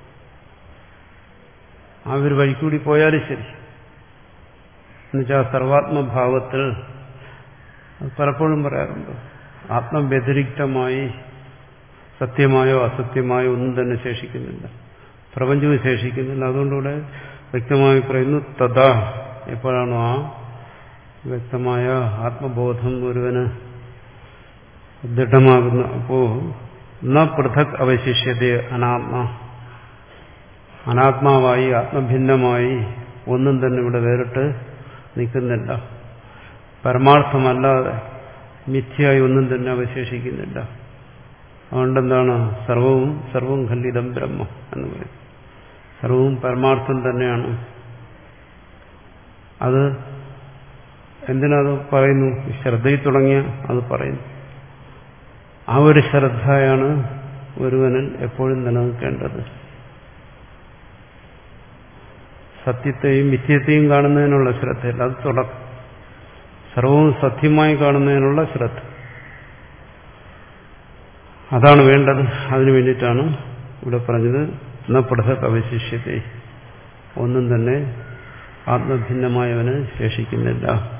ആ ഒരു വഴിക്കൂടി പോയാലും ശരി, എന്നുവെച്ചാൽ സർവാത്മഭാവത്തിൽ, പലപ്പോഴും പറയാറുണ്ട്, ആത്മവ്യതിരിക്തമായി സത്യമായോ അസത്യമായോ ഒന്നും തന്നെ ശേഷിക്കുന്നില്ല, പ്രപഞ്ചവും ശേഷിക്കുന്നില്ല. അതുകൊണ്ടിവിടെ വ്യക്തമായി പറയുന്നു തഥാ, എപ്പോഴാണോ ആ വ്യക്തമായ ആത്മബോധം ഒരുവന് ദൃഢമാകുന്നു, അപ്പോ ന പൃഥക് അവശിഷ്യത അനാത്മ, അനാത്മാവായി ആത്മഭിന്നമായി ഒന്നും തന്നെ ഇവിടെ വേറിട്ട് നിൽക്കുന്നില്ല. പരമാർത്ഥമല്ലാതെ മിഥ്യയായി ഒന്നും തന്നെ അവശേഷിക്കുന്നില്ല. അതുകൊണ്ടെന്താണ്? സർവവും സർവം ഖല്ലിതം ബ്രഹ്മ എന്ന് പറയും. സർവവും പരമാർത്ഥം തന്നെയാണ്. അത് എന്തിനത് പറയുന്നു? ശ്രദ്ധയിൽ തുടങ്ങിയ അത് പറയുന്നു. ആ ഒരു ശ്രദ്ധയാണ് ഒരുവനിൽ എപ്പോഴും നിലനിൽക്കേണ്ടത്. സത്യത്തെയും മിഥ്യത്തെയും കാണുന്നതിനുള്ള ശ്രദ്ധയില്ല, അത് തുടക്കം. സർവവും സത്യമായി കാണുന്നതിനുള്ള ശ്രദ്ധ, അതാണ് വേണ്ടത്. അതിനു വേണ്ടിയിട്ടാണ് ഇവിടെ പറഞ്ഞത് ന പൃഥക് അവശിഷ്യത്തെ, ഒന്നും തന്നെ ആത്മഭിന്നമായവന് ശേഷിക്കുന്നില്ല.